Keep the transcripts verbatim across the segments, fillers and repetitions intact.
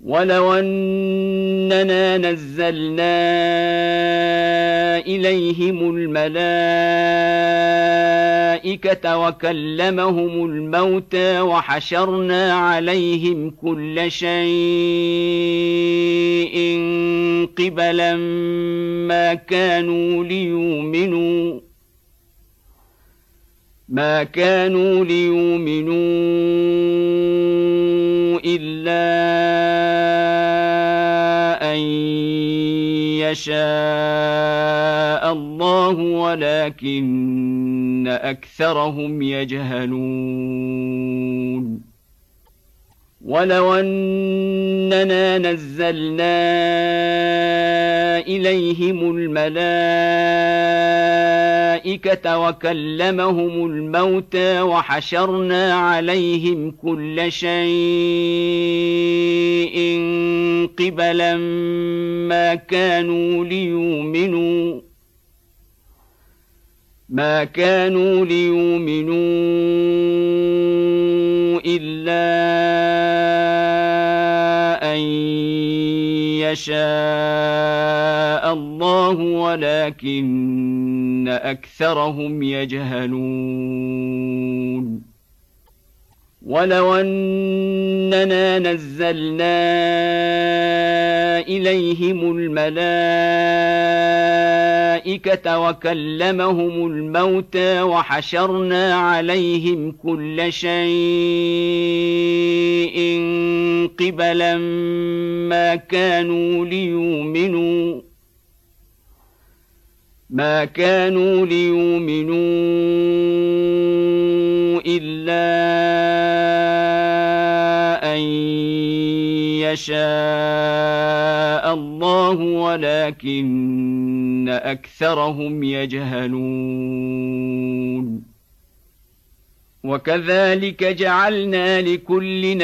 ولو أننا نزلنا إليهم الملائكة وكلمهم الموتى وحشرنا عليهم كل شيء قبلا ما كانوا ليؤمنوا ما كانوا ليؤمنوا إلا أن يشاء الله ولكن أكثرهم يجهلون ولو أننا نزلنا إليهم الملائكة وكلمهم الموتى وحشرنا عليهم كل شيء قبلا ما كانوا ليؤمنوا ما كانوا ليؤمنوا إلا أن يشاء الله ولكن أكثرهم يجهلون ولو أننا نزلنا إليهم الملائكة وكلمهم الموتى وحشرنا عليهم كل شيء قبلا ما كانوا ليؤمنوا ما كانوا ليؤمنوا إلا أن يشاء الله ولكن أكثرهم يجهلون وكذلك جعلنا لكل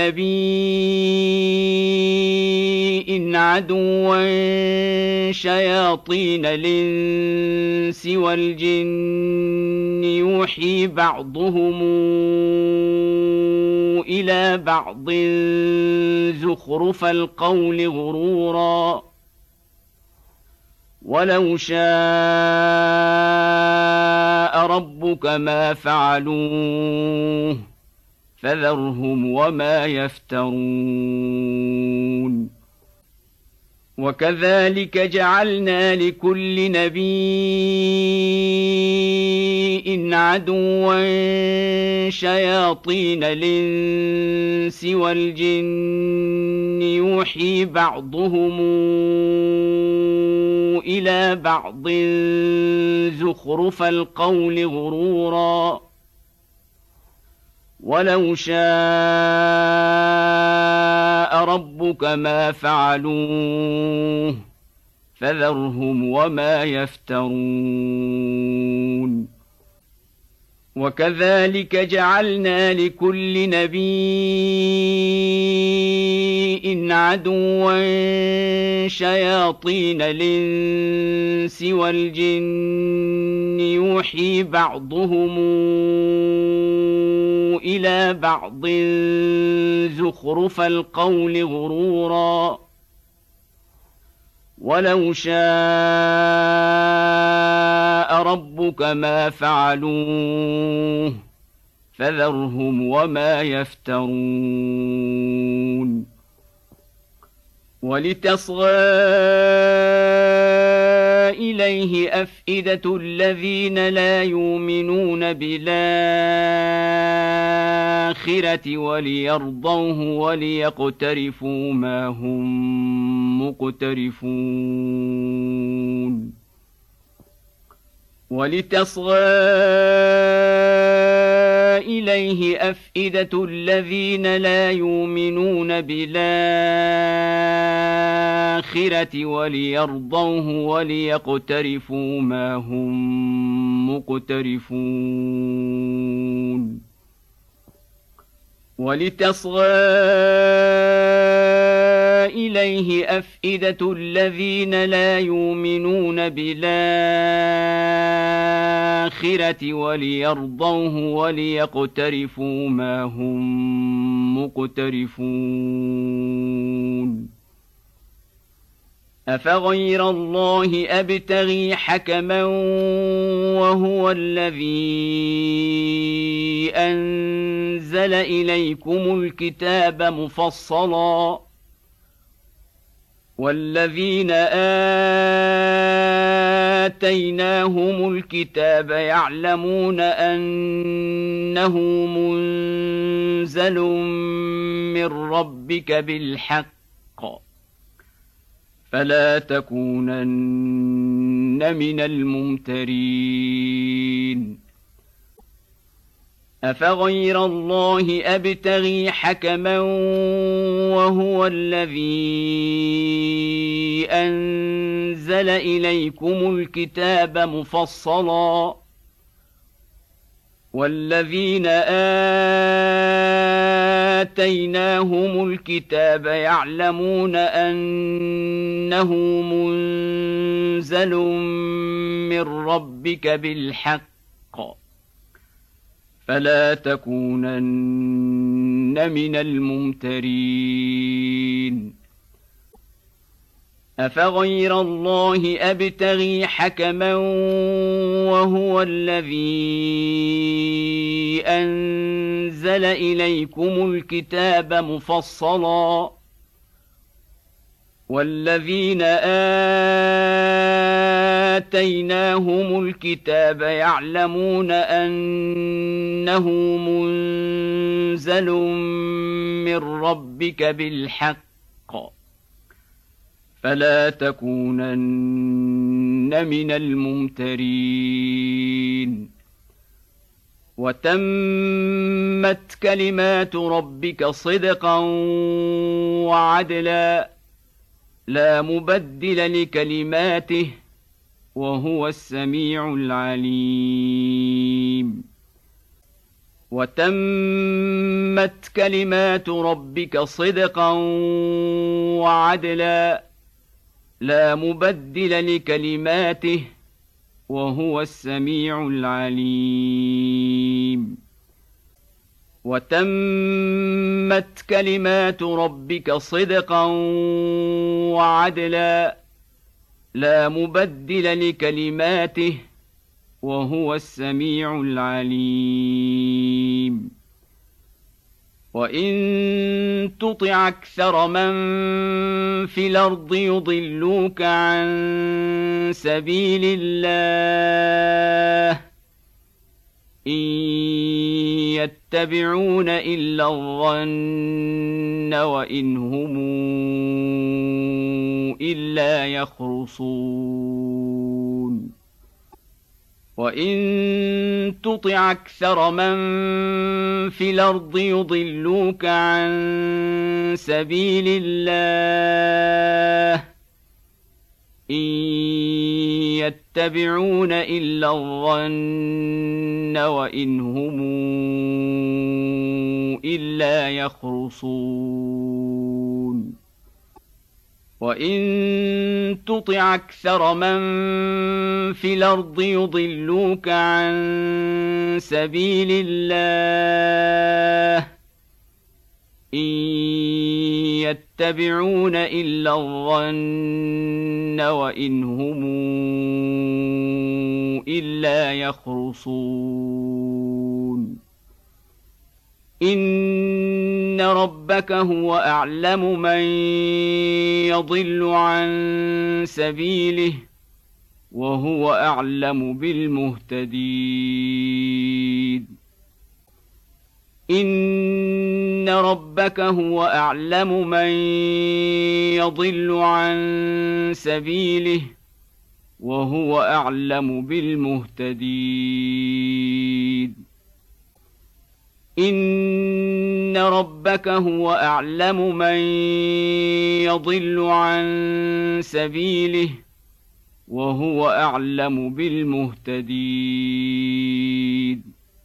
نبي عدوا شياطين الإنس والجن يوحي بعضهم إلى بعض زخرف القول غرورا ولو شاء ربك ما فعلوه فذرهم وما يفترون وكذلك جعلنا لكل نبي عدوا شياطين الإنس والجن يوحي بعضهم إلى بعض زخرف القول غرورا ولو شاء ربك ما فعلوه فذرهم وما يفترون وكذلك جعلنا لكل نبي عدوا شياطين الإنس والجن يوحي بعضهم إلى بعض زخرف القول غرورا ولو شاء ربك ما فعلوه فذرهم وما يفترون ولتصغى إليه أفئدة الذين لا يؤمنون بالآخرة وليرضوه وليقترفوا ما هم مقترفون ولتصغى إليه أفئدة الذين لا يؤمنون بالآخرة وليرضوه وليقترفوا ما هم مقترفون ولتصغى إليه أفئدة الذين لا يؤمنون بالآخرة وليرضوه وليقترفوا ما هم مقترفون أفغير الله أبتغي حكما وهو الذي أنزل إليكم الكتاب مفصلا والذين آتيناهم الكتاب يعلمون أنه منزل من ربك بالحق فلا تكونن من الممترين أفغير الله أبتغي حكما وهو الذي أنزل إليكم الكتاب مفصلا والذين آتيناهم الكتاب يعلمون أنه منزل من ربك بالحق فلا تكونن من الممترين أفغير الله أبتغي حكما وهو الذي أنزل إليكم الكتاب مفصلا والذين آتيناهم الكتاب يعلمون أنه منزل من ربك بالحق فلا تكونن من الممترين وتمت كلمات ربك صدقا وعدلا لا مبدل لكلماته وهو السميع العليم وتمت كلمات ربك صدقا وعدلا لا مبدل لكلماته وهو السميع العليم وتمت كلمات ربك صدقا وعدلا لا مبدل لكلماته وهو السميع العليم وإن تطع أكثر من في الأرض يضلوك عن سبيل الله إن يتبعون إلا الظن وإن هم إلا يخرصون وإن تطع أكثر من في الأرض يضلوك عن سبيل الله إن يتبعون إلا الظن وإن هم إلا يخرصون وإن تطع أكثر من في الأرض يضلوك عن سبيل الله إن يتبعون إلا الظن وإن هم إلا يخرصون إن ربك هو أعلم من يضل عن سبيله وهو أعلم بالمهتدين إن ربك هو أعلم من يضل عن سبيله وهو أعلم بالمهتدين إن ربك هو أعلم من يضل عن سبيله وهو أعلم بالمهتدين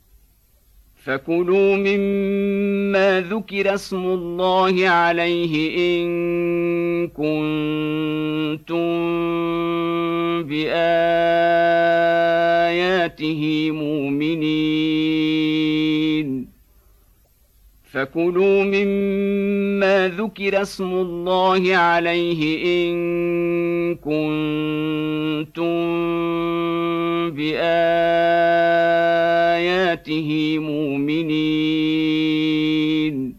فكلوا مما ذكر اسم الله عليه إن كنتم بآياته مؤمنين فكلوا مما ذكر اسم الله عليه إن كنتم بآياته مؤمنين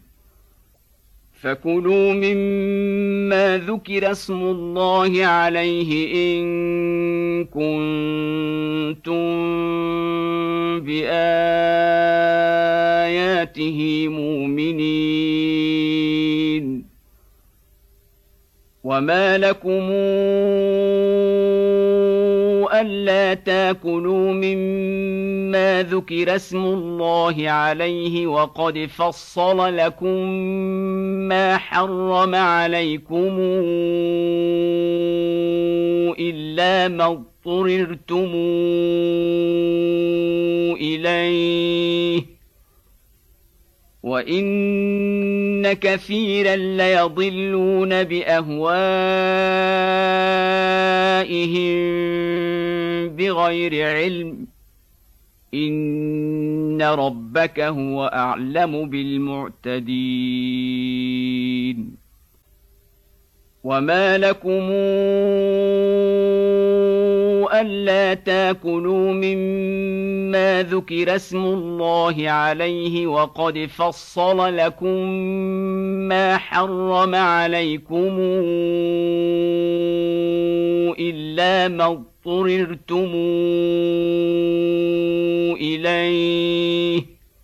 فكلوا مما ذكر اسم الله عليه إن كنتم بآياته مؤمنين وما لكم ألا تاكلوا مما ذكر اسم الله عليه وقد فصل لكم ما حرم عليكم إلا ما اضطررتم إليه وإن كثيرا ليضلون بأهوائهم بغير علم إن ربك هو أعلم بالمعتدين وما لكم ألا تاكلوا مما ذكر اسم الله عليه وقد فصل لكم ما حرم عليكم إلا ما اضطررتم إليه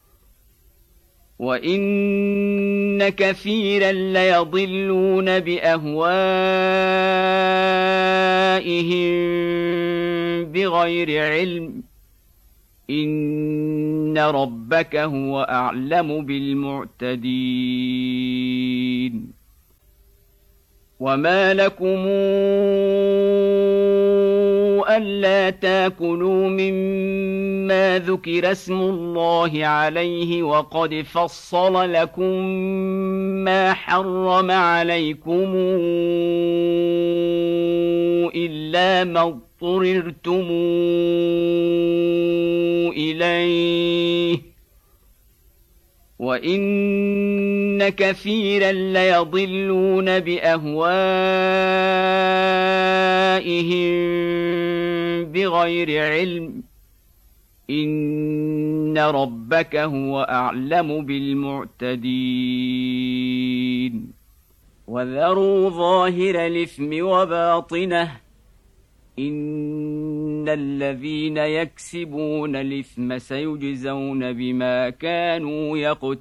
وإن كثيرا ليضلون بأهوائهم بغير علم إن ربك هو أعلم بالمعتدين وما لكم ألا تاكلوا مما ذكر اسم الله عليه وقد فصل لكم ما حرم عليكم إلا ما اضطررتم إليه وإن كثيرا ليضلون بأهوائهم بغير علم إن ربك هو أعلم بالمعتدين وذروا ظاهر الإثم وباطنه إن الذين يكسبون الإثم سيجزون بما كانوا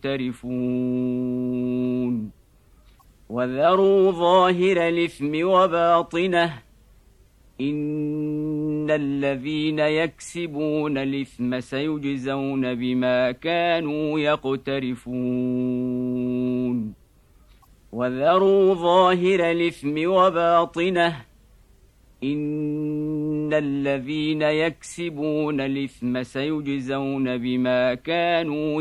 يقترفون وذروا ظاهر الإثم وباطنه إن الذين يكسبون الإثم سيجزون بما كانوا يقترفون وذروا ظاهر الإثم وباطنه إن الذين يكسبون الإثم سيجزون بما كانوا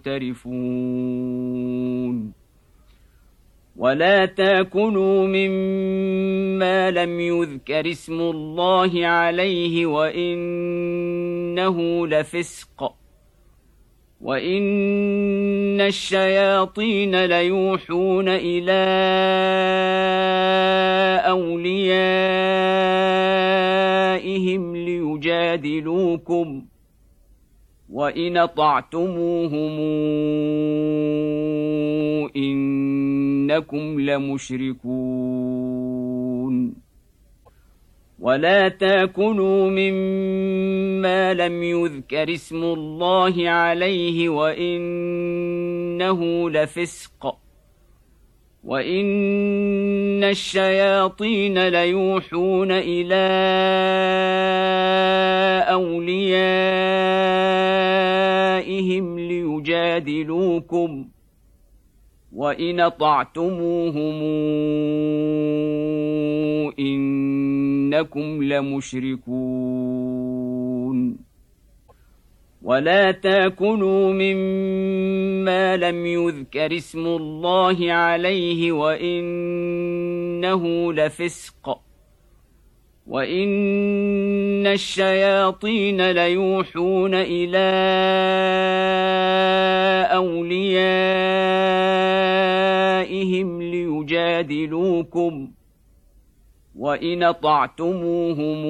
يقترفون ولا تاكلوا مما لم يذكر اسم الله عليه وإنه لفسق وإن الشياطين ليوحون إلى أوليائهم ليجادلوكم وإن أطعتموهم إنكم لمشركون ولا تاكلوا مما لم يذكر اسم الله عليه وإنه لفسق وإن الشياطين ليوحون إلى أوليائهم ليجادلوكم وإن أطعتموهم إنكم لمشركون ولا تاكلوا مما لم يذكر اسم الله عليه وإنه لفسق وإن الشياطين ليوحون إلى أوليائهم ليجادلوكم وإن أطعتموهم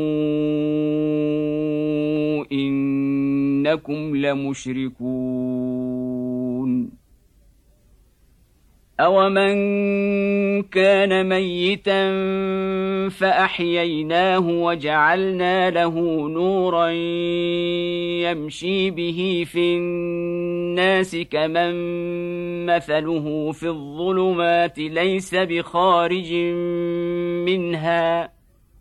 إنكم لمشركون أومن كان ميتا فأحييناه وجعلنا له نورا يمشي به في الناس كمن مثله في الظلمات ليس بخارج منها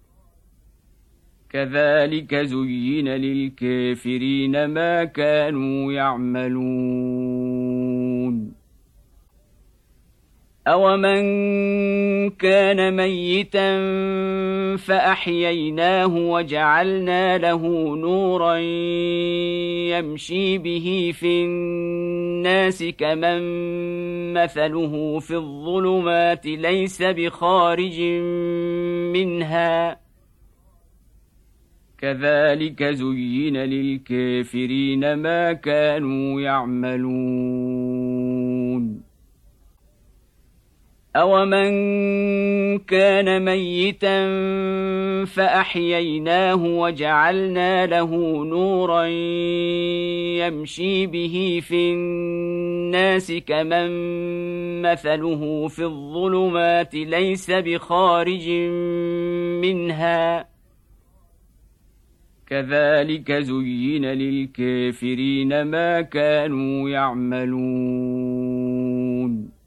كذلك زين للكافرين ما كانوا يعملون أومن كان ميتا فأحييناه وجعلنا له نورا يمشي به في الناس كمن مثله في الظلمات ليس بخارج منها كذلك زين للكافرين ما كانوا يعملون أومن كان ميتا فأحييناه وجعلنا له نورا يمشي به في الناس كمن مثله في الظلمات ليس بخارج منها كذلك زين للكافرين ما كانوا يعملون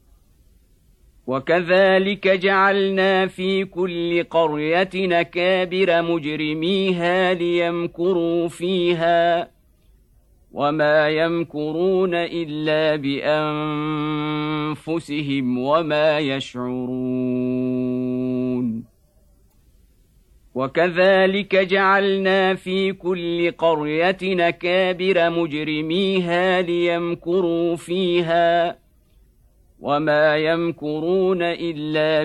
وكذلك جعلنا في كل قرية أكابر مجرميها ليمكروا فيها وما يمكرون إلا بأنفسهم وما يشعرون وكذلك جعلنا في كل قرية أكابر مجرميها ليمكروا فيها وما يمكرون إلا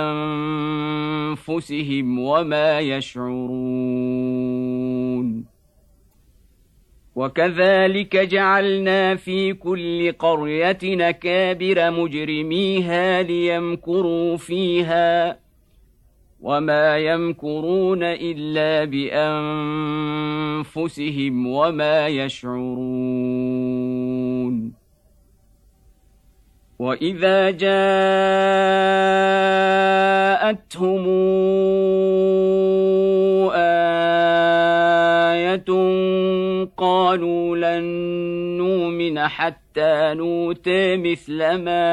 بأنفسهم وما يشعرون وكذلك جعلنا في كل قرية أكابر مجرميها ليمكروا فيها وما يمكرون إلا بأنفسهم وما يشعرون وإذا جاءتهم آية قالوا لن نؤمن حتى نؤتى مثل ما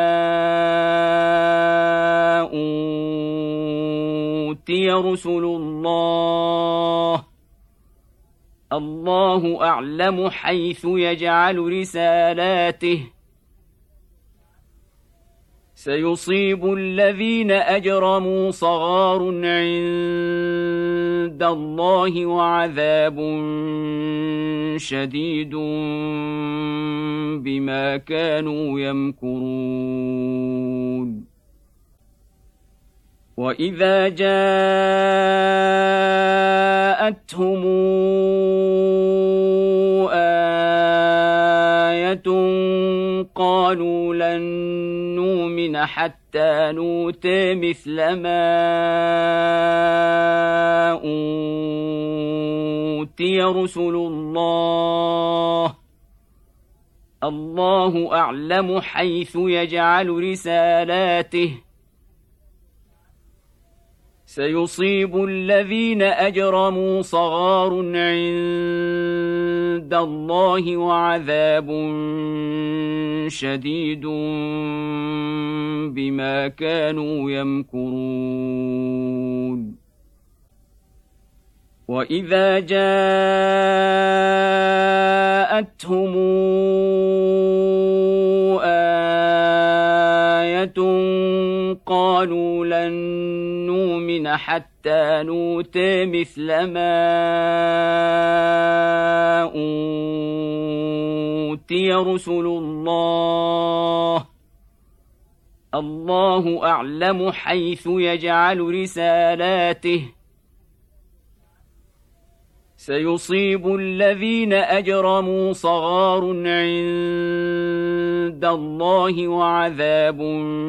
أوتي رسل الله الله أعلم حيث يجعل رسالاته سيصيب الذين أجرموا صغار عند الله وعذاب شديد بما كانوا يمكرون وإذا جاءتهم آية قالوا لن نؤمن حتى نؤتى مثل ما أوتي رسل الله الله أعلم حيث يجعل رسالاته سيصيب الذين أجرموا صغار عند الله وعذاب شديد بما كانوا يمكرون وإذا جاءتهم آية قالوا لن نؤمن حتى نؤتى مثل ما أوتي رسل الله الله أعلم حيث يجعل رسالاته سيصيب الذين أجرموا صغار عند عند الله وعذاب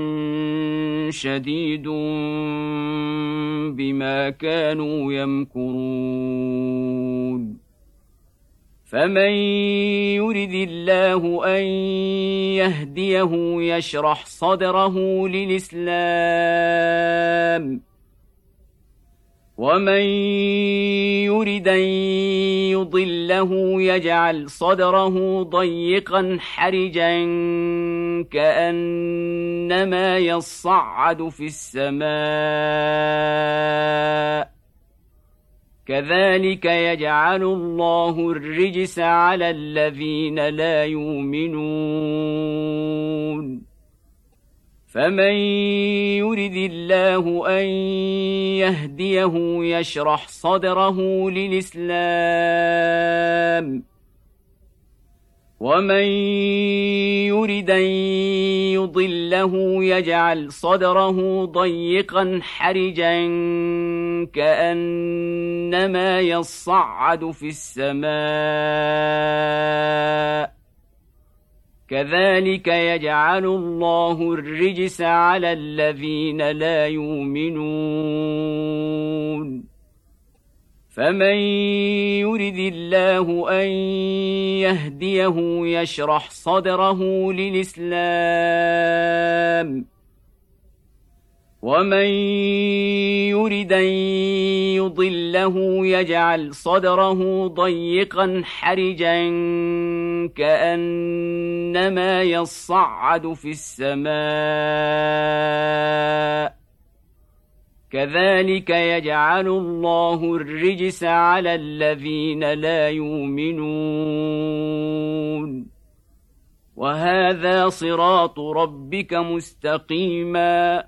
شديد بما كانوا يمكرون فمن يرد الله أن يهديه يشرح صدره للإسلام ومن يرد أن يضله يجعل صدره ضيقا حرجا كأنما يصعد في السماء كذلك يجعل الله الرجس على الذين لا يؤمنون فمن يرد الله أن يهديه يشرح صدره للإسلام ومن يرد أن يضله يجعل صدره ضيقا حرجا كأنما يصعد في السماء كذلك يجعل الله الرجس على الذين لا يؤمنون فمن يرد الله أن يهديه يشرح صدره للإسلام ومن يرد أن يضله يجعل صدره ضيقا حرجا كأنما يصعد في السماء كذلك يجعل الله الرجس على الذين لا يؤمنون وهذا صراط ربك مستقيما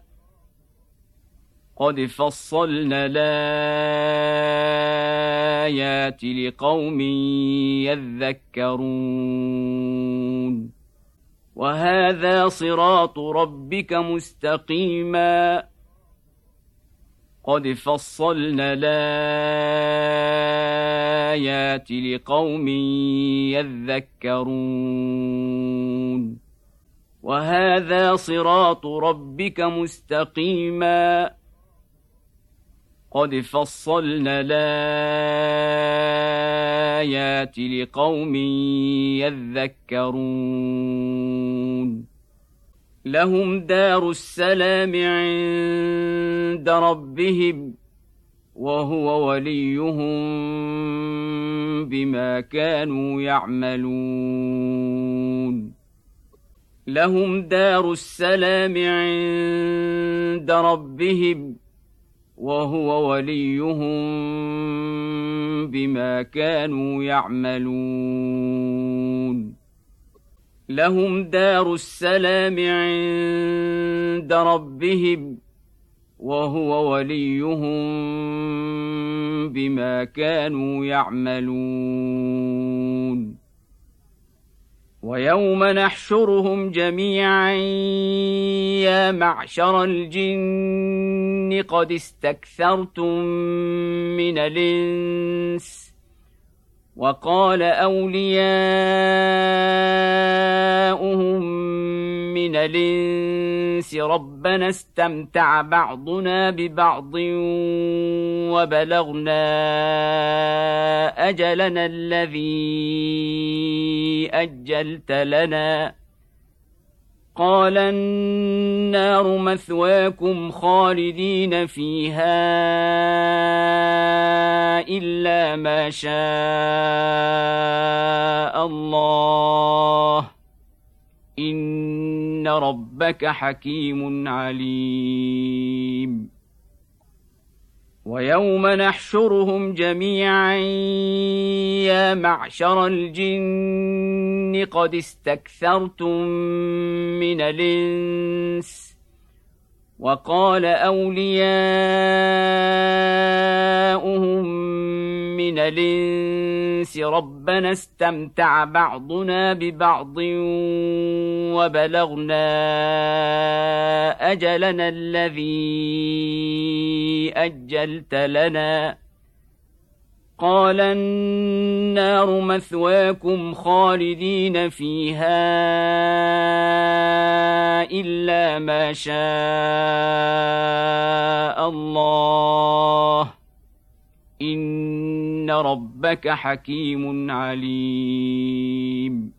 قد فصلنا الآيات لقوم يذكرون وهذا صراط ربك مستقيما قد فصلنا الآيات لقوم يذكرون وهذا صراط ربك مستقيما قد فصلنا الآيات لقوم يذكرون لهم دار السلام عند ربهم وهو وليهم بما كانوا يعملون لهم دار السلام عند ربهم وهو وليهم بما كانوا يعملون لهم دار السلام عند ربهم وهو وليهم بما كانوا يعملون ويوم نحشرهم جميعا يا معشر الجن قد استكثرتم من الإنس وقال أولياؤهم من الإنس ربنا استمتع بعضنا ببعض وبلغنا أجلنا الذي أجلت لنا قال النار مثواكم خالدين فيها إلا ما شاء الله إن ربك حكيم عليم ويوم نحشرهم جميعا يا معشر الجن قد استكثرتم من الإنس وقال أولياؤهم من الإنس ربنا استمتع بعضنا ببعض وبلغنا أجلنا الذي أجلت لنا قال النار مثواكم خالدين فيها إلا ما شاء الله إن ربك حكيم عليم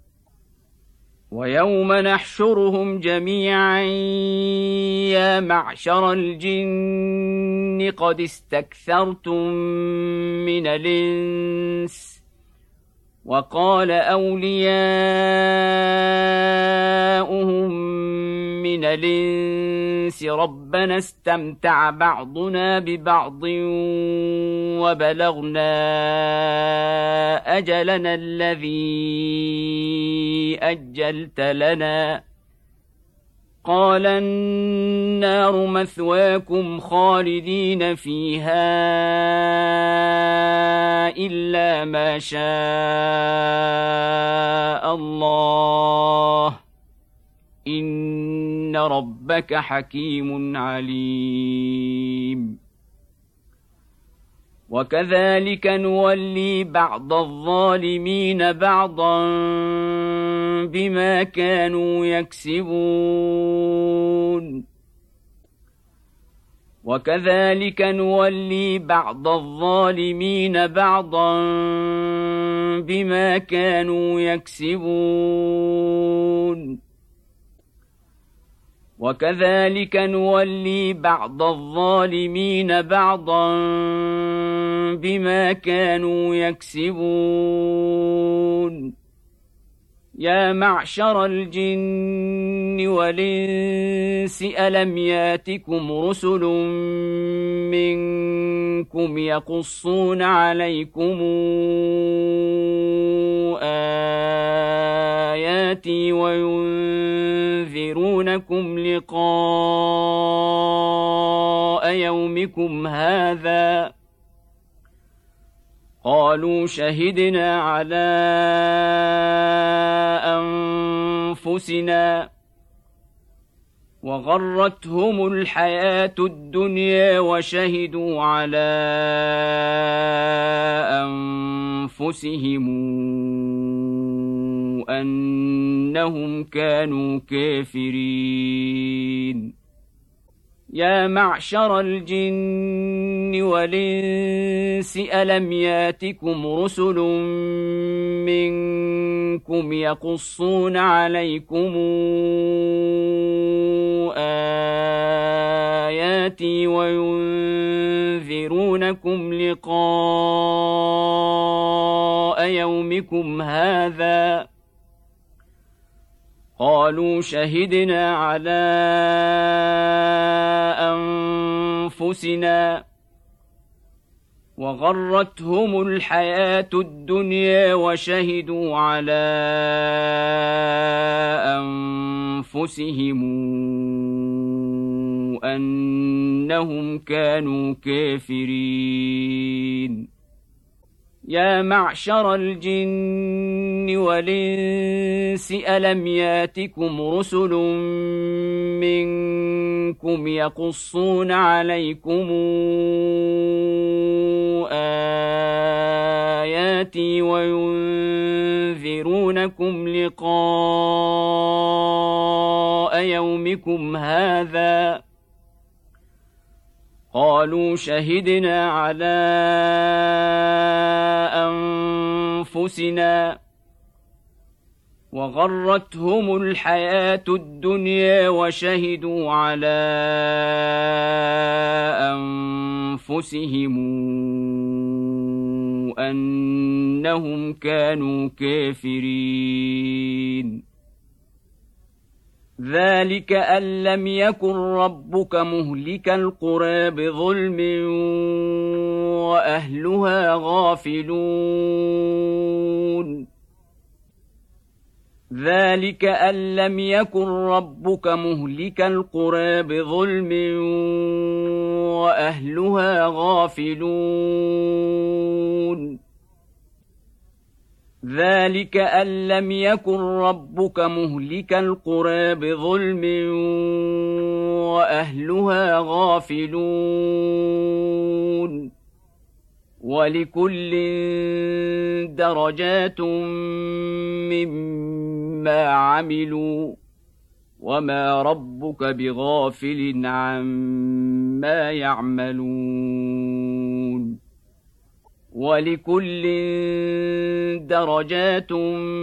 ويوم نحشرهم جميعا يا معشر الجن قد استكثرتم من الإنس وقال أولياؤهم من الإنس ربنا استمتع بعضنا ببعض وبلغنا أجلنا الذي أجلت لنا قال النار مثواكم خالدين فيها إلا ما شاء الله إن ربك حكيم عليم وكذلك نولي بعض الظالمين بعضا بما كانوا يكسبون وكذلك نولي بعض الظالمين بعضا بما كانوا يكسبون وكذلك نولي بعض الظالمين بعضا بما كانوا يكسبون يا معشر الجن والإنس ألم ياتكم رسل منكم يقصون عليكم آياتي وينذرونكم لقاء يومكم هذا قالوا شهدنا على أنفسنا وغرتهم الحياة الدنيا وشهدوا على أنفسهم أنهم كانوا كافرين يا معشر الجن والإنس ألم ياتكم رسل منكم يقصون عليكم آياتي وينذرونكم لقاء يومكم هذا قالوا شهدنا على أنفسنا وغرتهم الحياة الدنيا وشهدوا على أنفسهم أنهم كانوا كافرين يا معشر الجن والإنس ألم ياتكم رسل منكم يقصون عليكم آياتي وينذرونكم لقاء يومكم هذا قالوا شهدنا على أنفسنا وغرتهم الحياة الدنيا وشهدوا على أنفسهم أنهم كانوا كافرين ذلك أن لم يكن ربك مهلك القرى بظلم وأهلها غافلون ذلك أن لم يكن ربك مهلك القرى بظلم وأهلها غافلون ذلك أن لم يكن ربك مهلك القرى بظلم وأهلها غافلون ولكل درجات مما عملوا وما ربك بغافل عما يعملون ولكل درجات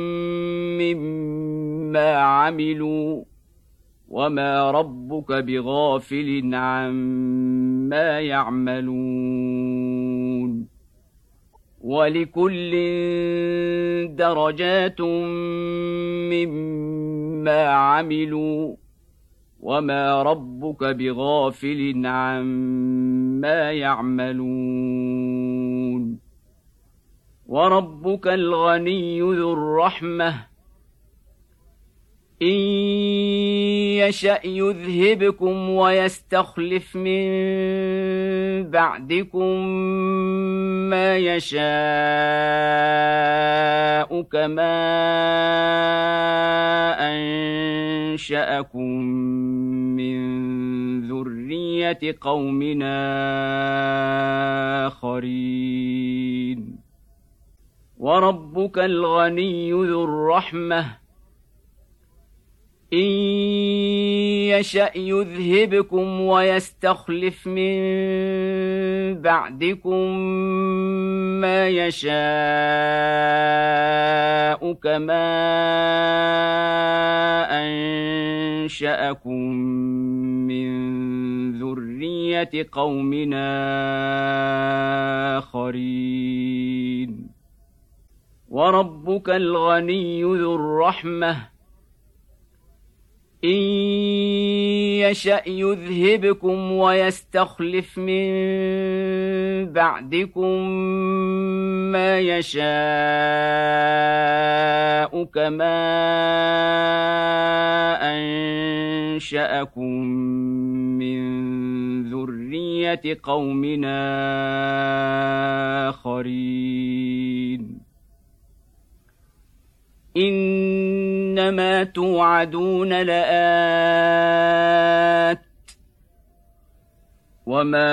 مما عملوا وما ربك بغافل عما يعملون ولكل درجات مما عملوا وما ربك بغافل عما يعملون وربك الغني ذو الرحمة إن يشأ يذهبكم ويستخلف من بعدكم ما يشاء كما أنشأكم من ذرية قوم آخرين وربك الغني ذو الرحمة إن يشأ يذهبكم ويستخلف من بعدكم ما يشاء كما أنشأكم من ذرية قوم آخرين وربك الغني ذو الرحمة إن يشأ يذهبكم ويستخلف من بعدكم ما يشاء كما أنشأكم من ذرية قوم آخرين إنما توعدون لآت وما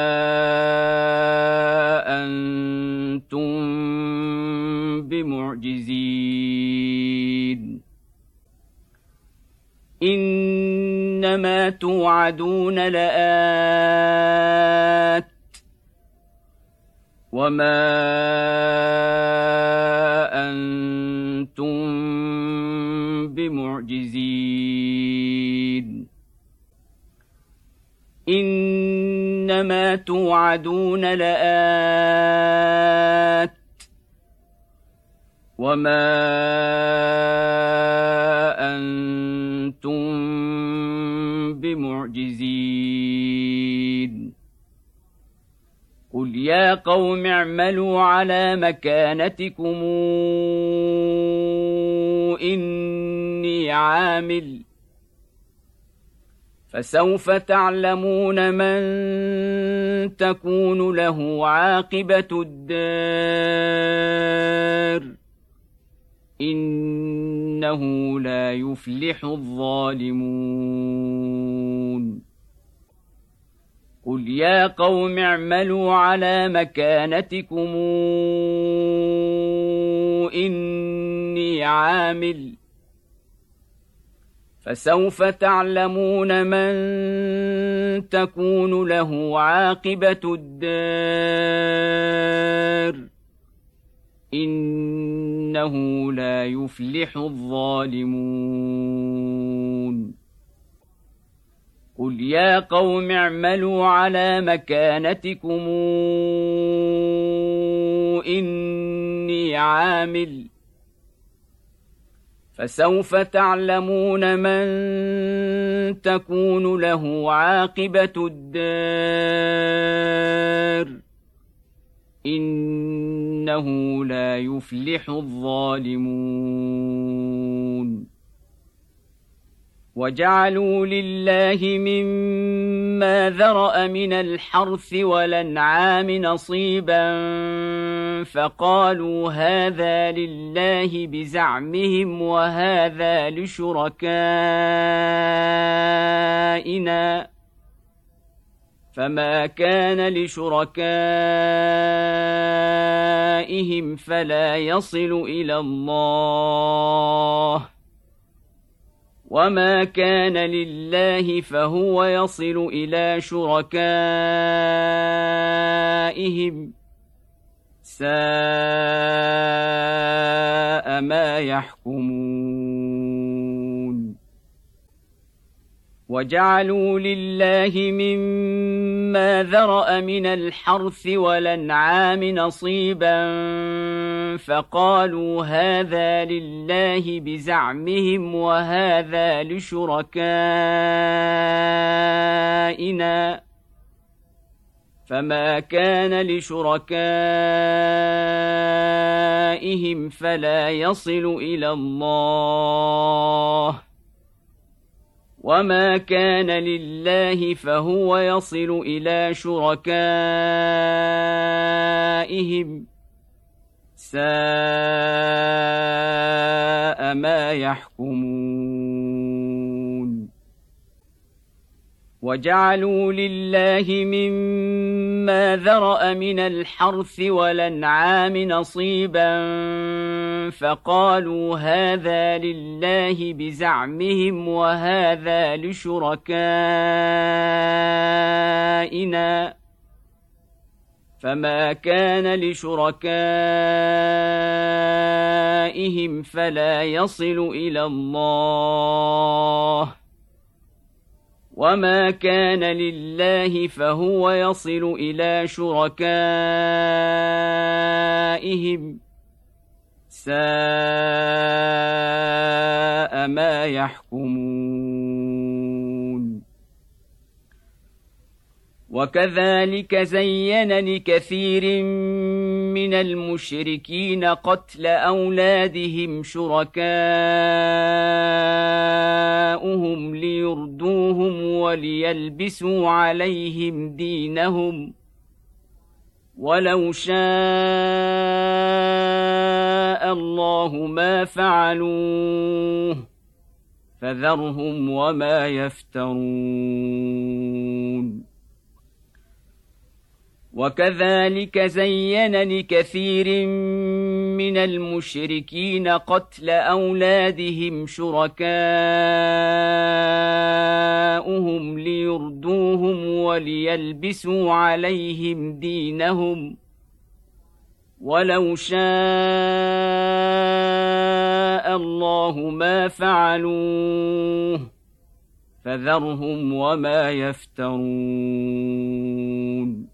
أنتم بمعجزين إنما توعدون لآت وما أنتم بمعجزين إنما توعدون لآت وما أنتم بمعجزين قل يا قوم اعملوا على مكانتكم إني عامل فسوف تعلمون من تكون له عاقبة الدار إنه لا يفلح الظالمون قل يا قوم اعملوا على مكانتكم إني عامل فسوف تعلمون من تكون له عاقبة الدار إنه لا يفلح الظالمون قل يا قوم اعملوا على مكانتكم إني عامل فسوف تعلمون من تكون له عاقبة الدار إنه لا يفلح الظالمون وجعلوا لله مما ذرأ من الحرث والأنعام نصيبا فقالوا هذا لله بزعمهم وهذا لشركائنا فما كان لشركائهم فلا يصل إلى الله وما كان لله فهو يصل إلى شركائهم ساء ما يحكمون وجعلوا لله مما ذرأ من الحرث والأنعام نصيبا فقالوا هذا لله بزعمهم وهذا لشركائنا فما كان لشركائهم فلا يصل إلى الله وما كان لله فهو يصل إلى شركائهم ساء ما يحكمون وجعلوا لله مما ذرأ من الحرث والأنعام نصيبا فقالوا هذا لله بزعمهم وهذا لشركائنا فما كان لشركائهم فلا يصل إلى الله وما كان لله فهو يصل إلى شركائهم ساء ما يحكمون وكذلك زين لكثير من المشركين قتل أولادهم شركاؤهم ليردوهم وليلبسوا عليهم دينهم ولو شاء الله ما فعلوه فذرهم وما يفترون وكذلك زين لكثير من المشركين قتل أولادهم شركاؤهم ليردوهم وليلبسوا عليهم دينهم ولو شاء الله ما فعلوه فذرهم وما يفترون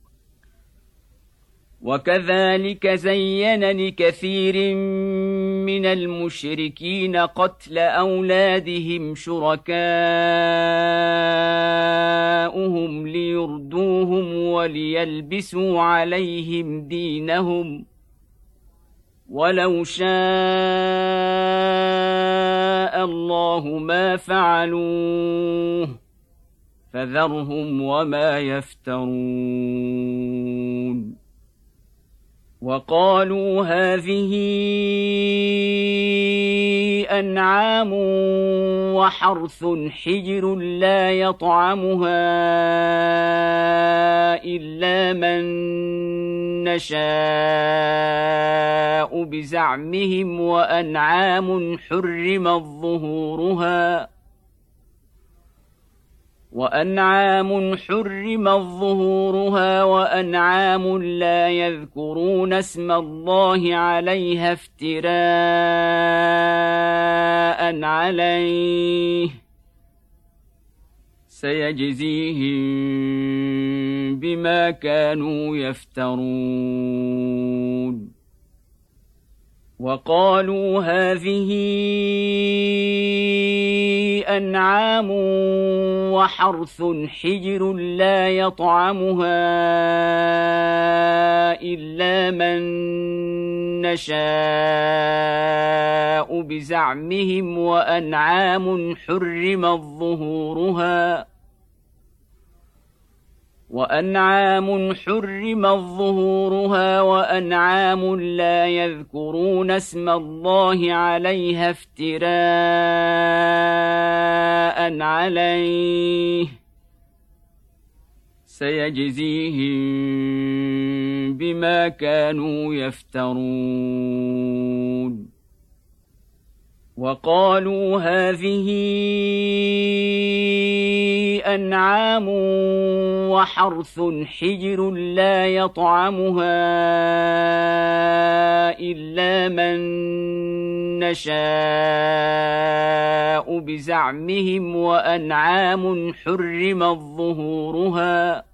وكذلك زين لكثير من المشركين قتل أولادهم شركاؤهم ليردوهم وليلبسوا عليهم دينهم ولو شاء الله ما فعلوه فذرهم وما يفترون وقالوا هذه أنعام وحرث حجر لا يطعمها إلا من نشاء بزعمهم وأنعام حرمت ظهورها وأنعام حرمت ظهورها وأنعام لا يذكرون اسم الله عليها افتراء عليه سيجزيهم بما كانوا يفترون وقالوا هذه أنعام وحرث حجر لا يطعمها إلا من نشاء بزعمهم وأنعام حرمت ظهورها وأنعام حرمت ظهورها وأنعام لا يذكرون اسم الله عليها افتراء عليه سيجزيهم بما كانوا يفترون وقالوا هذه أنعام وحرث حجر لا يطعمها إلا من نشاء بزعمهم وأنعام حرمت ظهورها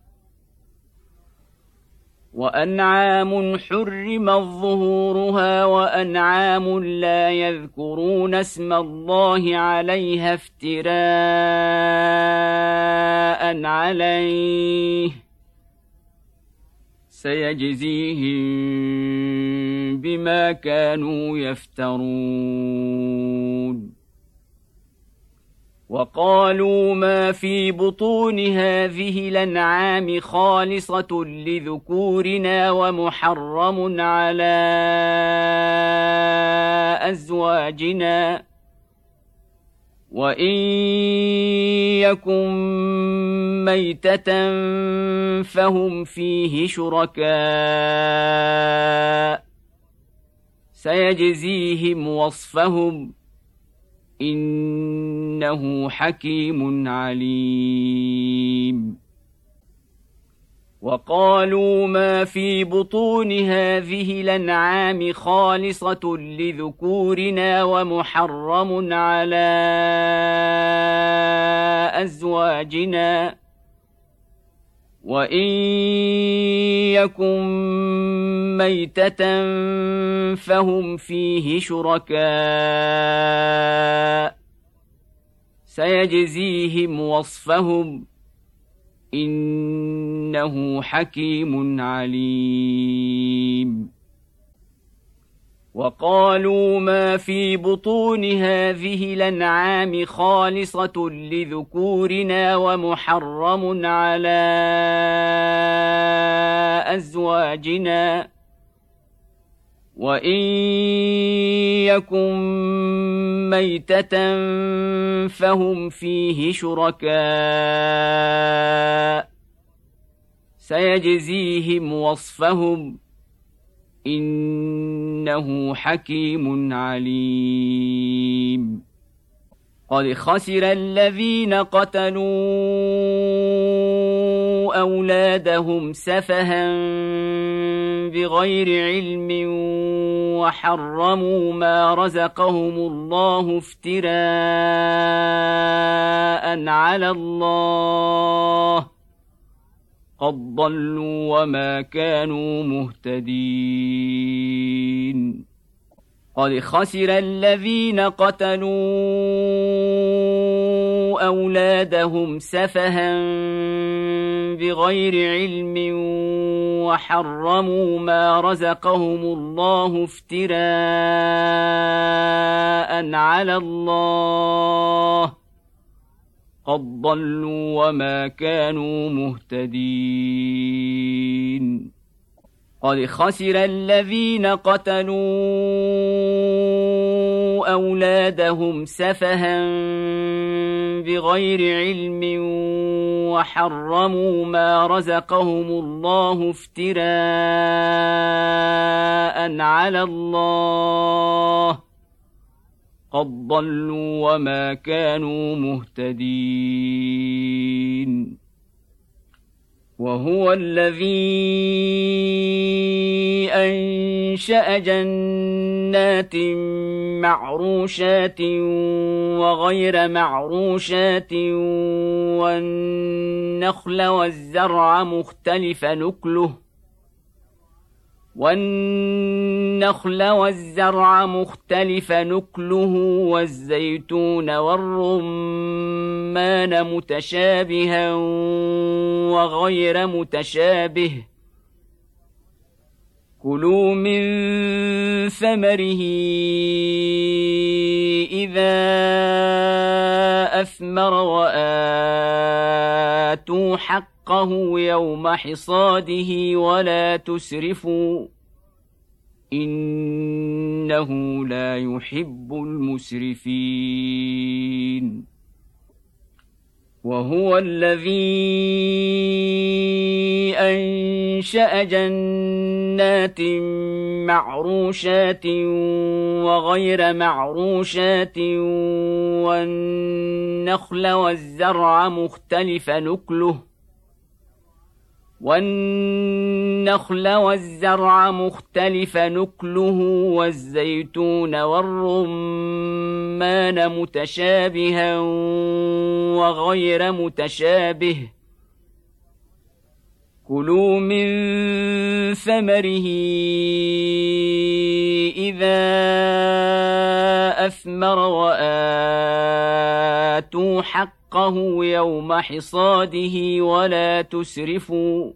وأنعام حرمت ظهورها وأنعام لا يذكرون اسم الله عليها افتراء عليه سيجزيهم بما كانوا يفترون وقالوا ما في بطون هذه الأنعام خالصة لذكورنا ومحرم على أزواجنا وإن يكن ميتة فهم فيه شركاء سيجزيهم وصفهم إنه حكيم عليم وقالوا ما في بطون هذه الأنعام خالصة لذكورنا ومحرم على أزواجنا وإن يكن ميتة فهم فيه شركاء سيجزيهم وصفهم إنه حكيم عليم وقالوا ما في بطون هذه الأنعام خالصة لذكورنا ومحرم على أزواجنا وإن يكن ميتة فهم فيه شركاء سيجزيهم وصفهم إنه حكيم عليم قد خسر الذين قتلوا أولادهم سفها بغير علم وحرموا ما رزقهم الله افتراء على الله قد ضلوا وما كانوا مهتدين قد خسر الذين قتلوا أولادهم سفها بغير علم وحرموا ما رزقهم الله افتراء على الله قد ضلوا وما كانوا مهتدين قد خسر الذين قتلوا أولادهم سفها بغير علم وحرموا ما رزقهم الله افتراء على الله قد ضلوا وما كانوا مهتدين وهو الذي أنشأ جنات معروشات وغير معروشات والنخل والزرع مختلف نكله والنخل والزرع مختلف نكله والزيتون والرمان متشابها وغير متشابه كلوا من ثمره إذا أثمر وآتوا حقه يوم حصاده ولا تسرفوا إنه لا يحب المسرفين وهو الذي أنشأ جنات معروشات وغير معروشات والنخل والزرع مختلف نكله والنخل والزرع مختلف نكله والزيتون والرمان متشابها وغير متشابه كلوا من ثمره إذا أثمر وآتوا حقه يوم حصاده ولا تسرفوا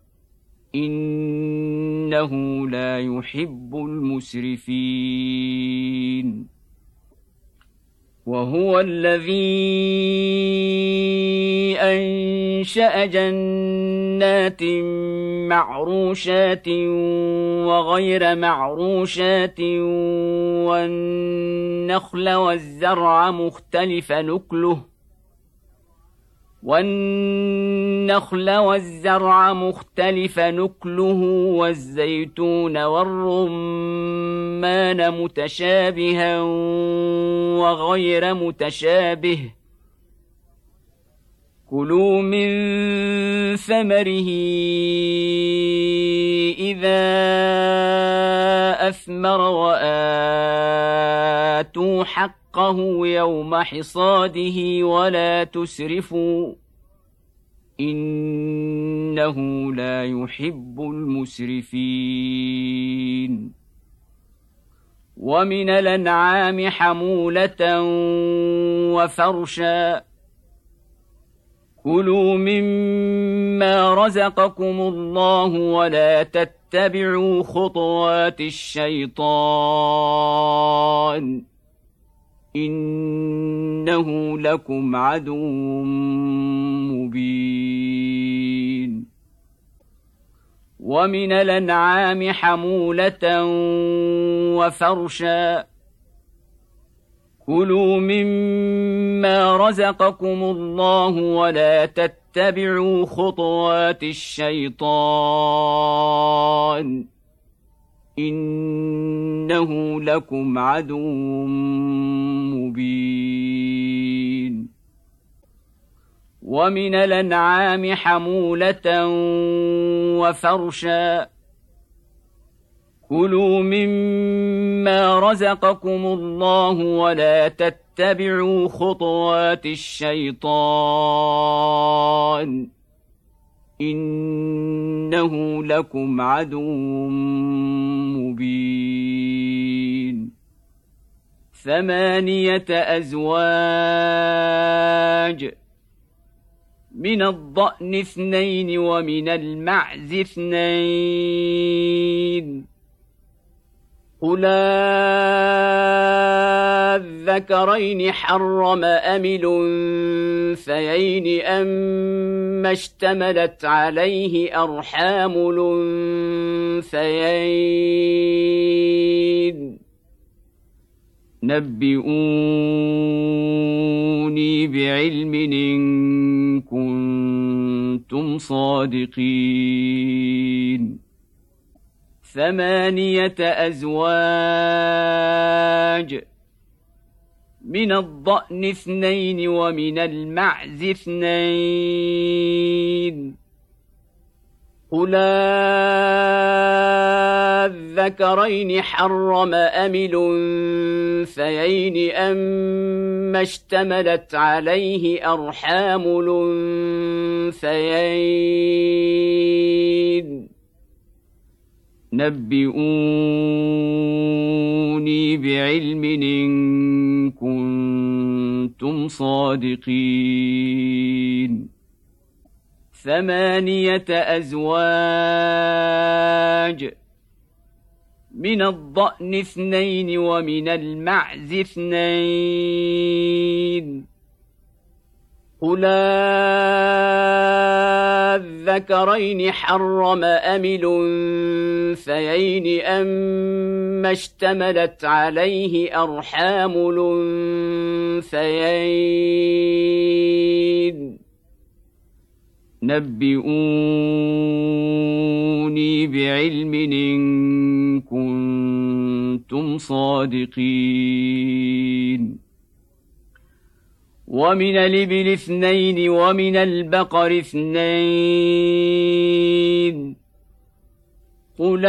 إنه لا يحب المسرفين وهو الذي أنشأ جنات معروشات وغير معروشات والنخل والزرع مختلف نكله والنخل والزرع مختلف نكله والزيتون والرمان متشابها وغير متشابه كلوا من ثمره إذا أثمر وآتوا حقه يوم حصاده ولا تسرفوا إنه لا يحب المسرفين ومن الأنعام حمولة وفرشا كلوا مما رزقكم الله ولا تتبعوا خطوات الشيطان إنه لكم عدو مبين ومن الأنعام حمولة وفرشا كلوا مما رزقكم الله ولا تتبعوا خطوات الشيطان إنه لكم عدو مبين ومن الأنعام حمولة وفرشا كلوا مما رزقكم الله ولا تتبعوا خطوات الشيطان إنه لكم عدو مبين ثمانية أزواج من الضأن اثنين ومن المعز اثنين قل الذكرين حرم أم الأنثيين أما اشتملت عليه أرحام الأنثيين نبئوني بعلم إن كنتم صادقين ثمانية أزواج من الضأن اثنين ومن المعز اثنين قل الذكرين حرم أم الأنثيين أما اشتملت عليه أرحام الأنثيين نبئوني بعلم إن كنتم صادقين ثمانية أزواج من الضأن اثنين ومن المعز اثنين قل الذكرين حرم أم الأنثيين أما اشتملت عليه أرحام الأنثيين نبئوني بعلم إن كنتم صادقين ومن الإبل اثنين ومن البقر اثنين قل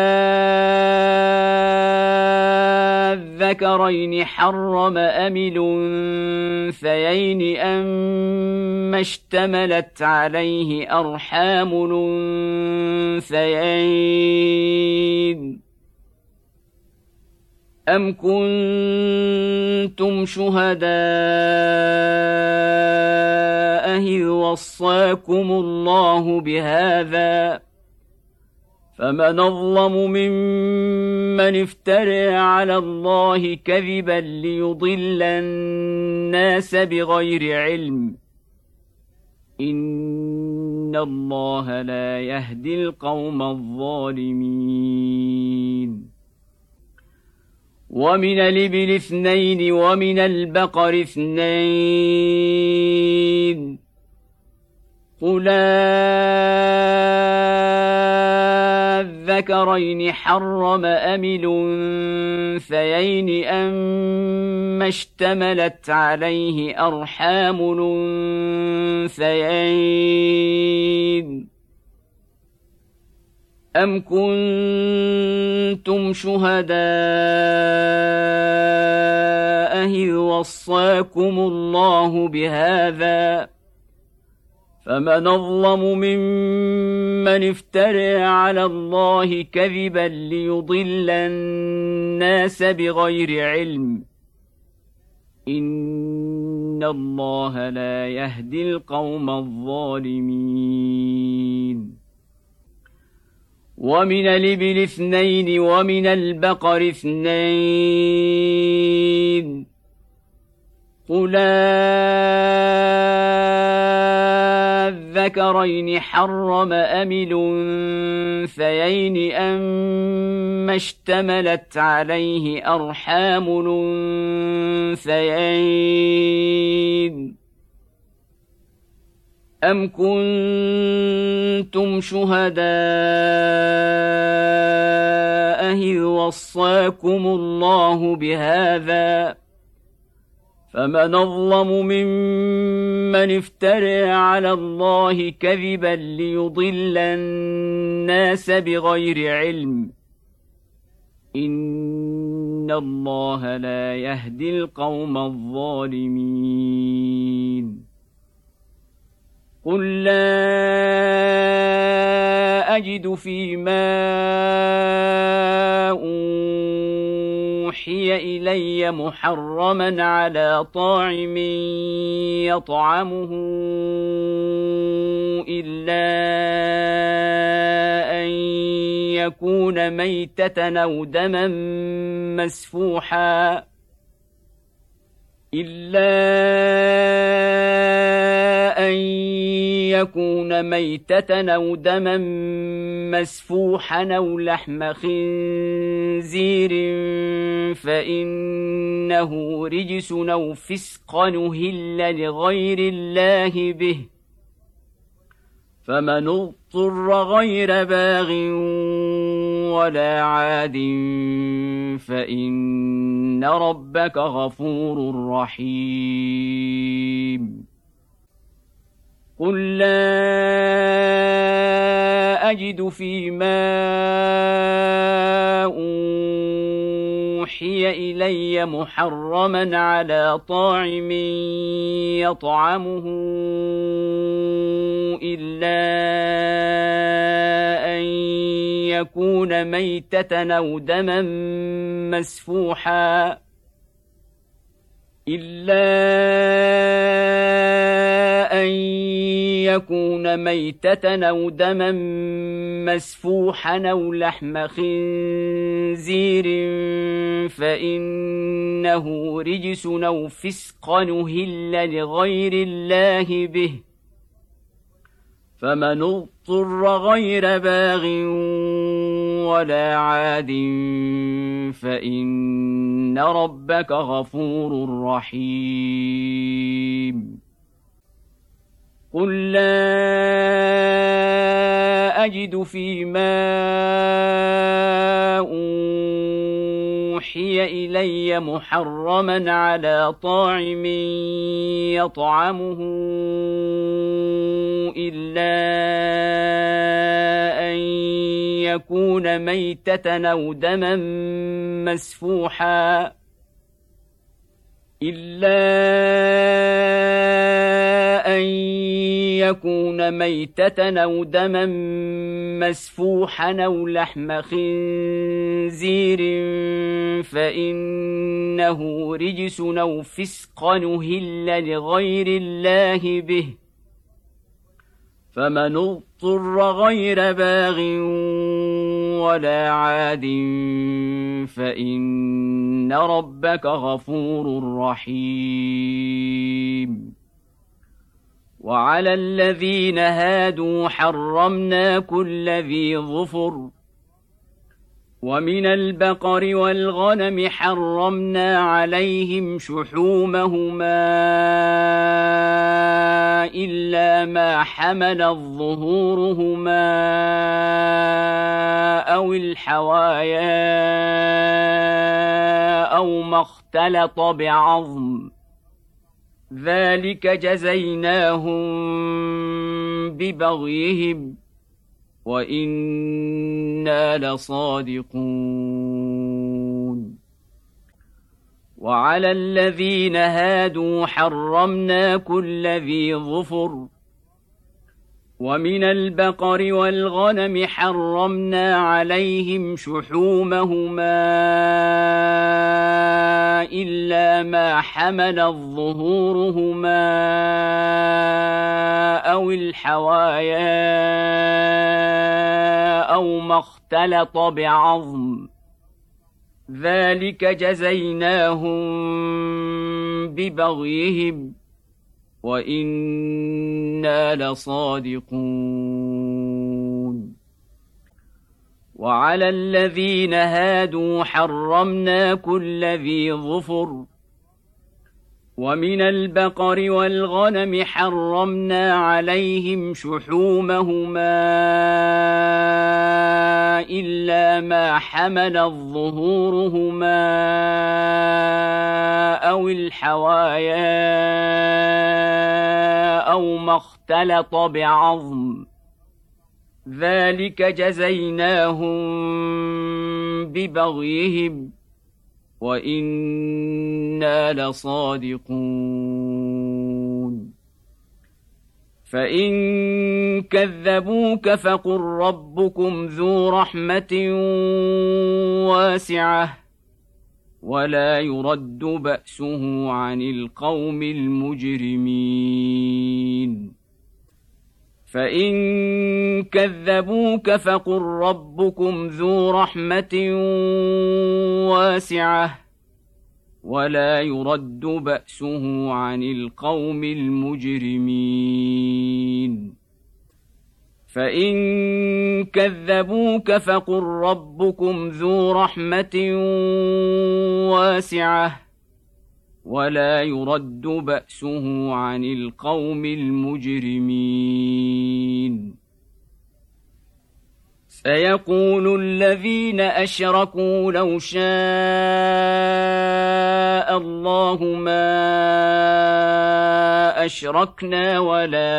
الذكرين حرم أم الأنثيين أما اشتملت عليه أرحام الأنثيين أم كنتم شهداء إذ وصاكم الله بهذا فمن أظلم ممن افترى على الله كذبا ليضل الناس بغير علم إن الله لا يهدي القوم الظالمين ومن الإبل اثنين ومن البقر اثنين قل الذكرين حرم أم الأنثيين أما اشتملت عليه أرحام الأنثيين أم كنتم شهداء إذ وصاكم الله بهذا فمن أظلم ممن افترى على الله كذبا ليضل الناس بغير علم إن الله لا يهدي القوم الظالمين ومن الإبل اثنين ومن البقر اثنين قل الذكرين حرم أم الأنثيين أما اشتملت عليه أرحام الأنثيين أم كنتم شهداء إذ وصاكم الله بهذا فمن أظلم ممن افترى على الله كذبا ليضل الناس بغير علم إن الله لا يهدي القوم الظالمين قل لا أجد فيما أوحي إلي محرما على طاعم يطعمه إلا أن يكون ميتة أو دما مسفوحا إلا أن يكون ميتة أو دما مسفوحا أو لحم خنزير فإنه رجس أو فسقا أهل لغير الله به فمن اضطر غير باغ ولا عاد فإن ربك غفور رحيم قل لا أجد فيما أوحي إلي محرما على طاعم يطعمه إلا أن يكون ميتة أو دما مسفوحا إلا أن يكون ميتة أو دما مسفوحا أو لحم خنزير فإنه رجس أو فسقا أهل لغير الله به فمن اضطر غير باغ ولا عاد فإن ربك غفور رحيم قل لا أجد فيما أوحي إلي محرما على طاعم يطعمه إلا أن يكون ميتة أو دما مسفوحا إلا أن يكون ميتة أو دما مسفوحا أو لحم خنزير فإنه رجس أو فسق أهل لغير الله به فمن اضطر غير باغ ولا عاد فإن ربك غفور رحيم وعلى الذين هادوا حرمنا كل ذي ظفر ومن البقر والغنم حرمنا عليهم شحومهما إلا ما حملت ظهورهما أو الحوايا أو ما اختلط بعظم ذلك جزيناهم ببغيهم وإنا لصادقون وعلى الذين هادوا حرمنا كل ذي ظفر ومن البقر والغنم حرمنا عليهم شحومهما إلا ما حملت ظهورهما أو الحوايا أو ما اختلط بعظم ذلك جزيناهم ببغيهم وإنا لصادقون وعلى الذين هادوا حرمنا كل ذي ظفر ومن البقر والغنم حرمنا عليهم شحومهما إلا ما حملت ظهورهما أو الحوايا أو ما اختلط بعظم ذلك جزيناهم ببغيهم وإنا لصادقون فإن كذبوك فقل ربكم ذو رحمة واسعة ولا يرد بأسه عن القوم المجرمين فإن كذبوك فقل ربكم ذو رحمة واسعة ولا يرد بأسه عن القوم المجرمين فإن كذبوك فقل ربكم ذو رحمة واسعة ولا يرد بأسه عن القوم المجرمين سيقول الذين أشركوا لو شاء الله ما أشركنا ولا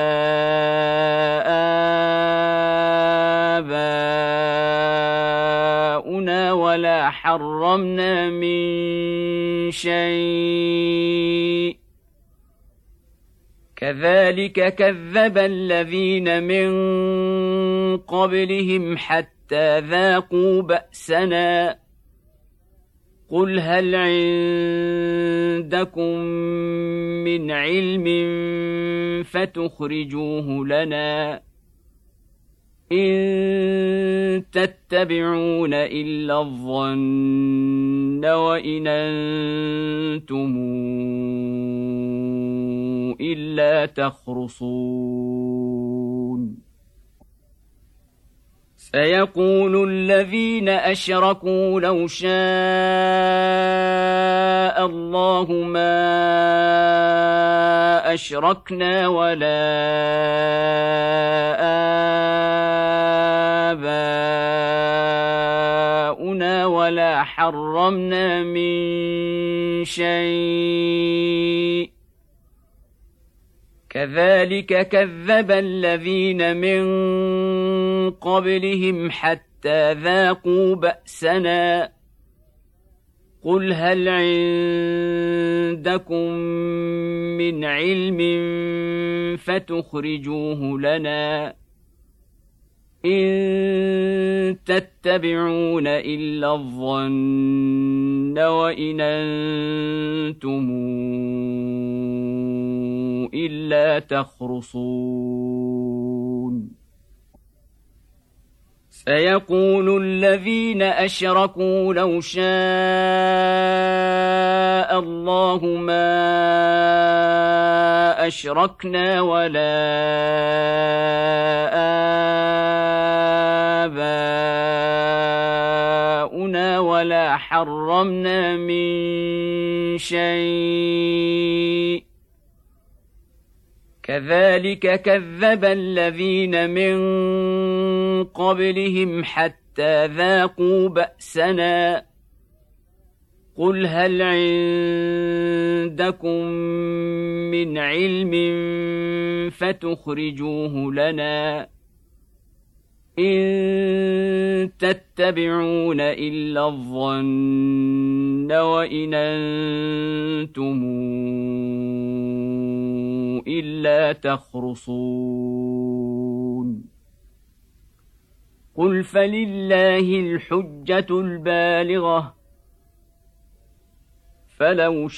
آباؤنا ولا حرمنا من شيء كذلك كذب الذين من قبلهم حتى ذاقوا بأسنا قل هل عندكم من علم فتخرجوه لنا إن تتبعون إلا الظن وإن أنتم إلا تخرصون سيقول الذين أشركوا لو شاء الله ما أشركنا ولا ولا حرمنا من شيء كذلك كذب الذين من قبلهم حتى ذاقوا بأسنا قل هل عندكم من علم فتخرجوه لنا إن تتبعون إلا الظن وإن أنتم إلا تخرصون سيقول الذين أشركوا لو شاء الله ما أشركنا ولا آباؤنا ولا حرمنا من شيء كذلك كذب الذين من قبلهم حتى ذاقوا بأسنا قل هل عندكم من علم فتخرجوه لنا إن تتبعون إلا الظن وإن أنتم إلا تخرصون قل فلله الحجة البالغة فلو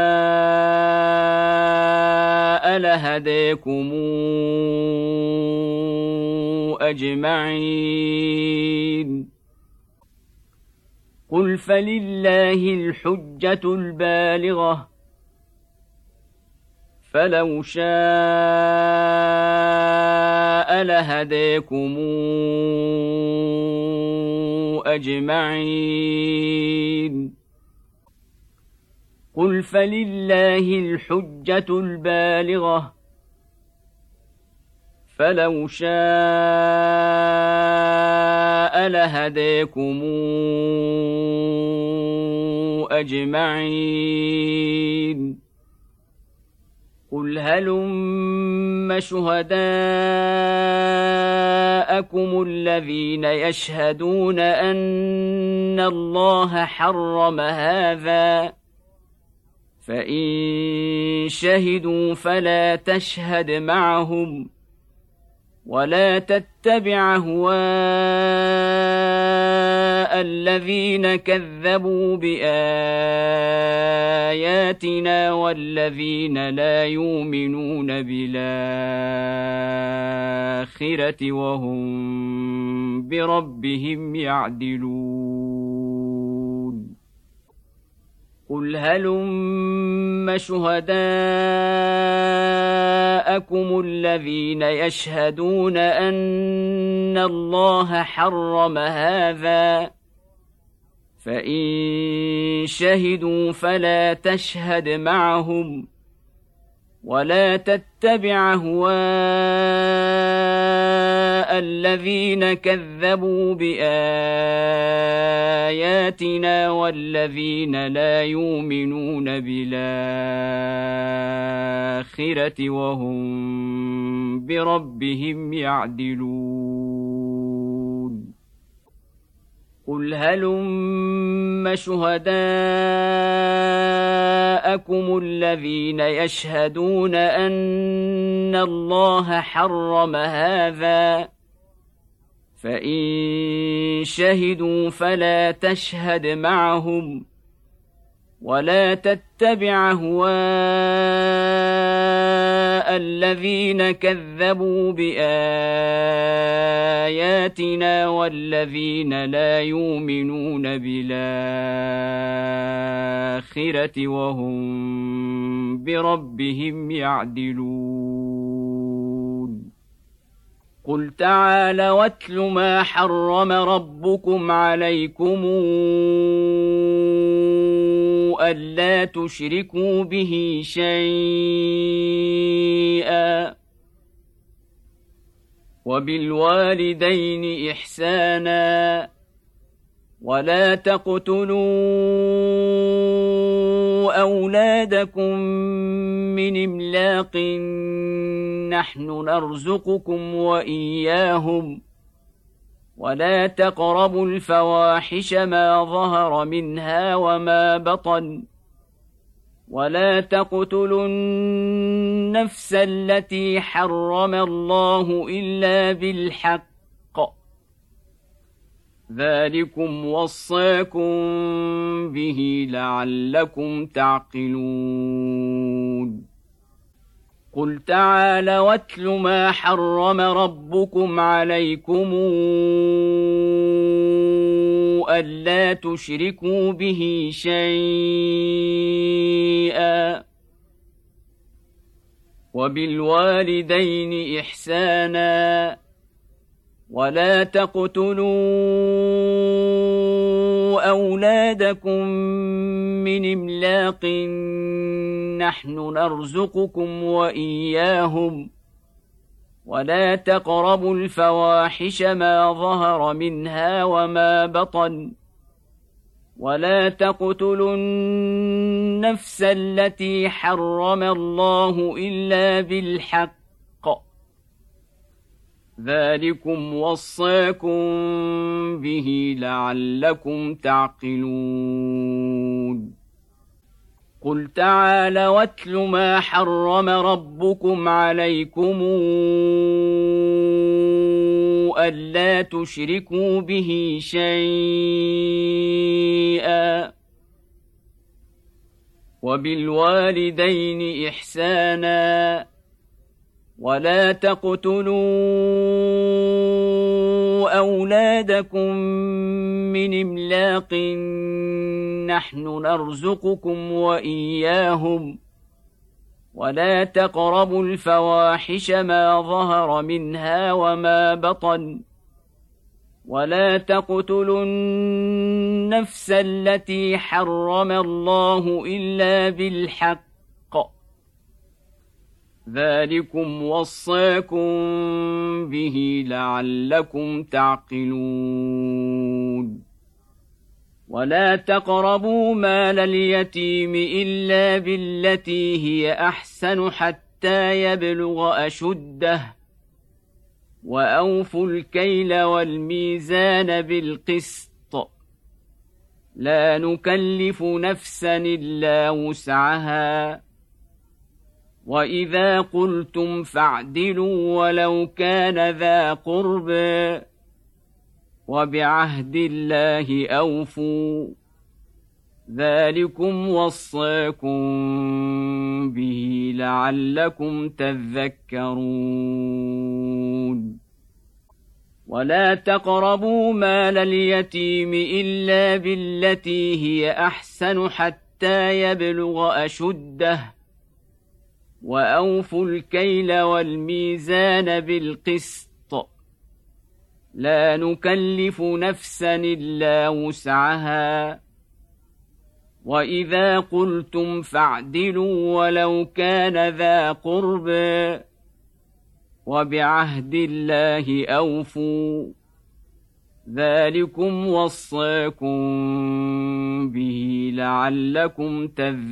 شاء لهديكم أجمعين قل فلله الحجة البالغة فلو شاء لهديكم أجمعين قل فلله الحجة البالغة فلو شاء لهديكم أجمعين قل هلم شهداءكم الذين يشهدون أن الله حرم هذا فإن شهدوا فلا تشهد معهم ولا تتبع أهواء الذين كذبوا بآياتنا والذين لا يؤمنون بالآخرة وهم بربهم يعدلون قل هلم شهداءكم الذين يشهدون أن الله حرم هذا فإن شهدوا فلا تشهد معهم ولا تتبع أهواء الذين كذبوا بآياتنا والذين لا يؤمنون بالآخرة وهم بربهم يعدلون قل هلم شهداءكم الذين يشهدون أن الله حرم هذا فإن شهدوا فلا تشهد معهم ولا تتبع أهواء الذين كذبوا بآياتنا والذين لا يؤمنون بالآخرة وهم بربهم يعدلون قل تعالوا واتل ما حرم ربكم عليكم ألا تشركوا به شيئا وبالوالدين إحسانا ولا تقتلوا أولادكم من إملاق نحن نرزقكم وإياهم ولا تقربوا الفواحش ما ظهر منها وما بطن ولا تقتلوا النفس التي حرم الله إلا بالحق ذلكم وصاكم به لعلكم تعقلون قل تعالوا واتل ما حرم ربكم عليكم ألا تشركوا به شيئا وبالوالدين إحسانا ولا تقتلوا أولادكم من إملاق نحن نرزقكم وإياهم ولا تقربوا الفواحش ما ظهر منها وما بطن ولا تقتلوا النفس التي حرم الله إلا بالحق ذلكم وصاكم به لعلكم تعقلون قل تعالوا واتل ما حرم ربكم عليكم ألا تشركوا به شيئا وبالوالدين إحسانا ولا تقتلوا أولادكم من إملاق نحن نرزقكم وإياهم ولا تقربوا الفواحش ما ظهر منها وما بطن ولا تقتلوا النفس التي حرم الله إلا بالحق ذلكم وصاكم به لعلكم تعقلون ولا تقربوا مال اليتيم إلا بالتي هي أحسن حتى يبلغ أشده وأوفوا الكيل والميزان بالقسط لا نكلف نفسا إلا وسعها وإذا قلتم فاعدلوا ولو كان ذا قربى وبعهد الله أوفوا ذلكم وصاكم به لعلكم تذكرون ولا تقربوا مال اليتيم إلا بالتي هي أحسن حتى يبلغ أشده وأوفوا الكيل والميزان بالقسط لا نكلف نفسا إلا وسعها وإذا قلتم فاعدلوا ولو كان ذا قربى وبعهد الله أوفوا ذلكم وصاكم به لعلكم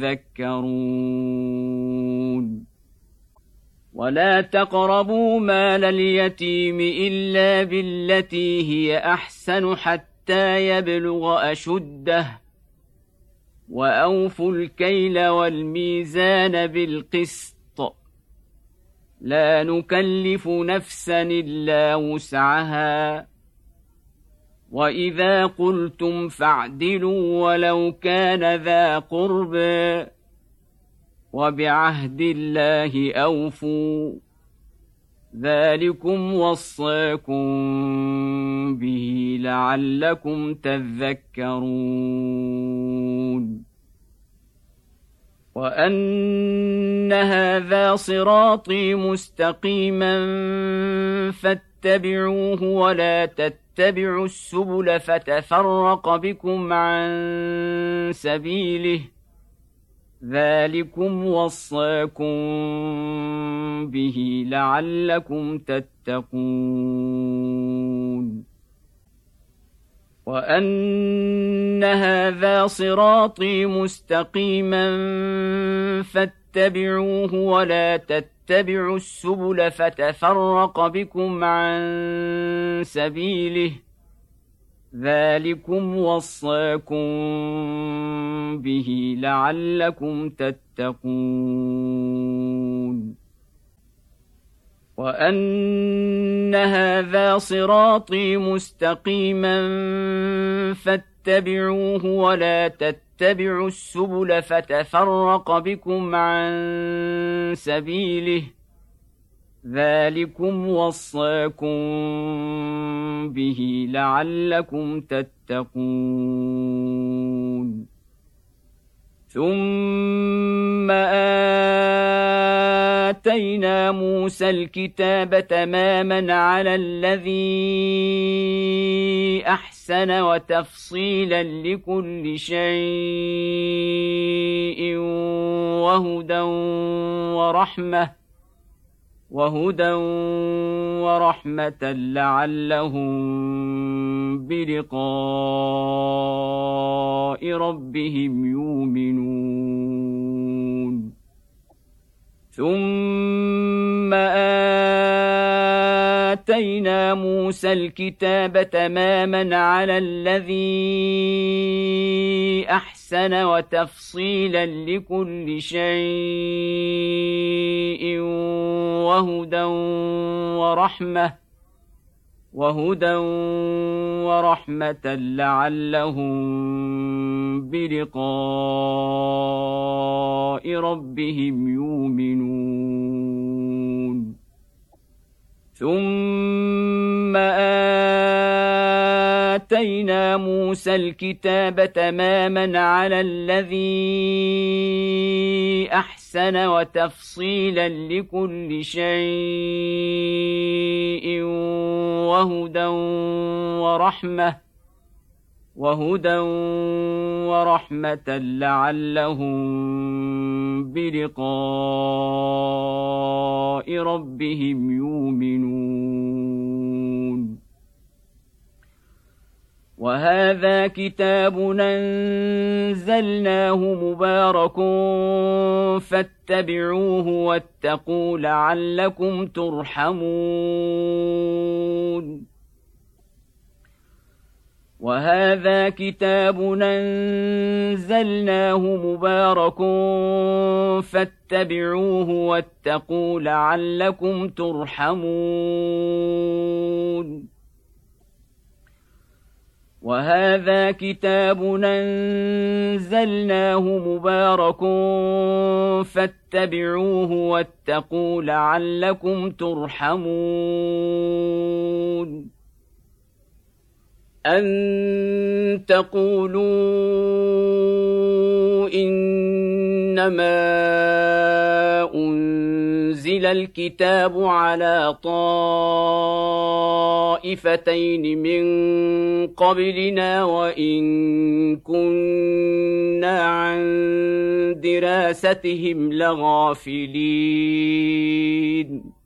تذكرون ولا تقربوا مال اليتيم إلا بالتي هي أحسن حتى يبلغ أشده وأوفوا الكيل والميزان بالقسط لا نكلف نفسا إلا وسعها وإذا قلتم فاعدلوا ولو كان ذا قربى وبعهد الله أوفوا ذلكم وصاكم به لعلكم تذكرون وأن هذا صراطي مستقيما فاتبعوه ولا تتبعوا السبل فتفرق بكم عن سبيله ذلكم وصاكم به لعلكم تتقون وأن هذا صراطي مستقيما فاتبعوه ولا تتبعوا السبل فتفرق بكم عن سبيله ذلكم وصاكم به لعلكم تتقون وأن هذا صراطي مستقيما فاتبعوه ولا تتبعوا السبل فتفرق بكم عن سبيله ذلكم وصاكم به لعلكم تتقون ثم آتينا موسى الكتاب تماما على الذي أحسن وتفصيلا لكل شيء وهدى ورحمة وهدى ورحمة لعلهم بلقاء ربهم يؤمنون ثم آتينا موسى الكتاب تماما على الذي أحسن وتفصيلا لكل شيء وهدى ورحمة وهدى ورحمة لعلهم بلقاء ربهم يؤمنون ثم آتينا موسى الكتاب تماما على الذي أحسن وتفصيلا لكل شيء وهدى ورحمة وهدى ورحمة لعلهم بلقاء ربهم يؤمنون وهذا كتاب أنزلناه مبارك فاتبعوه واتقوا لعلكم ترحمون وهذا كتاب أنزلناه مبارك فاتبعوه واتقوا لعلكم ترحمون وهذا كتاب أنزلناه مبارك فاتبعوه واتقوا لعلكم ترحمون أن تقولوا إنما أنزل الكتاب على طائفتين من قبلنا وإن كنا عن دراستهم لغافلين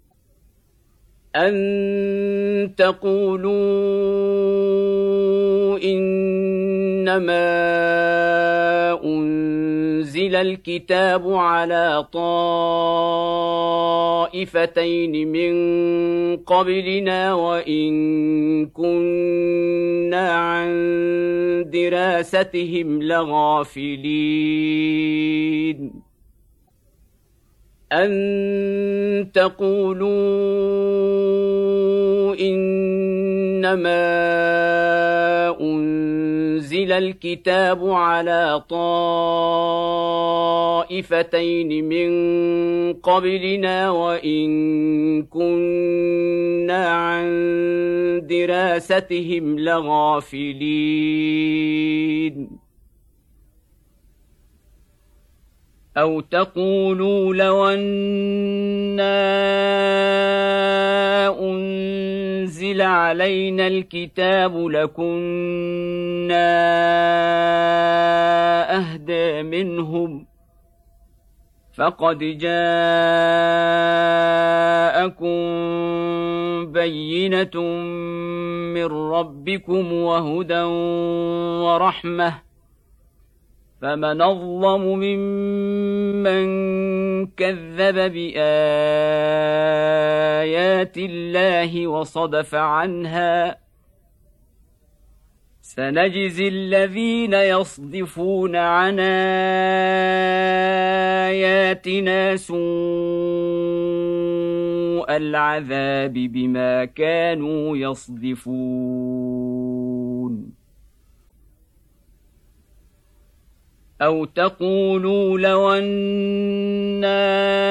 أن تقولوا إنما أنزل الكتاب على طائفتين من قبلنا وإن كنا عن دراستهم لغافلين أن تقولوا إنما أنزل الكتاب على طائفتين من قبلنا وإن كنا عن دراستهم لغافلين أو تقولوا لو أنا أنزل علينا الكتاب لكنا أهدى منهم فقد جاءكم بينة من ربكم وهدى ورحمة فمن أظلم ممن كذب بآيات الله وصدف عنها سنجزي الذين يصدفون عن آياتنا سوء العذاب بما كانوا يصدفون أو تقولوا لو أنا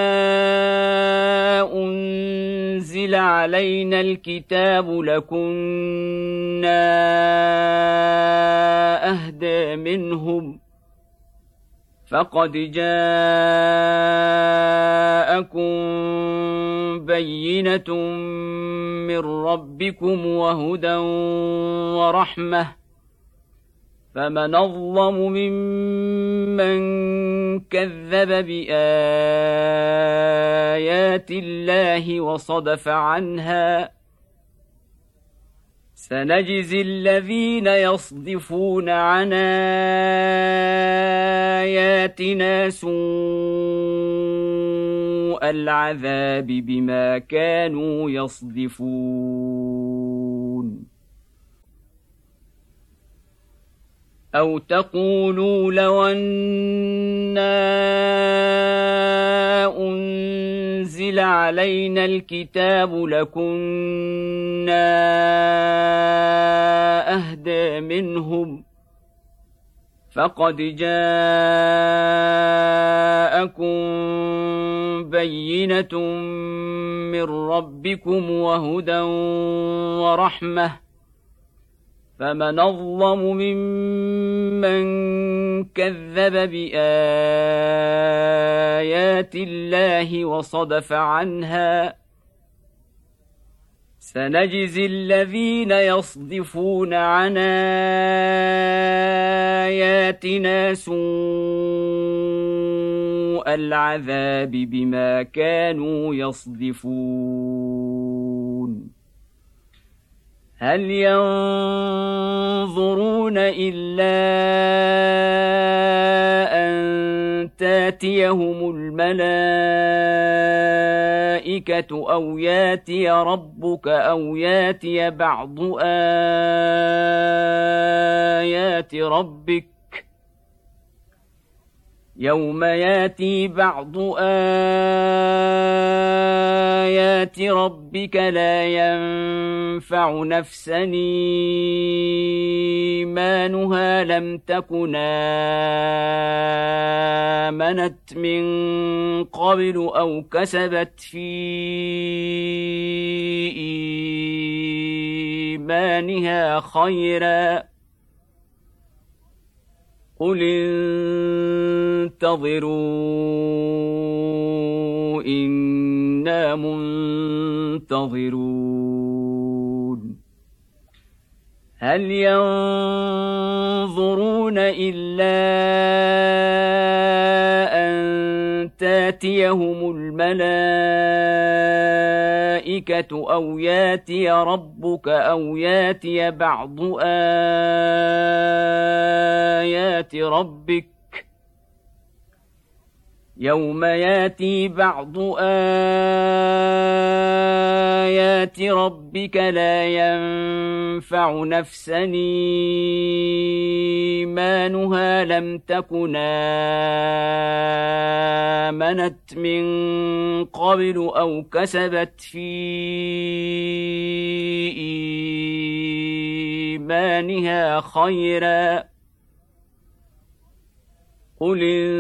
أنزل علينا الكتاب لكنا أهدى منهم فقد جاءكم بينة من ربكم وهدى ورحمة فمن أظلم ممن كذب بآيات الله وصدف عنها سنجزي الذين يصدفون عن آياتنا سوء العذاب بما كانوا يصدفون أو تقولوا لو أنا أنزل علينا الكتاب لكنا أهدى منهم فقد جاءكم بينة من ربكم وهدى ورحمة فمن أظلم ممن كذب بآيات الله وصدف عنها سنجزي الذين يصدفون عن آياتنا سوء العذاب بما كانوا يصدفون هل ينظرون إلا أن تاتيهم الملائكة أو ياتي ربك أو ياتي بعض آيات ربك يوم ياتي بعض آيات ربك لا ينفع نفسا إيمانها لم تكن آمنت من قبل أو كسبت في إيمانها خيرا قل انتظروا إنا منتظرون هل ينظرون إلا أن تاتيهم الملائكة أو ياتي ربك أو ياتي بعض آيات ربك يوم ياتي بعض آيات ربك لا ينفع نفسا إيمانها لم تكن آمنت من قبل أو كسبت في إيمانها خيرا قل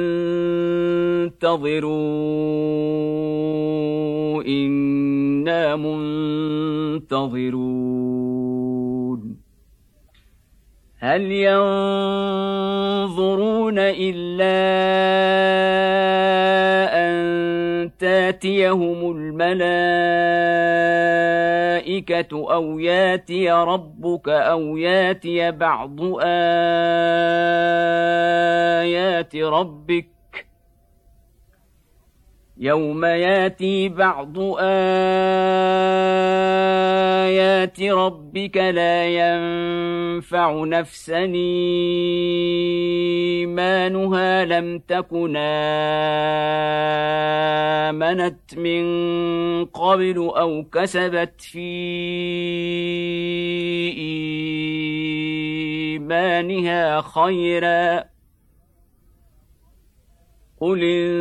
انتظروا إنا منتظرون هل ينظرون إلا أن تاتيهم الملائكة أو ياتي ربك أو ياتي بعض آيات ربك يوم ياتي بعض آيات ربك لا ينفع نفسا إيمانها لم تكن آمنت من قبل أو كسبت في إيمانها خيرا قل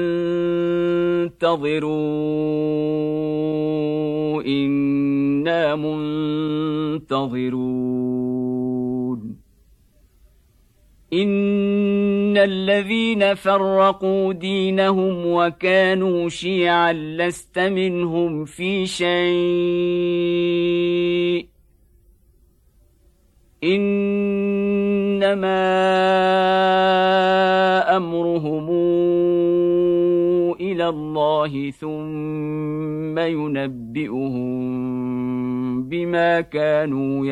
انتظروا إنا منتظرون إن الذين فرقوا دينهم وكانوا شيعا لست منهم في شيء إنما أمرهم إلى الله ثم ينبئهم بما كانوا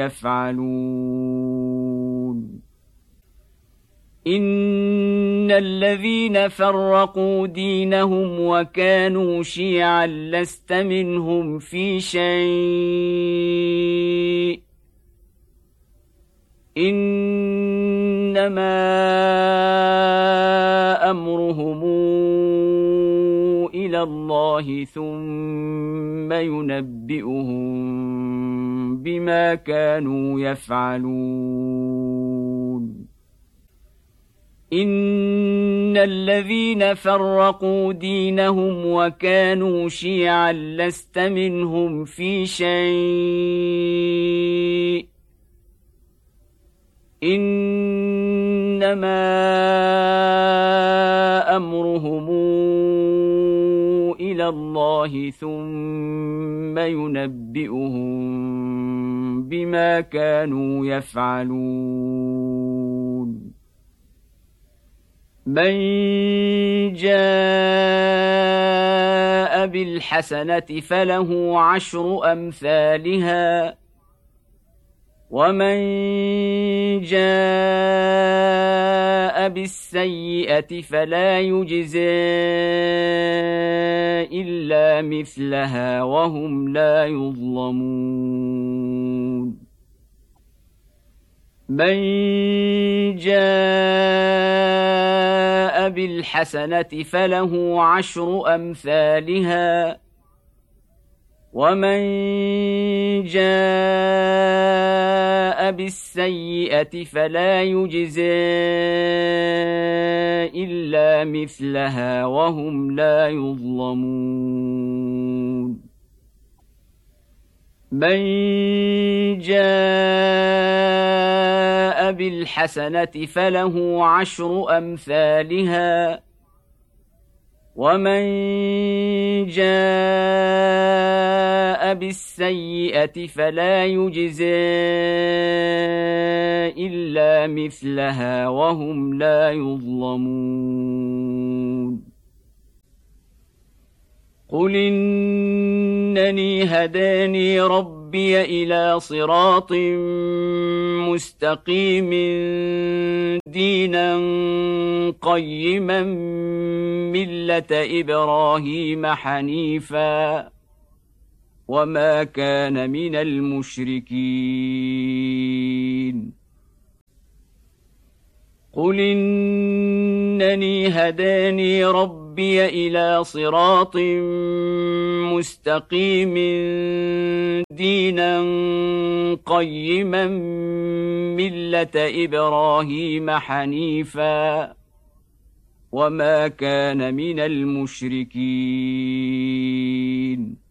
يفعلون إن الذين فرقوا دينهم وكانوا شيعا لست منهم في شيء إنما أمرهم إلى الله ثم ينبئهم بما كانوا يفعلون إن الذين فرقوا دينهم وكانوا شيعا لست منهم في شيء إنما أمرهم إلى الله ثم ينبئهم بما كانوا يفعلون من جاء بالحسنة فله عشر أمثالها ومن جاء بالسيئة فلا يجزى إلا مثلها وهم لا يظلمون من جاء بالحسنة فله عشر أمثالها ومن جاء بالسيئة فلا يجزى إلا مثلها وهم لا يظلمون من جاء بالحسنة فله عشر أمثالها ومن جاء بالسيئة فلا يجزى إلا مثلها وهم لا يظلمون قل إنني هداني ربي إلى صراط مستقيم دينا قيما ملة إبراهيم حنيفا وما كان من المشركين قل إنني هداني ربي إلى صراط مستقيم دينا قيما ملة إبراهيم حنيفا وما كان من المشركين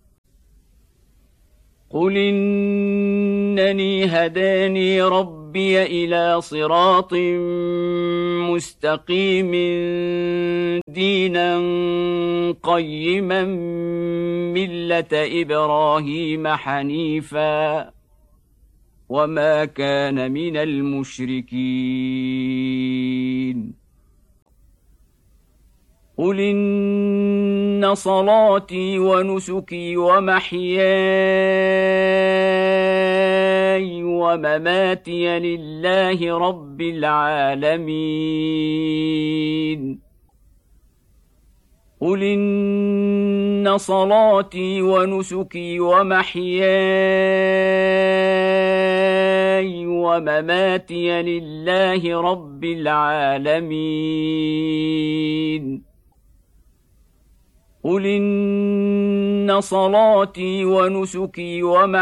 قل إنني هداني ربي إلى صراط مستقيم دينا قيما ملة إبراهيم حنيفا وما كان من المشركين قل إن صلاتي ونسكي ومحياي ومماتي لله رب العالمين قل إن صلاتي ونسكي ومحياي ومماتي لله رب العالمين قل إن صلاتي ونسكي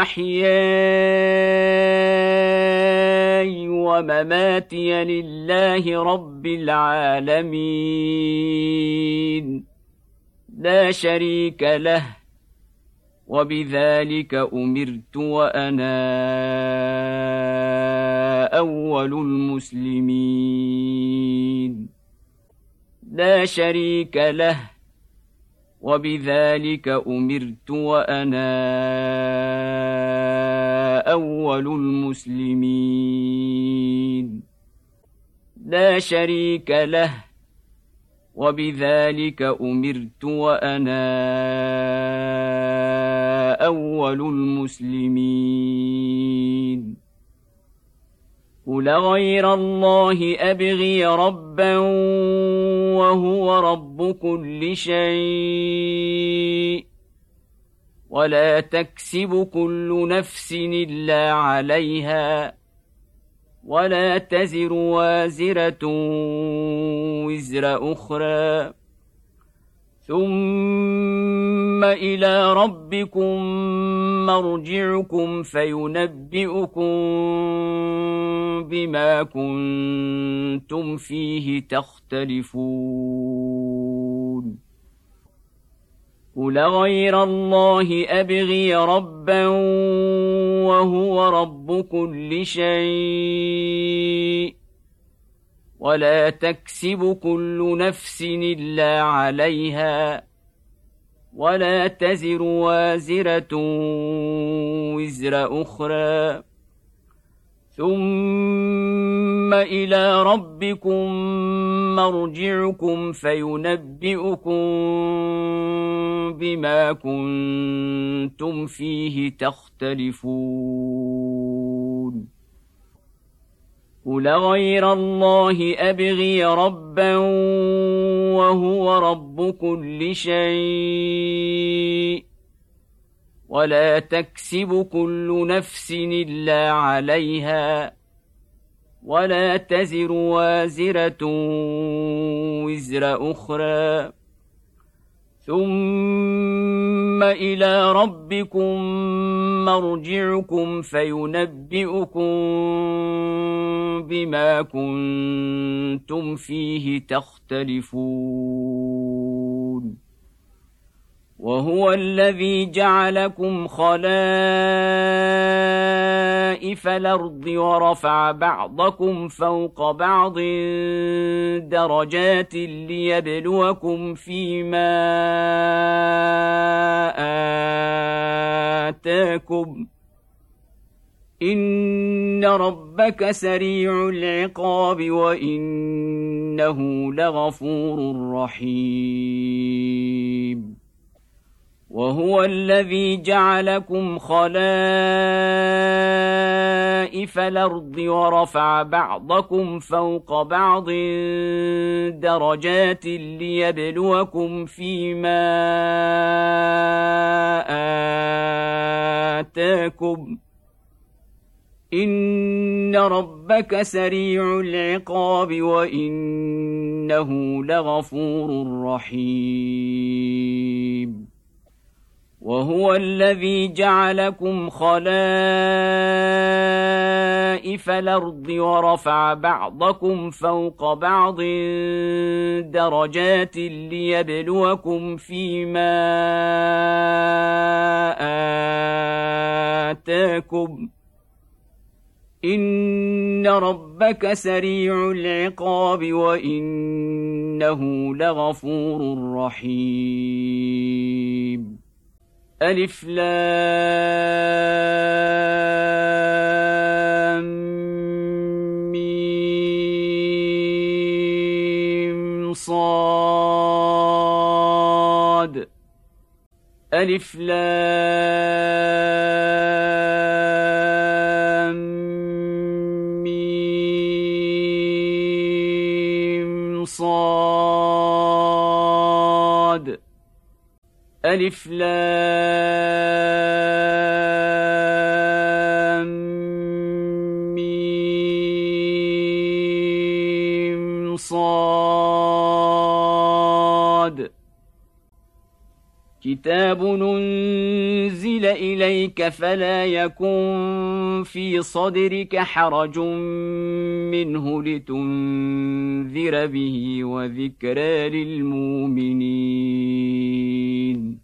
ومحياي ومماتي لله رب العالمين لا شريك له وبذلك أمرت وأنا أول المسلمين لا شريك له وبذلك أمرت وأنا أول المسلمين لا شريك له وبذلك أمرت وأنا أول المسلمين قل غير الله أبغي ربا وهو رب كل شيء ولا تكسب كل نفس إلا عليها ولا تزر وازرة وزر أخرى ثم إلى ربكم مرجعكم فينبئكم بما كنتم فيه تختلفون قل غير الله أبغي ربا وهو رب كل شيء ولا تكسب كل نفس إلا عليها ولا تزر وازرة وزر أخرى ثم إلى ربكم مرجعكم فينبئكم بما كنتم فيه تختلفون قل غير الله أبغي ربا وهو رب كل شيء ولا تكسب كل نفس إلا عليها ولا تزر وازرة وزر أخرى ثم إلى ربكم مرجعكم فينبئكم بما كنتم فيه تختلفون وهو الذي جعلكم خلائف الأرض ورفع بعضكم فوق بعض درجات ليبلوكم فيما آتاكم إن ربك سريع العقاب وإنه لغفور رحيم وهو الذي جعلكم خلائف الأرض ورفع بعضكم فوق بعض درجات ليبلوكم فيما آتاكم إن ربك سريع العقاب وإنه لغفور رحيم وهو الذي جعلكم خلائف الأرض ورفع بعضكم فوق بعض درجات ليبلوكم فيما آتاكم إن ربك سريع العقاب وإنه لغفور رحيم ألف لام ميم صاد ألف لام ميم صاد ألف لام ميم صاد كتاب أنزل إليك فلا يكن في صدرك حرج منه لتنذر به وذكرى للمؤمنين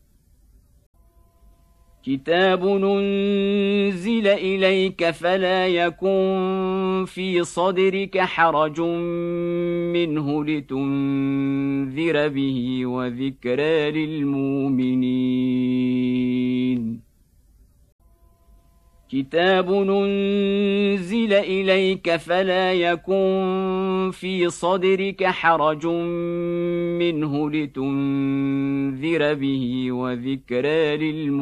كتاب أنزل إليك فلا يكن في صدرك حرج منه لتنذر به وذكرى للمؤمنين كتاب أنزل إليك فلا يكن في صدرك حرج منه لتنذر به وذكرى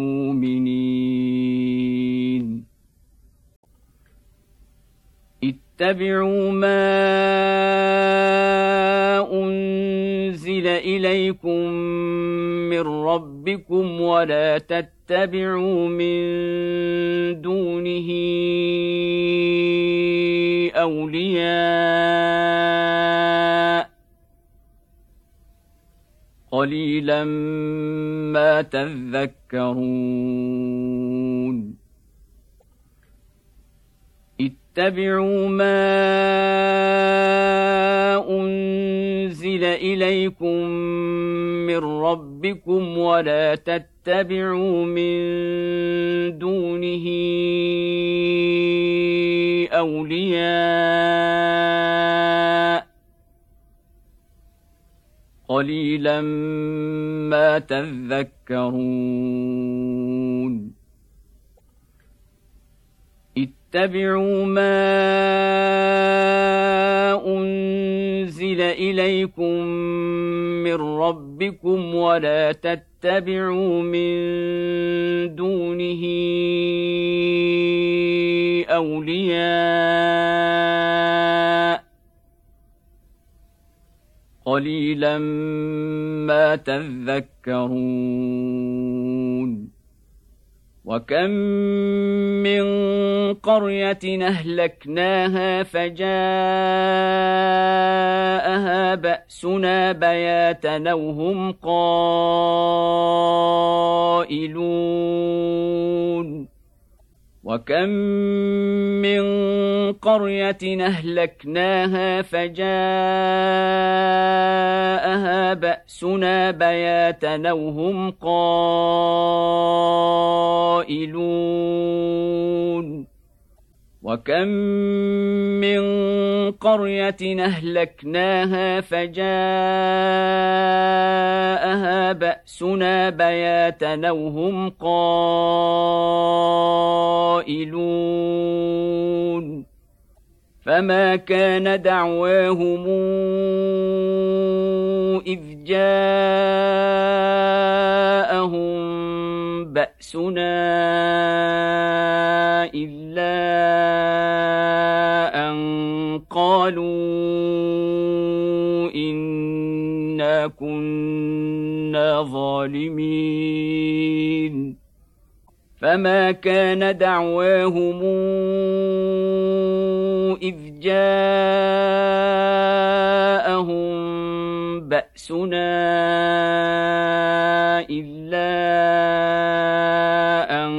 للمؤمنين اتبعوا ما أنزل إليكم من ربكم ولا تتبعوا من دونه أولياء قليلا ما تذكرون اتبعوا ما أنزل إليكم من ربكم ولا تتبعوا من دونه أولياء قليلا ما تذكرون اتبعوا ما أنزل إليكم من ربكم ولا تتبعوا من دونه أولياء قليلا ما تذكرون وكم من قرية أهلكناها فجاءها بأسنا بياتا وهم قائلون وكم من قرية أهلكناها فجاءها بأسنا بياتا وهم قائلون وكم من قرية أهلكناها فجاءها بأسنا بياتا وهم قائلون فما كان دعواهم إذ جاءهم بأسنا إلا أن قالوا إنا كنا ظالمين فما كان دعواهم إذ جاءهم بأسنا إلا أن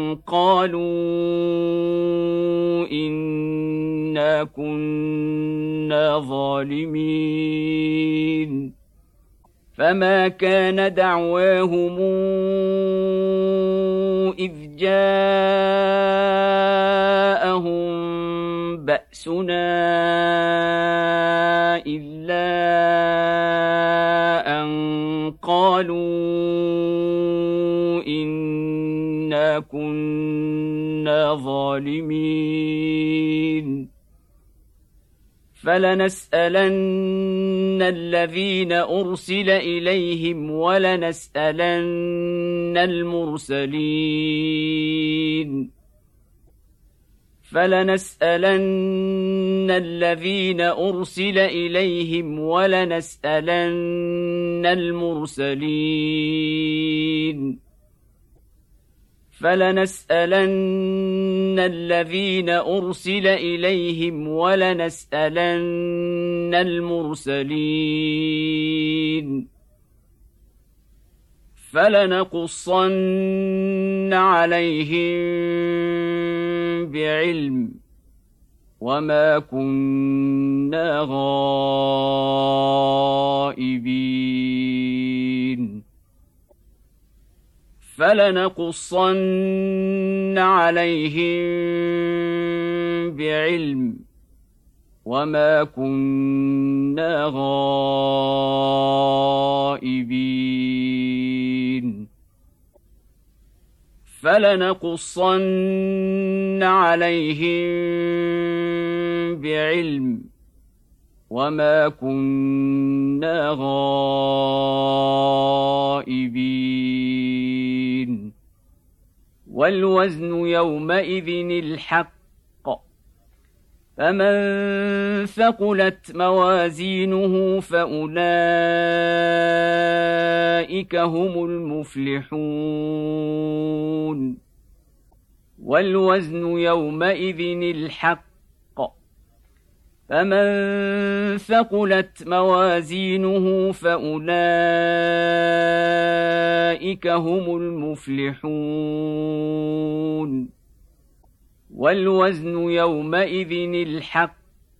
قالوا إنا كنا ظالمين فما كان دعواهم إذ جاءهم بأسنا إلا أن قالوا إنا كنا ظالمين فلنسألن الذين أرسل إليهم ولنسألن المرسلين فلنسألن الذين أرسل إليهم ولنسألن المرسلين المرسلين فلنسألن الذين أرسل إليهم ولنسألن المرسلين فلنقصن عليهم بعلم وما كنا غائبين فلنقصن عليهم بعلم وما كنا غائبين فلنقصن عليهم بعلم وما كنا غائبين والوزن يومئذ الحق فمن ثقلت موازينه فأولئك هم المفلحون والوزن يومئذ الحق فمن ثقلت موازينه فأولئك هم المفلحون والوزن يومئذ الحق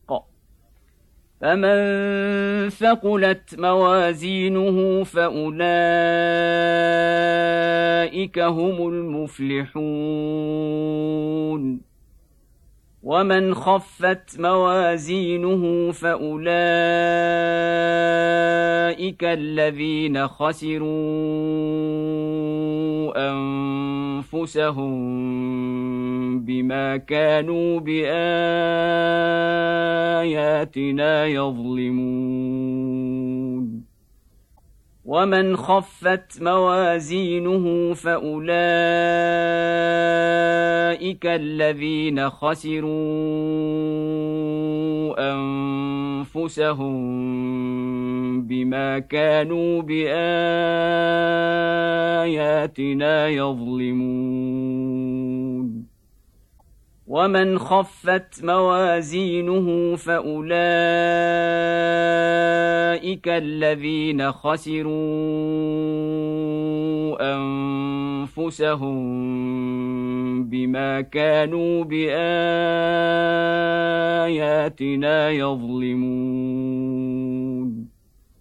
فمن ثقلت موازينه فأولئك هم المفلحون ومن خفت موازينه فأولئك الذين خسروا أنفسهم بما كانوا بآياتنا يظلمون ومن خفت موازينه فأولئك الذين خسروا أنفسهم بما كانوا بآياتنا يظلمون ومن خفت موازينه فأولئك الذين خسروا أنفسهم بما كانوا بآياتنا يظلمون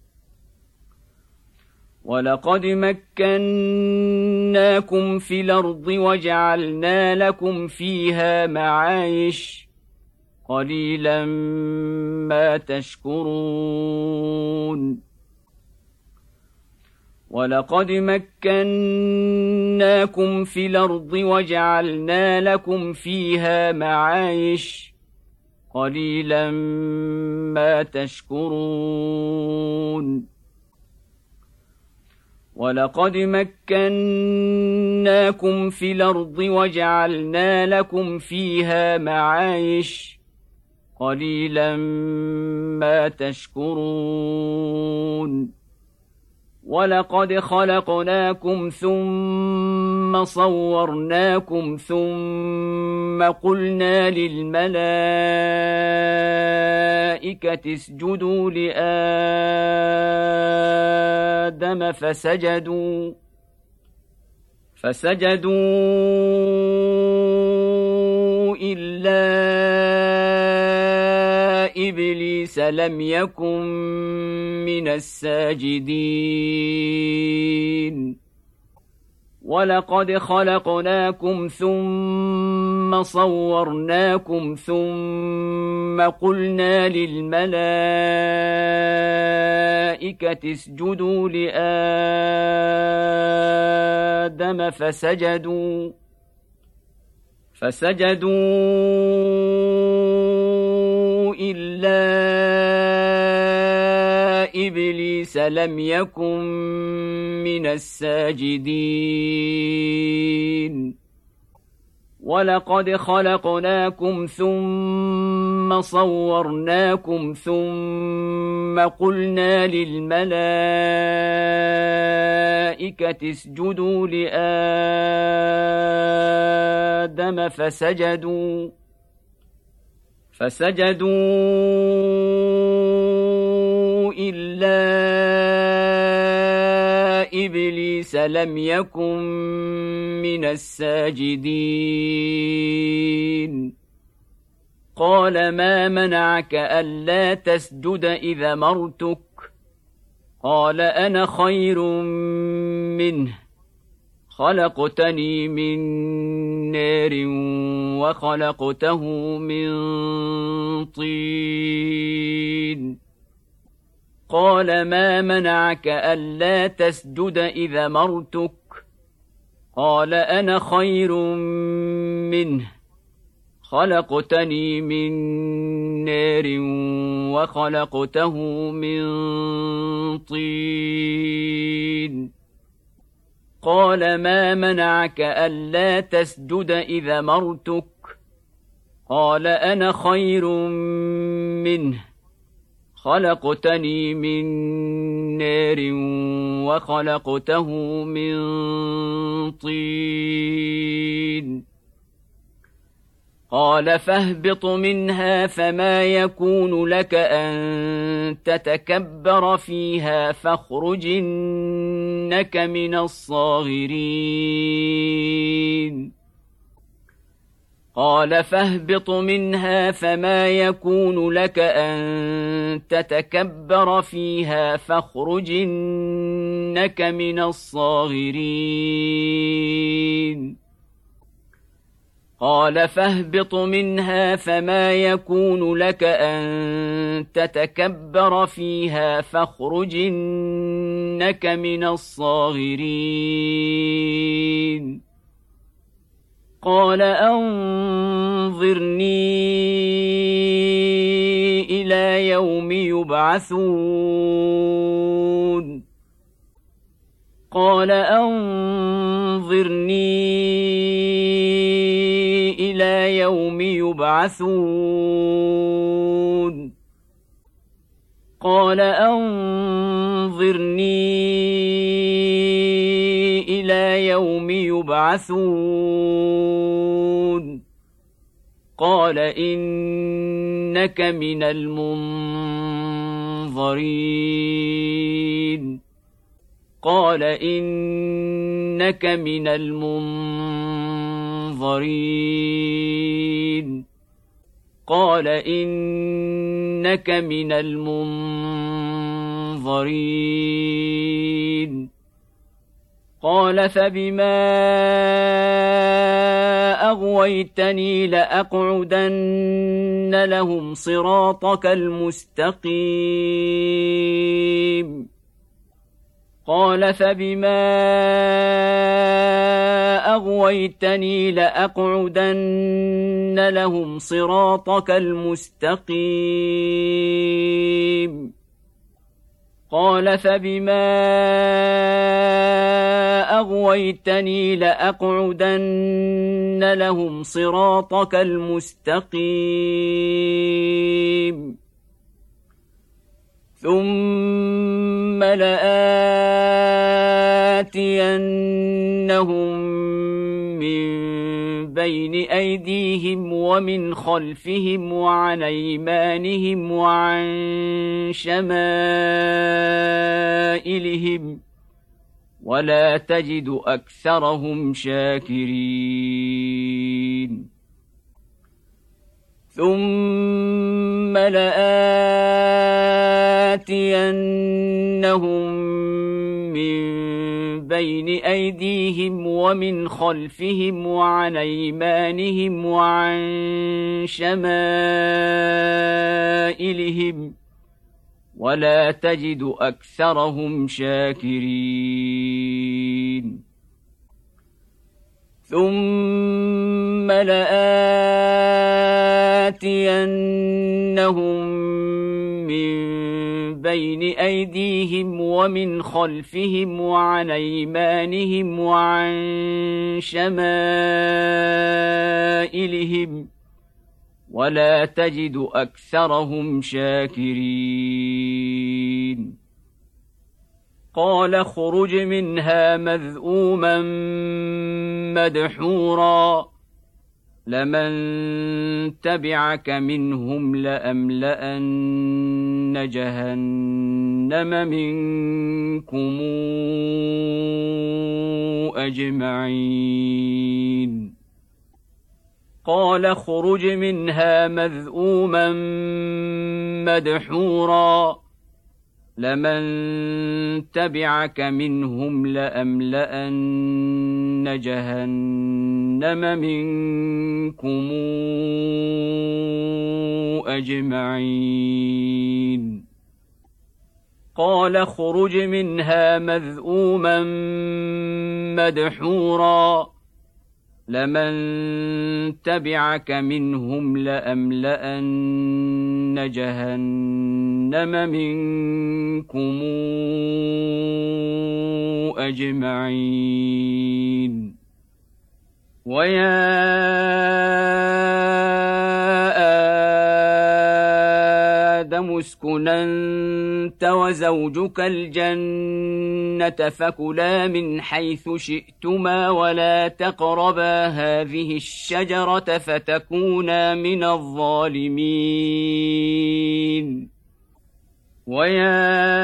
ولقد مكناكم في الأرض وجعلنا لكم فيها معايش قليلا ما تشكرون ولقد مكناكم في الأرض وجعلنا لكم فيها معايش قليلا ما تشكرون ولقد مكناكم في الأرض وجعلنا لكم فيها معايش قليلا ما تشكرون ولقد خلقناكم ثم صورناكم ثم قلنا للملائكة اسجدوا لآدم فسجدوا فسجدوا إلا إبليس لم يكن من الساجدين ولقد خلقناكم ثم صورناكم ثم قلنا للملائكة اسجدوا لآدم فسجدوا فسجدوا إلا إبليس لم يكن من الساجدين ولقد خلقناكم ثم ثم صورناكم ثم قلنا للملائكة اسجدوا لآدم فسجدوا فسجدوا إلا إبليس لم يكن من الساجدين قال ما منعك ألا تسجد إذا أمرتك قال أنا خير منه خلقتني من نار وخلقته من طين قال ما منعك ألا تسجد إذا أمرتك قال أنا خير منه خلقتني من نار وخلقته من طين قال ما منعك ألا تسجد إذا أمرتك قال أنا خير منه خلقتني من نار وخلقته من طين قال فاهبط منها فما يكون لك أن تتكبر فيها فاخرج إنك من الصاغرين قال فاهبط منها فما يكون لك أن تتكبر فيها فاخرج إنك من الصاغرين قال فاهبط منها فما يكون لك أن تتكبر فيها فاخرج إنك من الصاغرين قال أنظرني إلى يوم يبعثون قال أنظرني إلى يوم يبعثون قال أنظرني إلى يوم يبعثون قال إنك من المنظرين قال إنك من المنظرين قال إنك من المنظرين قال فبما أغويتني لأقعدن لهم صراطك المستقيم قال فبما أغويتني لأقعدن لهم صراطك المستقيم قال فبما أغويتني لأقعدن لهم صراطك المستقيم ثم لآتينهم من بين أيديهم ومن خلفهم وعن أيمانهم وعن شمائلهم ولا تجد أكثرهم شاكرين ثم لآتينهم من بين أيديهم ومن خلفهم وعن أيمانهم وعن شمائلهم ولا تجد أكثرهم شاكرين ثم لآتينهم من بين أيديهم ومن خلفهم وعن أيمانهم وعن شمائلهم ولا تجد أكثرهم شاكرين قال اخرج منها مذءوما مدحورا لمن تبعك منهم لأملأن جهنم منكم أجمعين قال اخرج منها مذءوما مدحورا لمن تبعك منهم لأملأن جهنم منكم أجمعين قال اخرج منها مذءوما مدحورا لمن تبعك منهم لأملأن جهنم منكم أجمعين ويا آدم اسكن أنت وزوجك الجنة فكلا من حيث شئتما ولا تقربا هذه الشجرة فتكونا من الظالمين ويا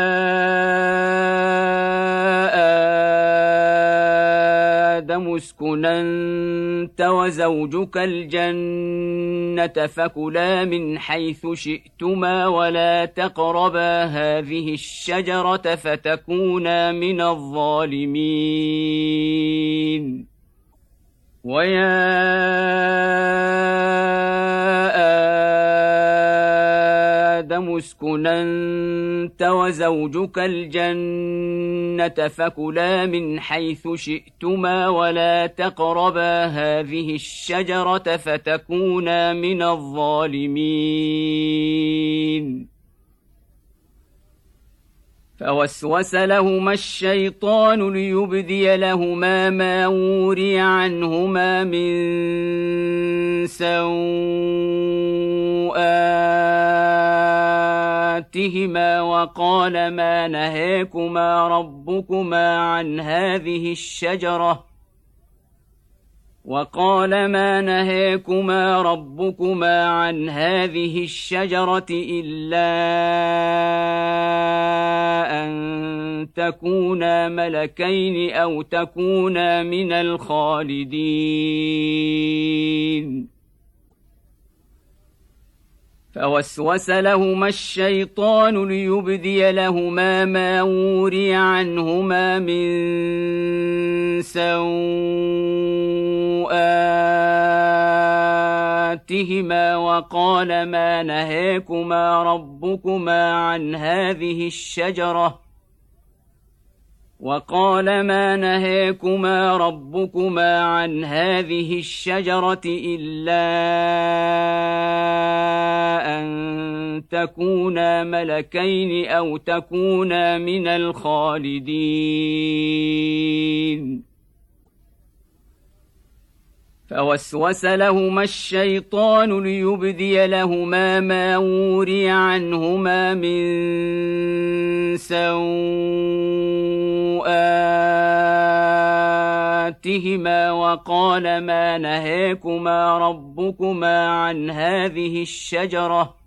آدم اسكن أنت وزوجك الجنة فكلا من حيث شئتما ولا تقربا هذه الشجرة فتكونا من الظالمين ويا آدم اسكن أنت وزوجك الجنة فكلا من حيث شئتما ولا تقربا هذه الشجرة فتكونا من الظالمين فوسوس لهما الشيطان ليبدي لهما ما وري عنهما من سوآتهما وقال ما نهاكما ربكما عن هذه الشجرة وقال ما نهاكما ربكما عن هذه الشجرة إلا أن تكونا ملكين أو تكونا من الخالدين فوسوس لهما الشيطان ليبدي لهما ما وري عنهما من سوآتهما وقال ما نهاكما ربكما عن هذه الشجرة وقال ما نهاكما ربكما عن هذه الشجرة إلا أن تكونا ملكين أو تكونا من الخالدين فوسوس لهما الشيطان ليبدي لهما ما وري عنهما من سوآتهما وقال ما نهاكما ربكما عن هذه الشجرة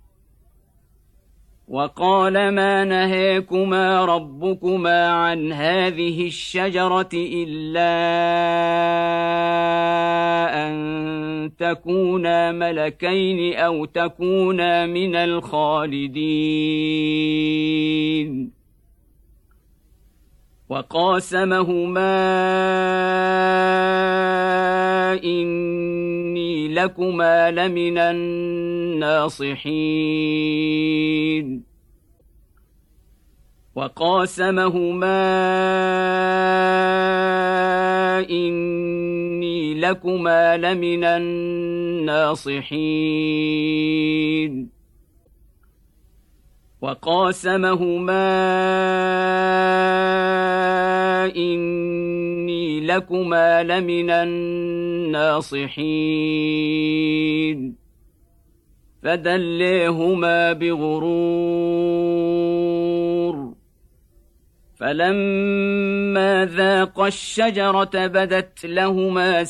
وقال ما نهاكما ربكما عن هذه الشجرة إلا أن تكونا ملكين أو تكونا من الخالدين وقاسمهما إني لكما لمن الناصحين وقاسمهما إني لكما لمن الناصحين وقاسمهما إني لكما لمن الناصحين فدليهما بغرور فلما ذاقا الشجرة بدت لهما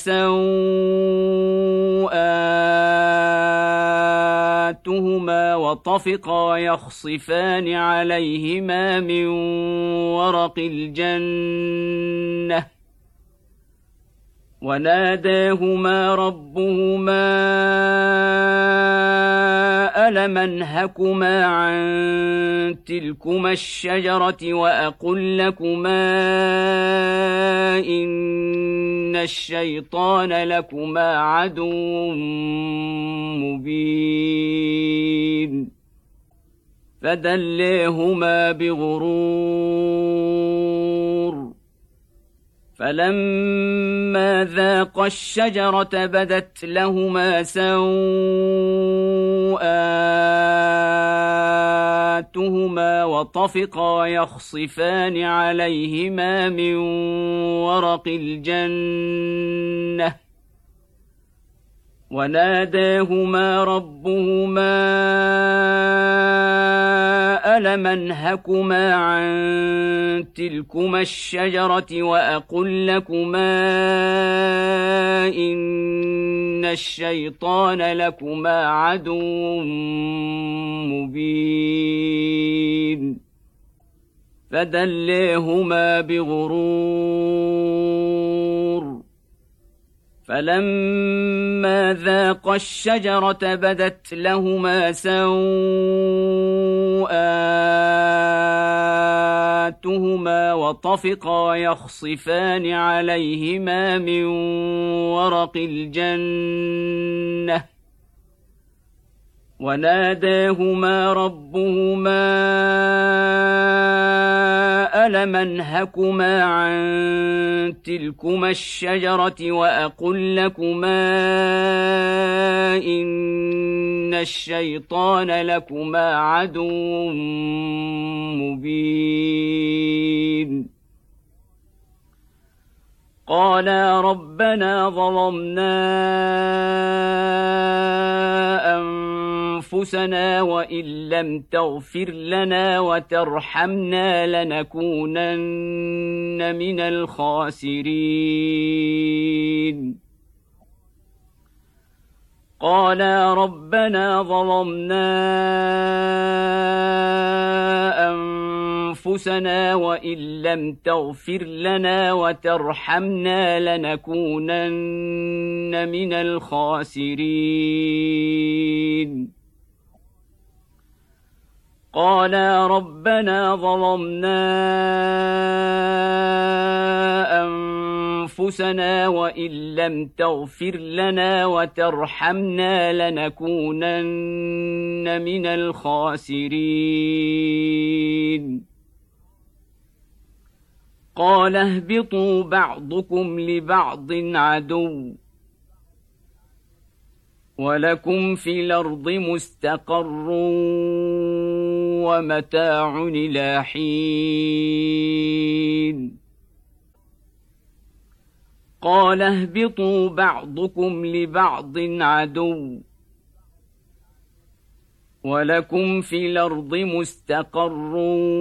سوءاتهما وطفقا يخصفان عليهما من ورق الجنة وناداهما ربهما ألم أنهكما عن تلكما الشجرة وأقل لكما إن الشيطان لكما عدو مبين فدليهما بغرور فلما ذاقا الشجرة بدت لهما سوءاتهما وطفقا يخصفان عليهما من ورق الجنة وناداهما ربهما ألم أنهكما عن تلكما الشجرة وأقل لكما إن الشيطان لكما عدو مبين فدليهما بغرور فلما ذاقا الشجرة بدت لهما سوءاتهما وطفقا يخصفان عليهما من ورق الجنة وناداهما ربهما ألم أنهكما عن تلكما الشجرة وأقل لكما إن الشيطان لكما عدو مبين قالا ربنا ظلمنا أنفسنا وإن لم تغفر لنا وترحمنا لنكونن من الخاسرين قالا ربنا ظلمنا أنفسنا وإن لم تغفر لنا وترحمنا لنكونن من الخاسرين قالا ربنا ظلمنا أنفسنا وإن لم تغفر لنا وترحمنا لنكونن من الخاسرين قال اهبطوا بعضكم لبعض عدو ولكم في الأرض مستقر ومتاع إلى حين قال اهبطوا بعضكم لبعض عدو ولكم في الأرض مستقر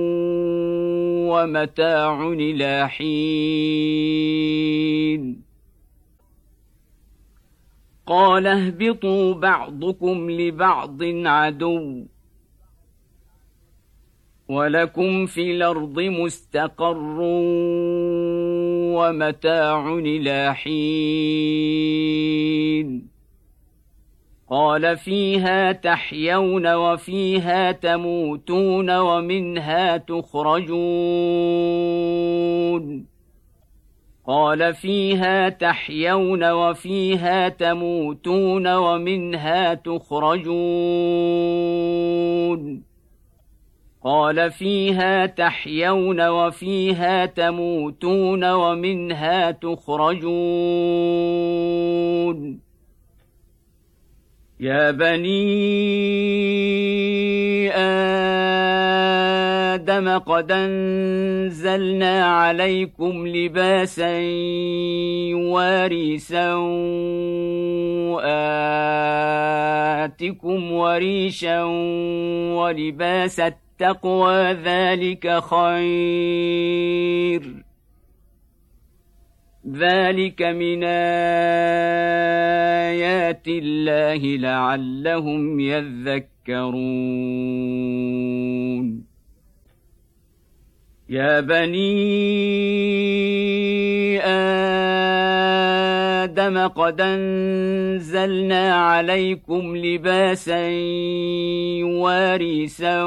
ومتاع إلى حين قال اهبطوا بعضكم لبعض عدو ولكم في الأرض مستقر ومتاع إلى حين قال فيها تحيون وفيها تموتون ومنها تخرجون قال فيها تحيون وفيها تموتون ومنها تخرجون قال فيها تحيون وفيها تموتون ومنها تخرجون يا بني آدم قد أنزلنا عليكم لباسا يواري سوآتكم وريشا ولباس التقوى ذلك خير ذلك من آيات الله لعلهم يذكرون يا بني آدم قد أنزلنا عليكم لباسا يواري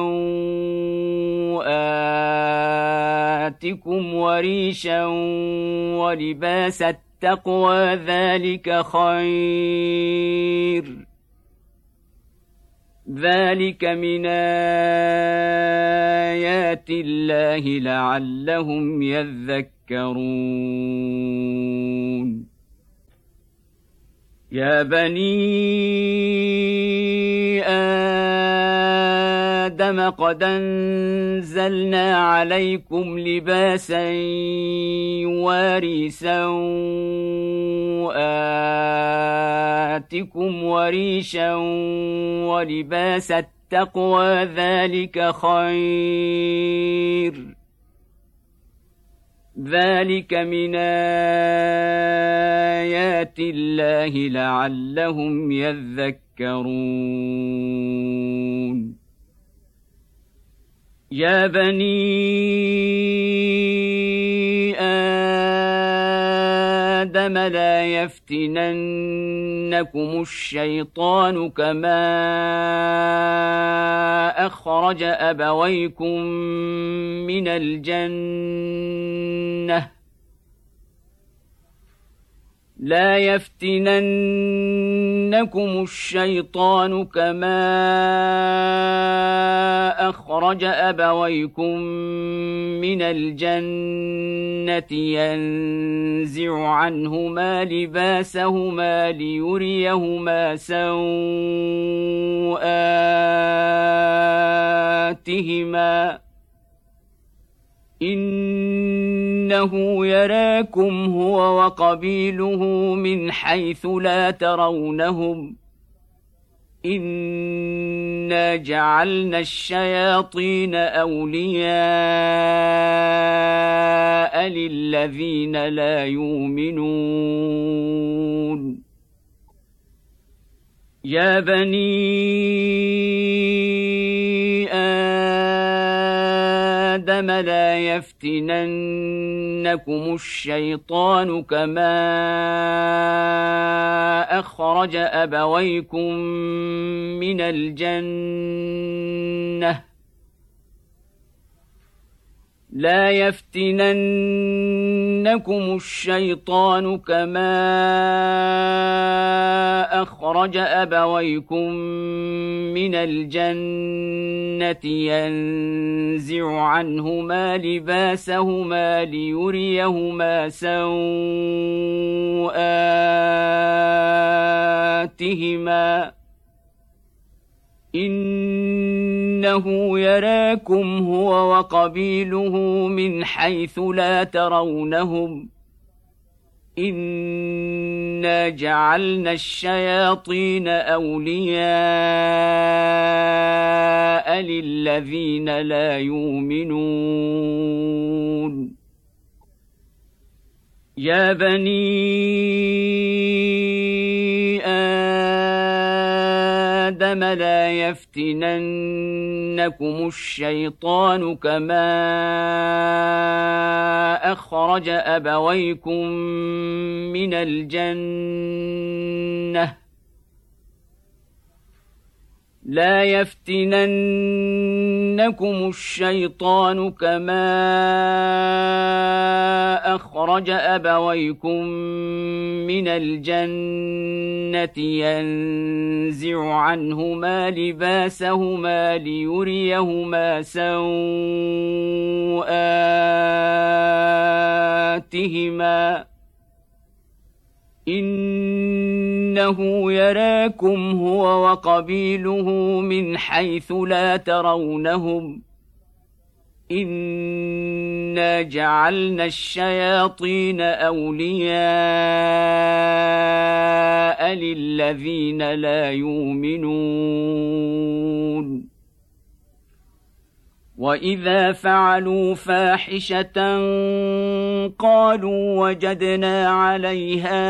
سوآتكم وريشا ولباس التقوى ذلك خير ذلك من آيات الله لعلهم يذكرون يا بني آدم قد أنزلنا عليكم لباسا يواري سوآتكم وريشا ولباس التقوى ذلك خير ذلك من آيات الله لعلهم يذكرون يا بني آدم لا يفتننكم الشيطان كما أخرج أبويكم من الجنة لا يفتننكم الشيطان كما أخرج أبويكم من الجنة ينزع عنهما لباسهما ليريهما سوآتهما إنه يراكم هو وقبيله من حيث لا ترونهم إنا جعلنا الشياطين أولياء للذين لا يؤمنون يا بني آدم لا يفتننكم الشيطان كما أخرج أبويكم من الجنة لا يفتننكم الشيطان كما أخرج أبويكم من الجنة ينزع عنهما لباسهما ليريهما سوآتهما إنه يراكم هو وقبيله من حيث لا ترونهم إنا جعلنا الشياطين أولياء للذين لا يؤمنون يا بني آدم لا يفتننكم الشيطان كما أخرج أبويكم من الجنة لا يفتننكم الشيطان كما أخرج أبويكم من الجنة ينزع عنهما لباسهما ليريهما سوآتهما إنه يراكم هو وقبيله من حيث لا ترونهم إنا جعلنا الشياطين أولياء للذين لا يؤمنون وإذا فعلوا فاحشة قالوا وجدنا عليها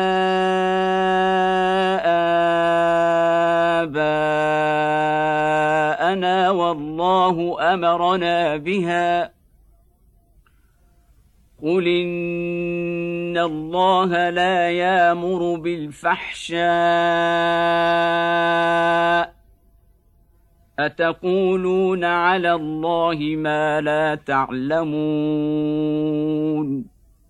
آباءنا والله أمرنا بها قل إن الله لا يأمر بالفحشاء أتقولون على الله ما لا تعلمون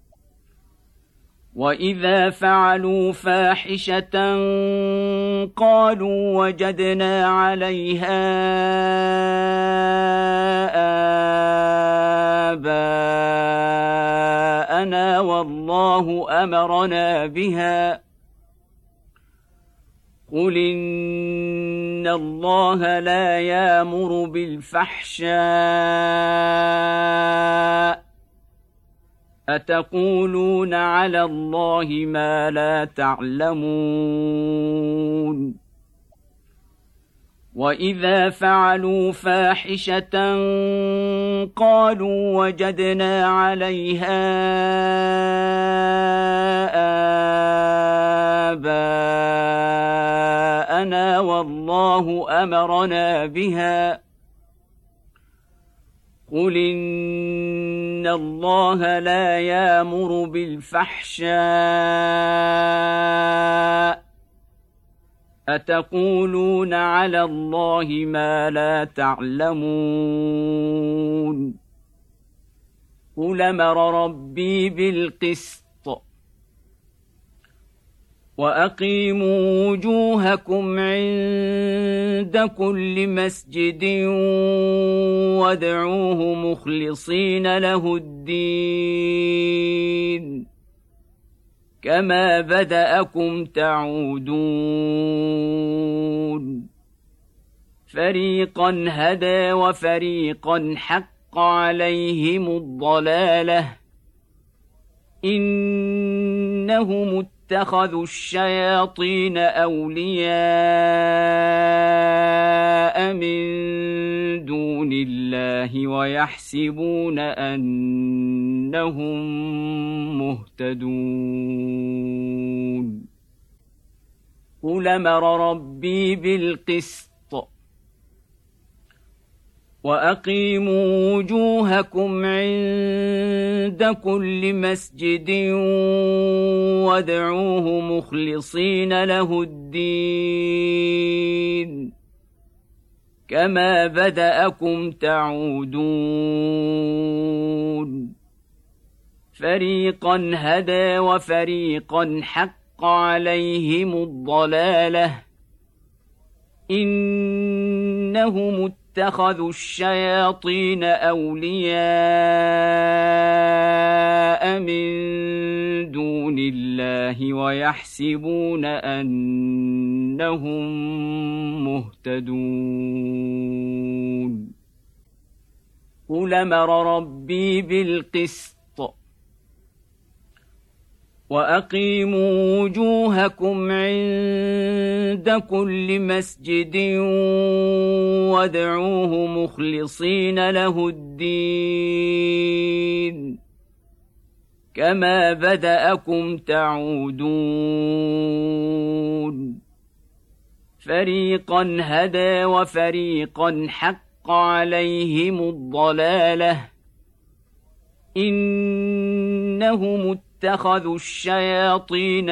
وإذا فعلوا فاحشة قالوا وجدنا عليها آباءنا والله أمرنا بها قل إن الله لا يأمر بالفحشاء أتقولون على الله ما لا تعلمون وإذا فعلوا فاحشة قالوا وجدنا عليها آباءنا والله أمرنا بها قل إن الله لا يأمر بالفحشاء أتقولون على الله ما لا تعلمون قل أمر ربي بالقسط وأقيموا وجوهكم عند كل مسجد وادعوه مخلصين له الدين كما بدأكم تعودون فريقا هدى وفريقا حق عليهم الضلالة إنهم اتخذوا الشياطين أولياء من دون الله ويحسبون أنهم مهتدون قل أمر ربي بالقسط وأقيموا وجوهكم عند كل مسجد وادعوه مخلصين له الدين كما بدأكم تعودون فريقا هدى وفريقا حق عليهم الضلالة إنهم اتخذوا الشياطين أولياء من دون الله ويحسبون أنهم مهتدون قل أمر ربي بالقسط وأقيموا وجوهكم عند كل مسجد وادعوه مخلصين له الدين كما بدأكم تعودون فريقا هدى وفريقا حق عليهم الضلالة إنهم اتخذوا الشياطين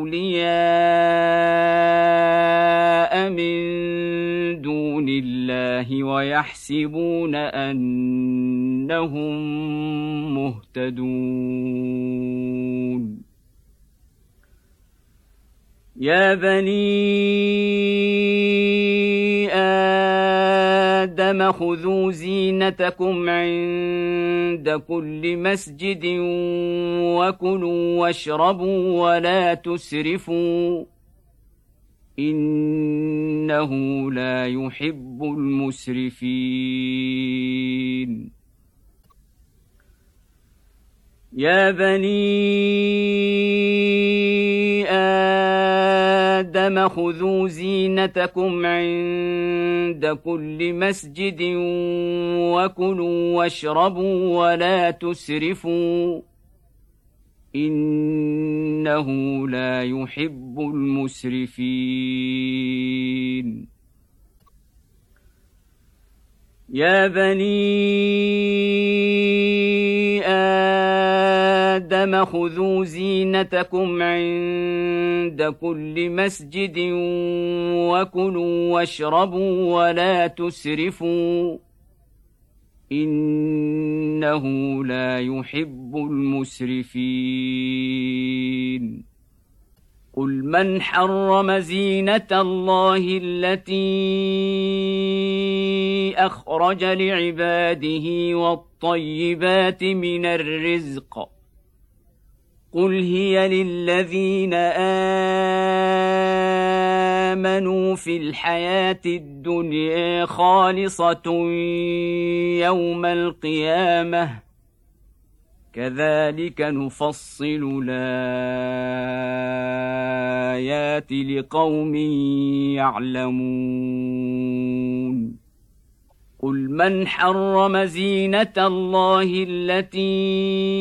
أولياء من دون الله ويحسبون أنهم مهتدون يا بني آدم خذوا زينتكم عند كل مسجد وكلوا واشربوا ولا تسرفوا إنه لا يحب المسرفين يا بني آدم خذوا زينتكم عند كل مسجد وكلوا واشربوا ولا تسرفوا إنه لا يحب المسرفين يا بني آدم خذوا زينتكم عند كل مسجد وكلوا واشربوا ولا تسرفوا إنه لا يحب المسرفين قل من حرم زينة الله التي أخرج لعباده والطيبات من الرزق قل هي للذين آمنوا في الحياة الدنيا خالصة يوم القيامة كذلك نفصل الآيات لقوم يعلمون قل من حرم زينة الله التي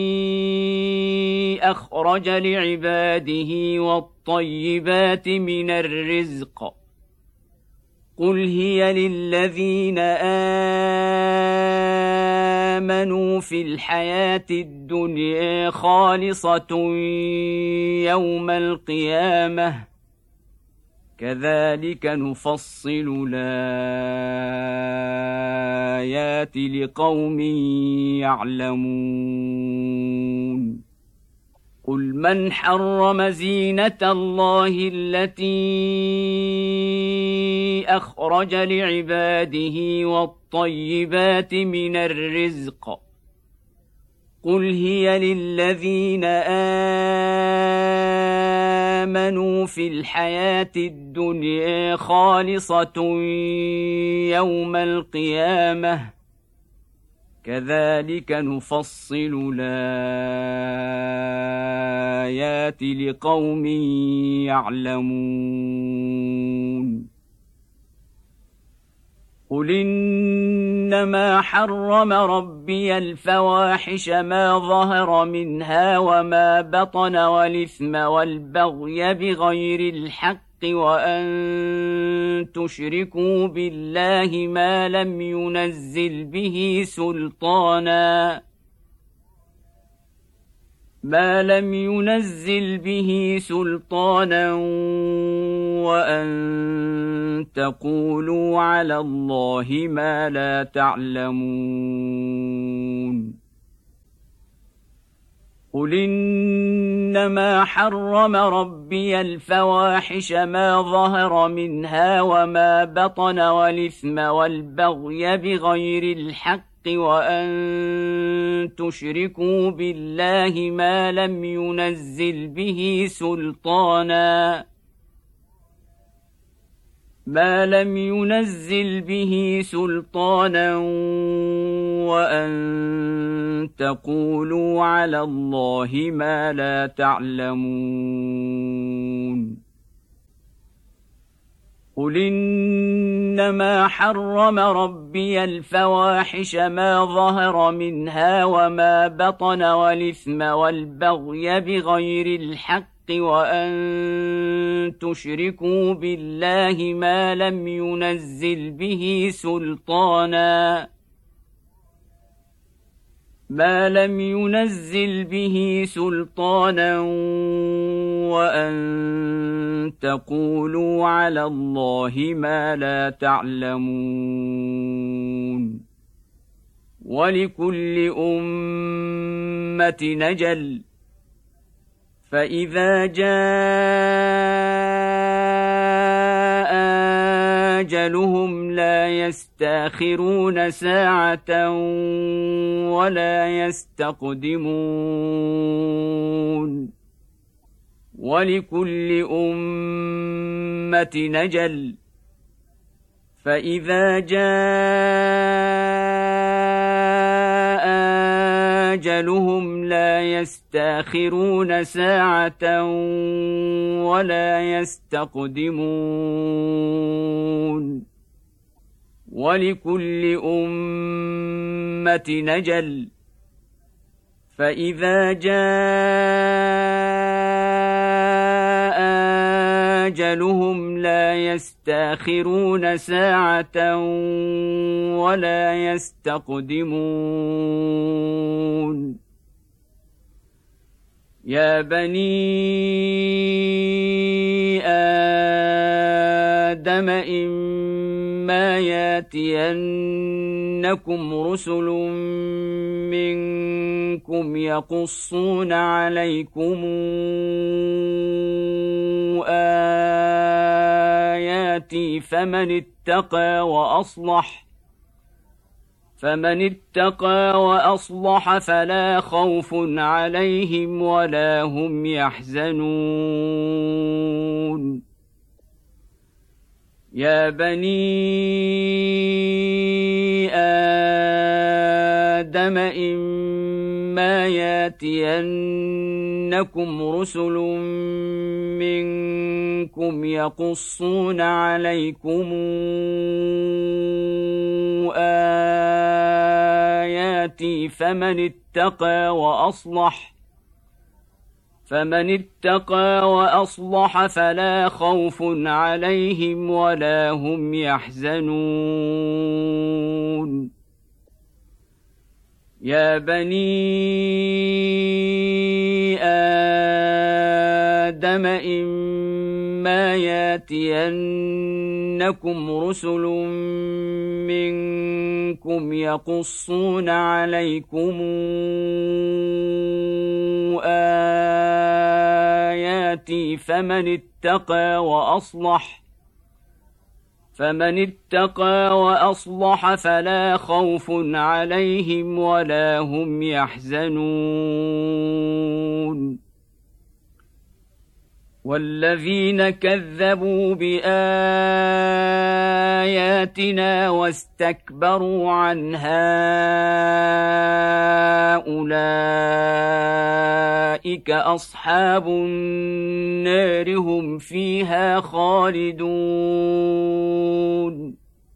أخرج لعباده والطيبات من الرزق قل هي للذين آمنوا في الحياة الدنيا خالصة يوم القيامة كذلك نفصل الآيات لقوم يعلمون قل من حرم زينة الله التي أخرج لعباده والطيبات من الرزق قل هي للذين آمنوا في الحياة الدنيا خالصة يوم القيامة كذلك نفصل الآيات لقوم يعلمون قل إنما حرم ربي الفواحش ما ظهر منها وما بطن والإثم والبغي بغير الحق وأن تشركوا بالله ما لم ينزل به سلطانا ما لم ينزل به سلطانا وأن تقولوا على الله ما لا تعلمون قل إنما حرم ربي الفواحش ما ظهر منها وما بطن والإثم والبغي بغير الحق وأن تشركوا بالله ما لم ينزل به سلطانا ما لم ينزل به سلطانا وأن تقولوا على الله ما لا تعلمون قل إنما حرم ربي الفواحش ما ظهر منها وما بطن والإثم والبغي بغير الحق وأن تشركوا بالله ما لم ينزل به سلطانا ما لم ينزل به سلطانا وأن تقولوا على الله ما لا تعلمون ولكل أمة نجل فإذا جاء أجلهم لا يستأخرون ساعة ولا يستقدمون ولكل أمة نجل فإذا جاء أجلهم لا يستاخرون ساعة ولا يستقدمون ولكل أمة نجل فإذا جاء أجلهم لا يستاخرون ساعة ولا يستقدمون يا بني آدم إما ياتينكم رسل منكم يقصون عليكم آياتي فمن اتقى وأصلح فمن اتقى وأصلح فلا خوف عليهم ولا هم يحزنون يا بني آدم إما ياتينكم رسل منكم يقصون عليكم آياتي فمن اتقى وأصلح فمن اتقى وأصلح فلا خوف عليهم ولا هم يحزنون يا بني آدم إما ياتينكم رسل منكم يقصون عليكم آياتي فمن اتقى وأصلح فمن اتقى وأصلح فلا خوف عليهم ولا هم يحزنون والذين كذبوا بآياتنا واستكبروا عنها أولئك أصحاب النار هم فيها خالدون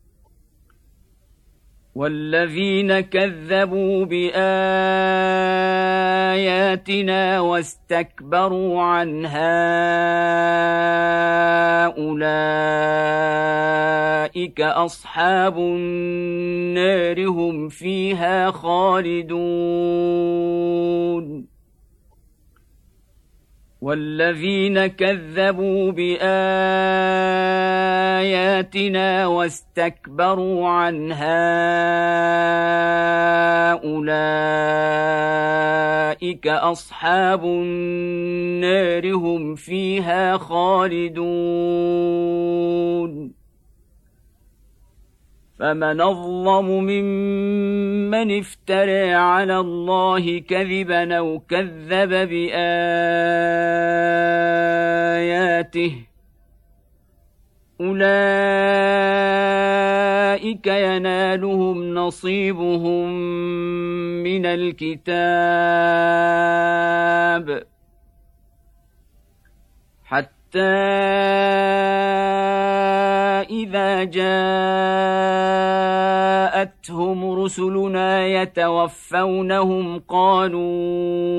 والذين كذبوا بآياتنا واستكبروا عنها أولئك أصحاب النار هم فيها خالدون والذين كذبوا بآياتنا واستكبروا عنها أولئك أصحاب النار هم فيها خالدون فمن أظلم ممن افترى على الله كذبا أو كذب بآياته أولئك ينالهم نصيبهم من الكتاب حتى إذا جاءتهم رسلنا يتوفونهم قالوا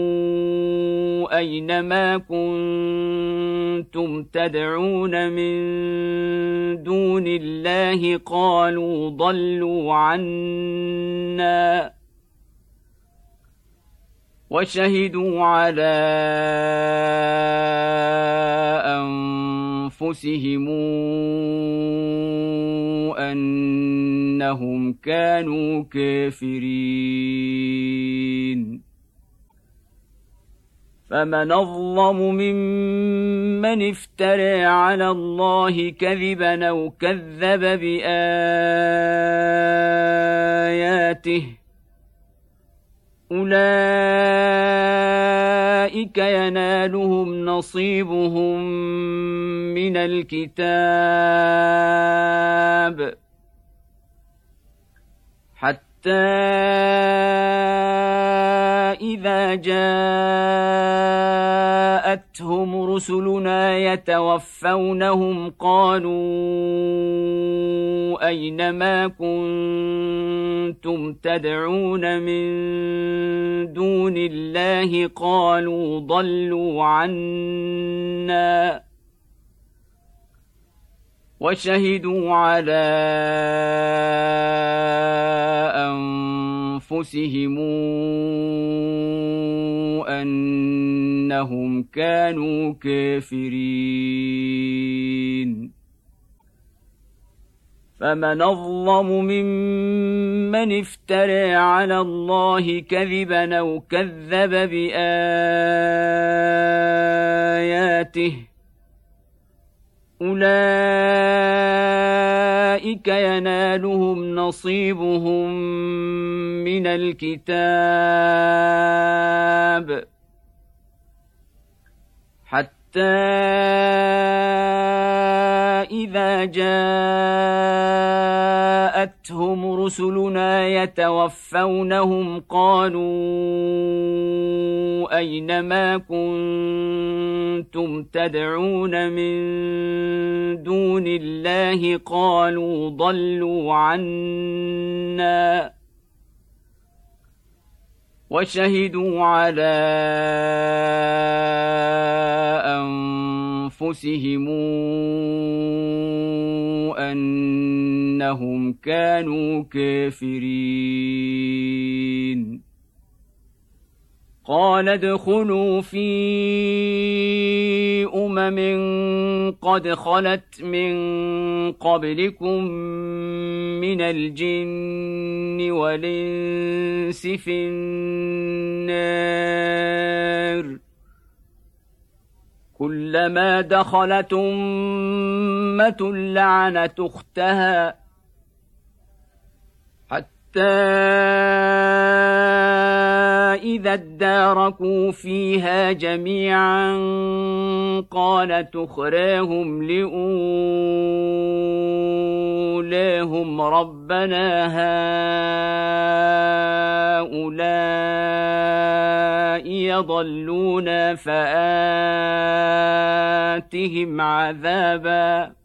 أين ما كنتم تدعون من دون الله قالوا ضلوا عنا وشهدوا على أنفسهم أنهم كانوا كافرين فمن أظلم ممن افترى على الله كذبا أو كذب بآياته أولئك ينالهم نصيبهم من الكتاب حتى إذا جاءتهم رسلنا يتوفونهم قالوا أين ما كنتم تدعون من دون الله قالوا ضلوا عنا وشهدوا على أنفسهم أنهم كانوا كافرين فمن أظلم ممن افترى على الله كذبا أو كذب بآياته أولئك ينالهم نصيبهم من الكتاب حتى إذا جاءتهم رسلنا يتوفونهم قالوا أين ما كنتم تدعون من دون الله قالوا ضلوا عنا وشهدوا على أنفسهم أنهم كانوا كافرين قال ادخلوا في أمم قد خلت من قبلكم من الجن والإنس في النار كلما دخلت أمة لعنت أختها حتى إذا اداركوا فيها جميعا قالت أخراهم لأولاهم ربنا هؤلاء يضلون فآتهم عذابا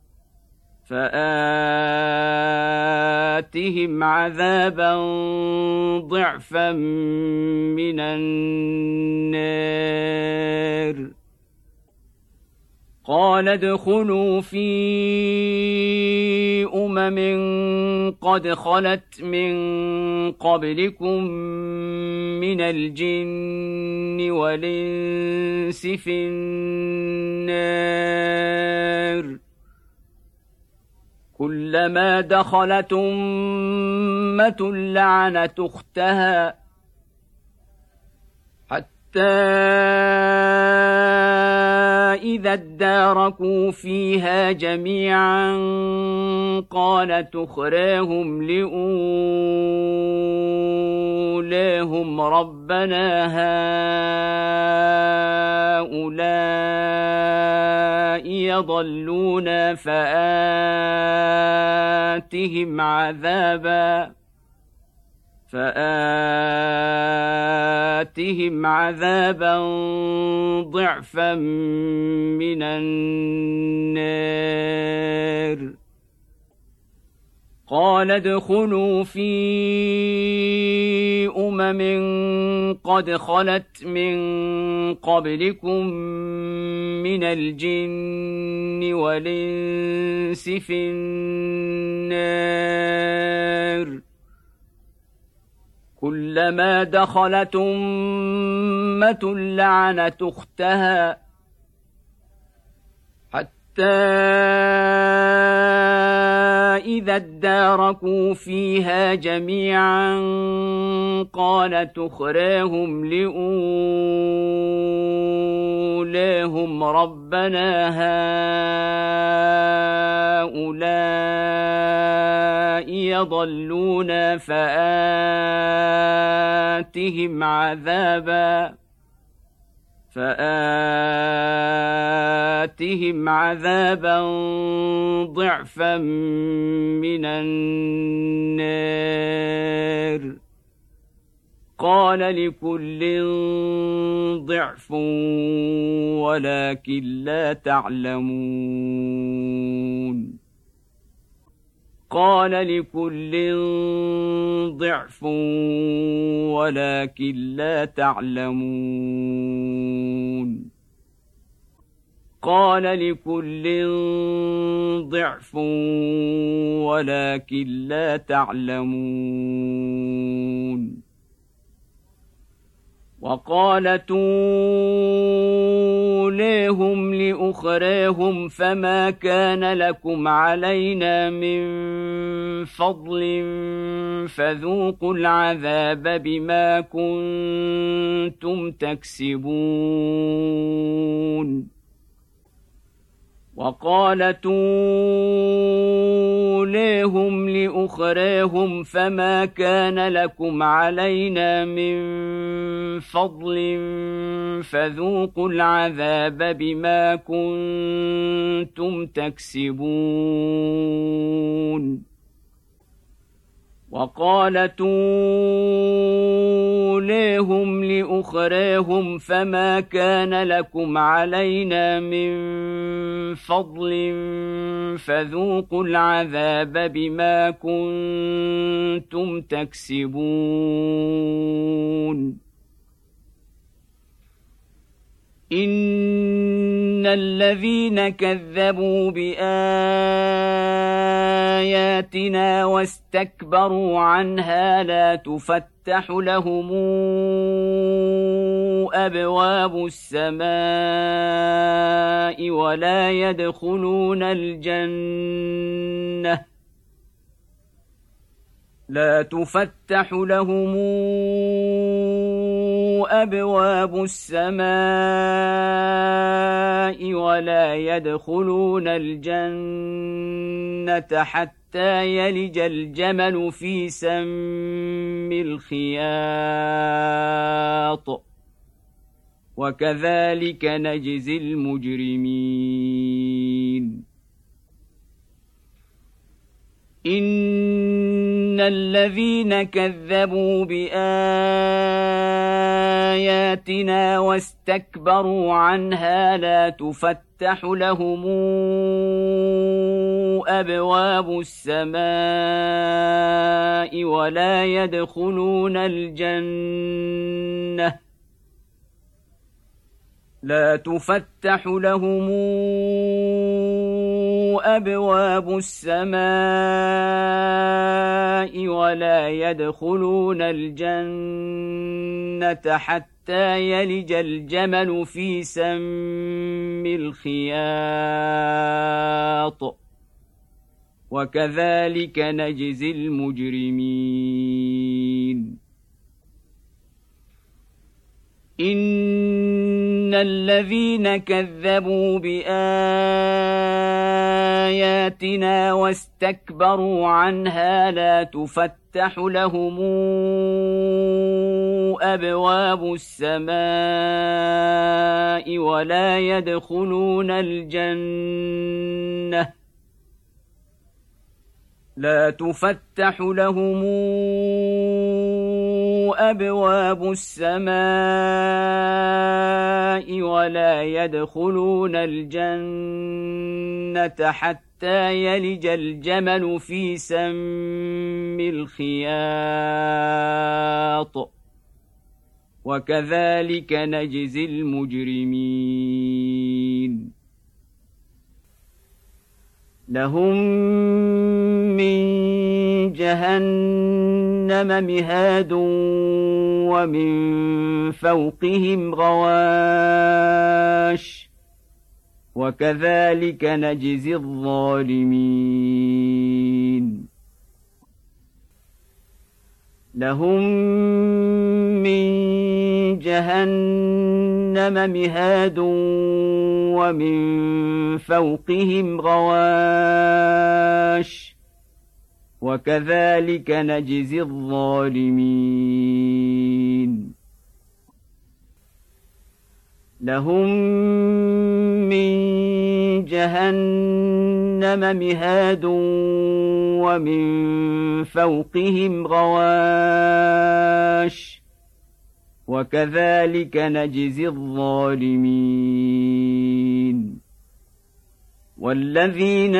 فآتهم عذابا ضعفا من النار قال ادخلوا في أمم قد خلت من قبلكم من الجن والإنس في النار كلما دخلت أمة لعنت أختها حتى إذا اداركوا فيها جميعا قالت أخراهم لأولاهم ربنا هؤلاء يضلون فآتهم عذابا فآتهم عذابا ضعفا من النار قال ادخلوا في أمم قد خلت من قبلكم من الجن والإنس في النار كلما دخلت أمة لعنت أختها حتى إذا اداركوا فيها جميعا قالت أخراهم لأولاهم ربنا هؤلاء يضلون فآتهم عذابا فآتهم عذابا ضعفا من النار قال لكل ضعف ولكن لا تعلمون قال لكل ضعف ولكن لا تعلمون قال لكل ضعف ولكن لا تعلمون وقالت أولاهم لأخراهم فما كان لكم علينا من فضل فذوقوا العذاب بما كنتم تكسبون وقالت أولاهم لأخراهم فما كان لكم علينا من فضل فذوقوا العذاب بما كنتم تكسبون وقالت أولاهم لأخراهم فما كان لكم علينا من فضل فذوقوا العذاب بما كنتم تكسبون إن الذين كذبوا بآياتنا واستكبروا عنها لا تفتح لهم أبواب السماء ولا يدخلون الجنة لا تفتح لهم أبواب السماء ولا يدخلون الجنة حتى يلج الجمل في سم الخياط وكذلك نجزي المجرمين إن الذين كذبوا بآياتنا واستكبروا عنها لا تفتح لهم أبواب السماء ولا يدخلون الجنة لا تفتح لهم أبواب السماء ولا يدخلون الجنة حتى يلج الجمل في سم الخياط وكذلك نجزي المجرمين إن الذين كذبوا بآياتنا واستكبروا عنها لا تفتح لهم أبواب السماء ولا يدخلون الجنة لا تفتح لهم أبواب السماء ولا يدخلون الجنة حتى يلج الجمل في سم الخياط وكذلك نجزي المجرمين لهم من جهنم مهاد ومن فوقهم غواش وكذلك نجزي الظالمين لهم من جهنم مهاد ومن فوقهم غواش وكذلك نجزي الظالمين لهم من جهنم مهاد ومن فوقهم غواش وكذلك نجزي الظالمين والذين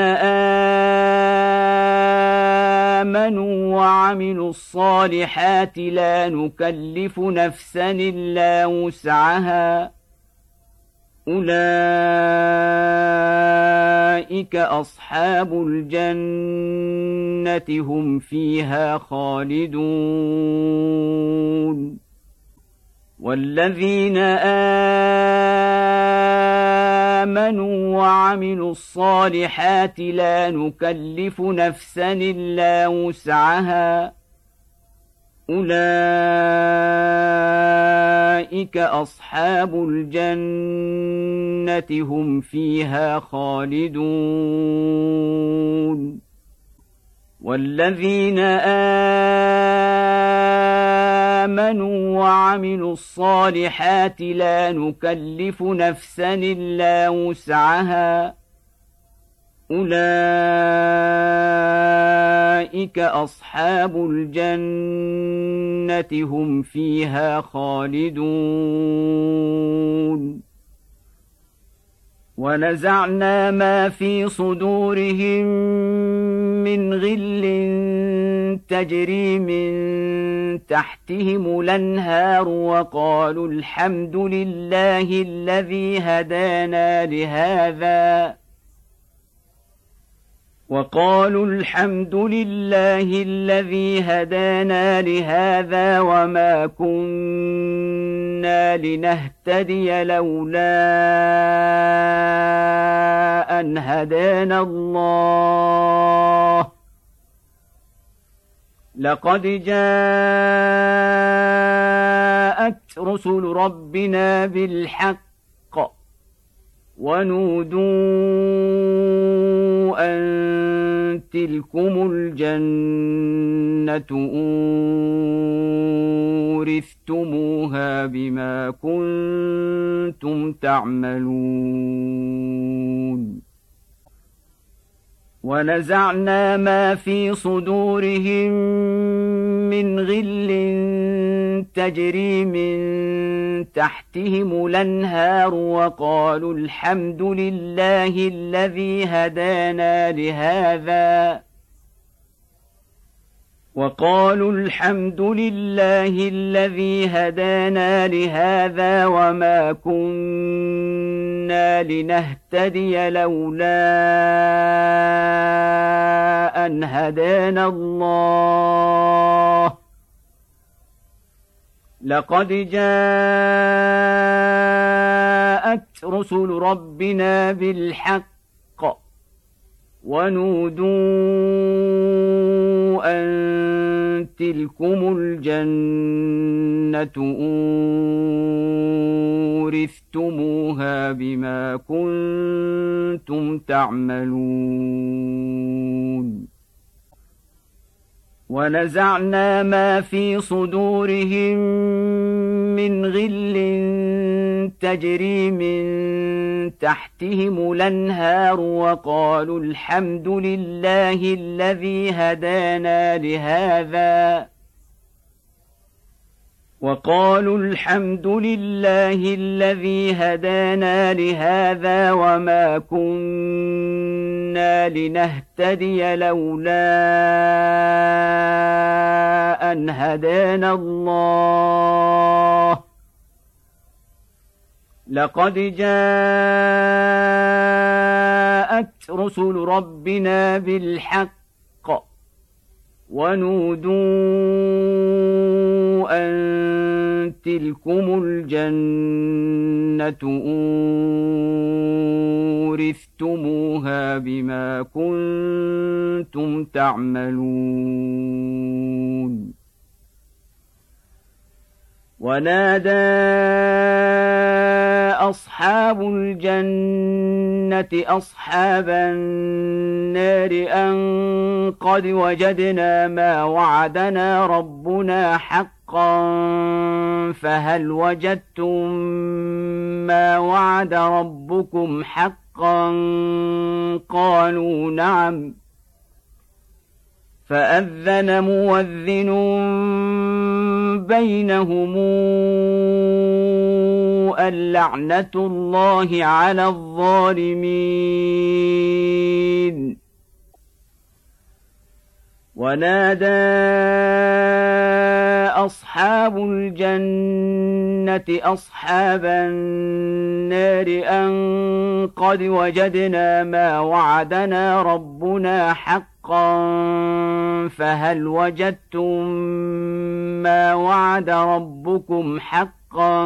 آمنوا وعملوا الصالحات لا نكلف نفسا إلا وسعها أولئك أصحاب الجنة هم فيها خالدون والذين آمنوا وعملوا الصالحات لا نكلف نفسا إلا وسعها أولئك أصحاب الجنة هم فيها خالدون والذين آمنوا وعملوا الصالحات لا نكلف نفسا إلا وسعها أولئك أصحاب الجنة هم فيها خالدون ونزعنا ما في صدورهم من غل تجري من تحتهم الأنهار وقالوا الحمد لله الذي هدانا لهذا وقالوا الحمد لله الذي هدانا لهذا وما كنا لنهتدي لولا أن هدانا الله لقد جاءت رسل ربنا بالحق ونودوا أن تلكم الجنة أورثتموها بما كنتم تعملون ونزعنا ما في صدورهم من غل تجري من تحتهم الأنهار وقالوا الحمد لله الذي هدانا لهذا وقالوا الحمد لله الذي هدانا لهذا وما كنا لنهتدي لولا أن هدانا الله لقد جاءت رسل ربنا بالحق ونودوا أن تلكم الجنة أورثتموها بما كنتم تعملون ونزعنا ما في صدورهم من غل تجري من تحتهم الأنهار وقالوا الحمد لله الذي هدانا لهذا وقالوا الحمد لله الذي هدانا لهذا وما كنا لنهتدي لولا أن هدانا الله لقد جاءت رسل ربنا بالحق ونودوا أن تلكم الجنة أورثتموها بما كنتم تعملون ونادى أصحاب الجنة أصحاب النار أن قد وجدنا ما وعدنا ربنا حقا فهل وجدتم ما وعد ربكم حقا قالوا نعم فأذن مؤذن بينهم اللعنة الله على الظالمين. ونادى أصحاب الجنة أصحاب النار أن قد وجدنا ما وعدنا ربنا حقا فهل وجدتم ما وعد ربكم حقا؟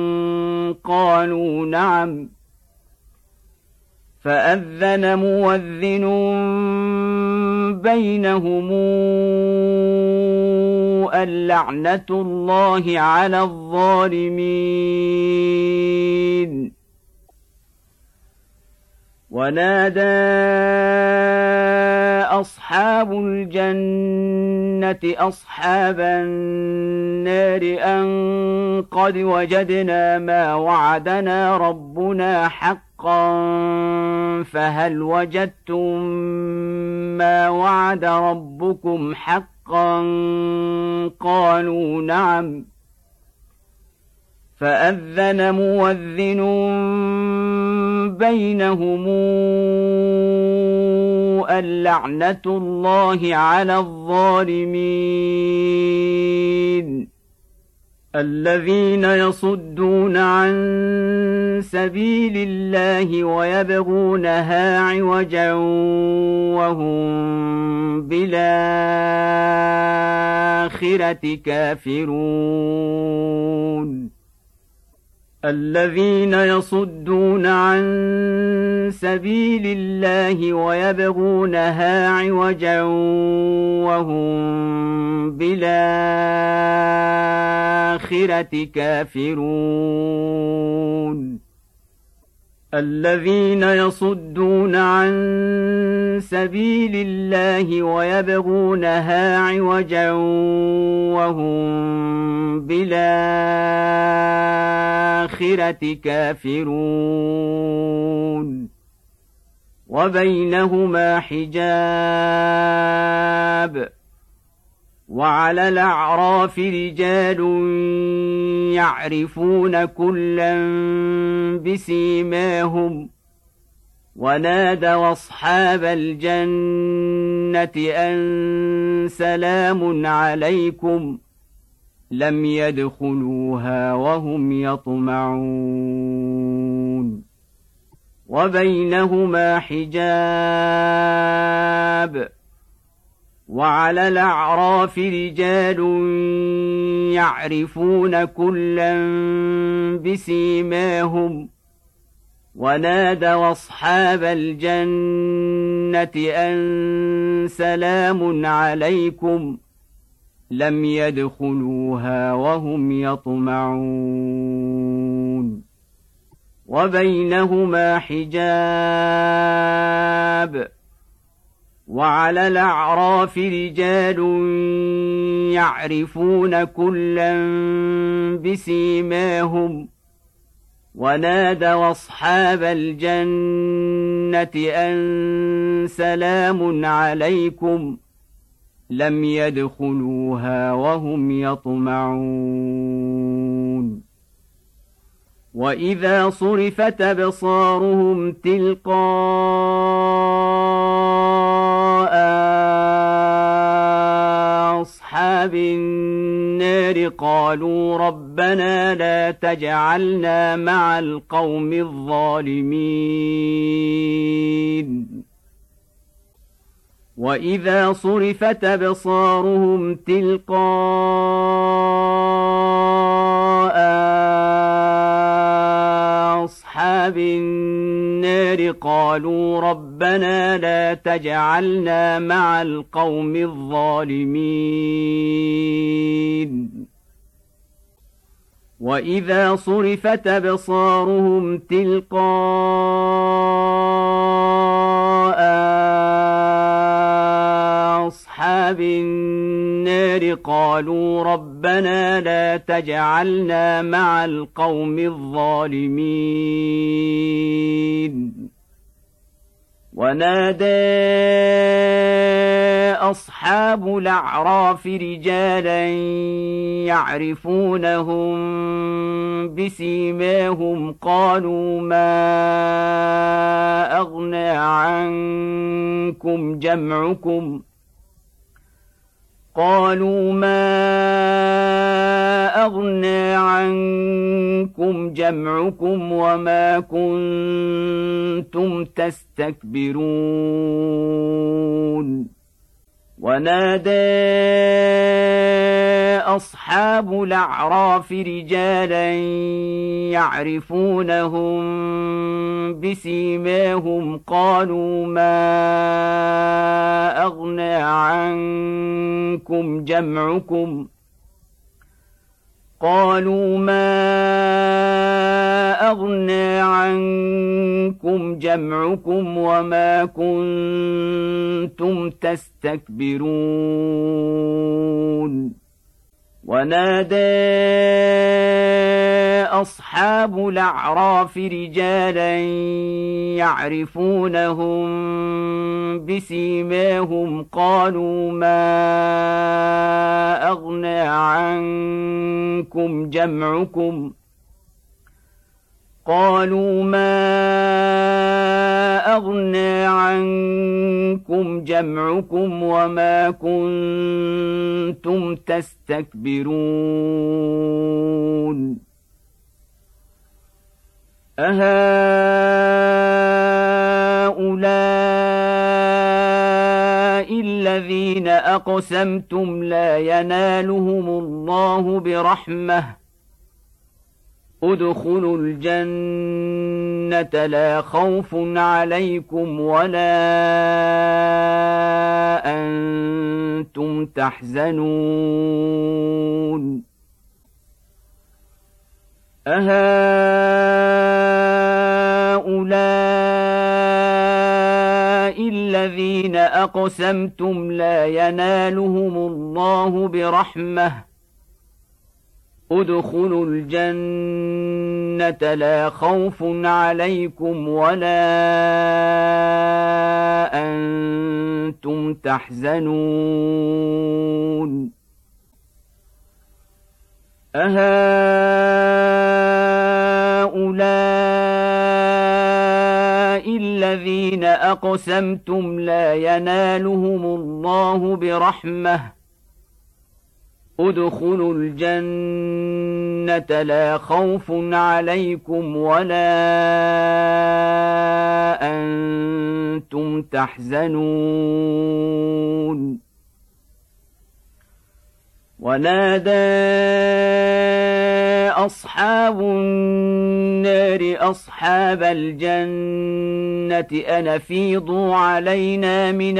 قالوا نعم. فأذن مؤذن بينهم اللعنة الله على الظالمين. ونادى أصحاب الجنة أصحاب النار أن قد وجدنا ما وعدنا ربنا حقا فهل وجدتم ما وعد ربكم حقا؟ قالوا نعم. فأذن مؤذن بينهم اللعنة الله على الظالمين. الذين يصدون عن سبيل الله ويبغونها عوجا وهم بالآخرة كافرون. الذين يصدون عن سبيل الله ويبغونها عوجا وهم بالآخرة كافرون. الذين يصدون عن سبيل الله ويبغونها عوجا وهم بالآخرة كافرون. وبينهما حجاب. وعلى الأعراف رجال يعرفون كلا بسيماهم ونادوا أصحاب الجنة أن سلام عليكم لم يدخلوها وهم يطمعون. وبينهما حجاب. وعلى الأعراف رجال يعرفون كلا بسيماهم ونادوا أصحاب الجنة أن سلام عليكم لم يدخلوها وهم يطمعون. وبينهما حجاب. وعلى الأعراف رجال يعرفون كلا بسيماهم ونادوا أصحاب الجنة أن سلام عليكم لم يدخلوها وهم يطمعون. وإذا صرفت أبصارهم تلقاء أصحاب النار قالوا ربنا لا تجعلنا مع القوم الظالمين. وإذا صرفت أبصارهم تلقاء أصحاب النار قالوا ربنا لا تجعلنا مع القوم الظالمين. وإذا صرفت أبصارهم تلقاء أصحاب النار قالوا ربنا لا تجعلنا مع القوم الظالمين. ونادى أصحاب الأعراف رجالا يعرفونهم بسيماهم قالوا ما أغنى عنكم جمعكم قالوا ما أغنى عنكم جمعكم وما كنتم تستكبرون ونادى أصحاب الأعراف رجالا يعرفونهم بسيماهم قالوا ما أغنى عنكم جمعكم قالوا ما أغنى عنكم جمعكم وما كنتم تستكبرون ونادى أصحاب الأعراف رجالا يعرفونهم بسيماهم قالوا ما أغنى عنكم جمعكم قالوا ما أغنى عنكم جمعكم وما كنتم تستكبرون أهؤلاء الذين أقسمتم لا ينالهم الله برحمة ادخلوا الجنة لا خوف عليكم ولا أنتم تحزنون أهؤلاء الذين أقسمتم لا ينالهم الله برحمة ادخلوا الجنة لا خوف عليكم ولا أنتم تحزنون أهؤلاء الذين أقسمتم لا ينالهم الله برحمة ادخلوا الجنة لا خوف عليكم ولا أنتم تحزنون ونادى أصحاب النار أصحاب الجنة أن أفيضوا علينا من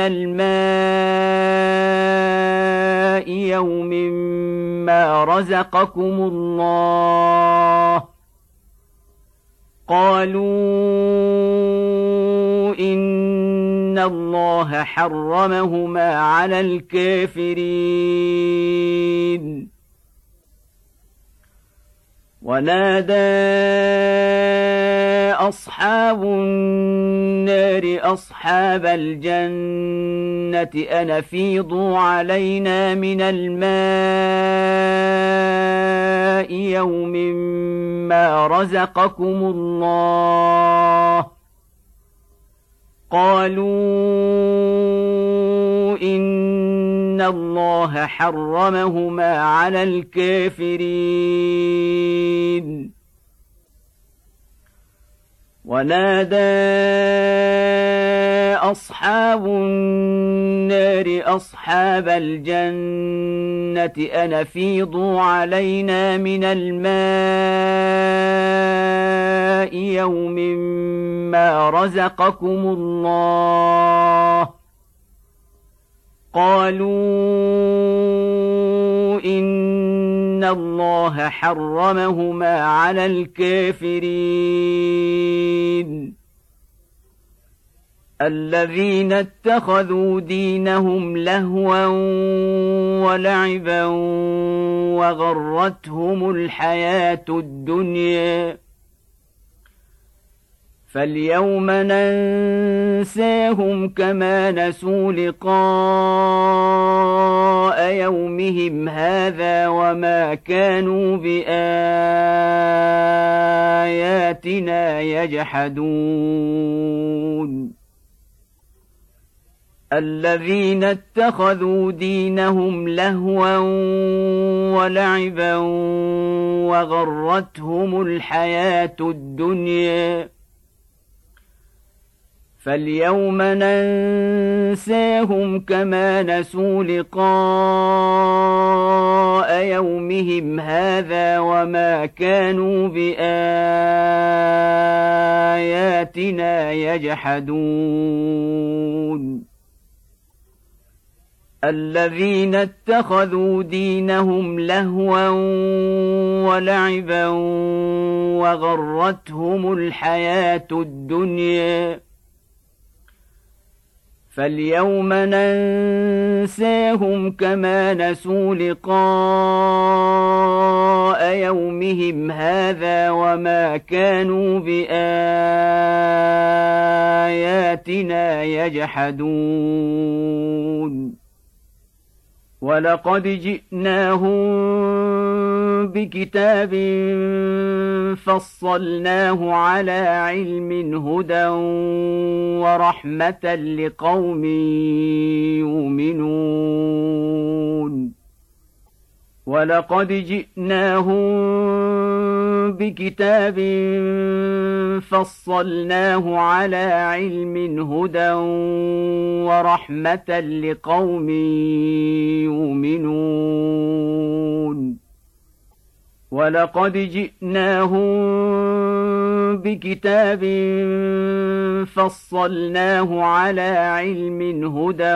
الماء يوم ما رزقكم الله قالوا إن الله حرمهما على الكافرين ونادى أصحاب النار أصحاب الجنة أن أفيضوا علينا من الماء يوم ما رزقكم الله قالوا إن الله حرمهما على الكافرين ونادى أصحاب النار أصحاب الجنة أن أفيضوا علينا من الماء يوم ما رزقكم الله قالوا إن الله حرمهما على الكافرين الذين اتخذوا دينهم لهوا ولعبا وغرتهم الحياة الدنيا فاليوم ننساهم كما نسوا لقاء يومهم هذا وما كانوا بآياتنا يجحدون الذين اتخذوا دينهم لهوا ولعبا وغرتهم الحياة الدنيا فاليوم ننساهم كما نسوا لقاء يومهم هذا وما كانوا بآياتنا يجحدون الذين اتخذوا دينهم لهوا ولعبا وغرتهم الحياة الدنيا فاليوم ننساهم كما نسوا لقاء يومهم هذا وما كانوا بآياتنا يجحدون ولقد جئناهم بكتاب فصلناه على علم هدى ورحمة لقوم يؤمنون ولقد جئناهم بكتاب فصلناه على علم هدى ورحمة لقوم يؤمنون ولقد جئناهم بكتاب فصلناه على علم هدى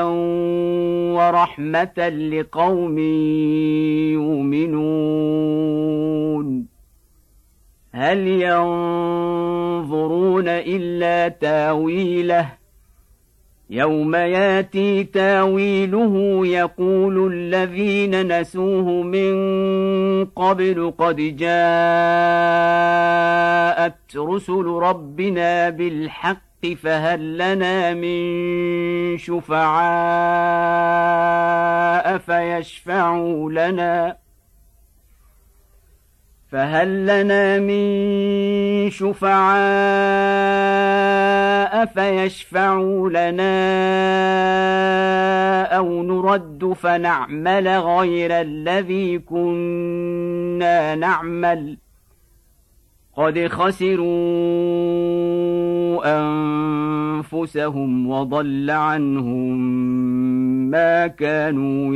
ورحمة لقوم يؤمنون هل ينظرون إلا تاويله يوم ياتي تاويله يقول الذين نسوه من قبل قد جاءت رسل ربنا بالحق فهل لنا من شفعاء فيشفعوا لنا فهل لنا من شفعاء فيشفعوا لنا أو نرد فنعمل غير الذي كنا نعمل قد خسروا أنفسهم وضل عنهم ما كانوا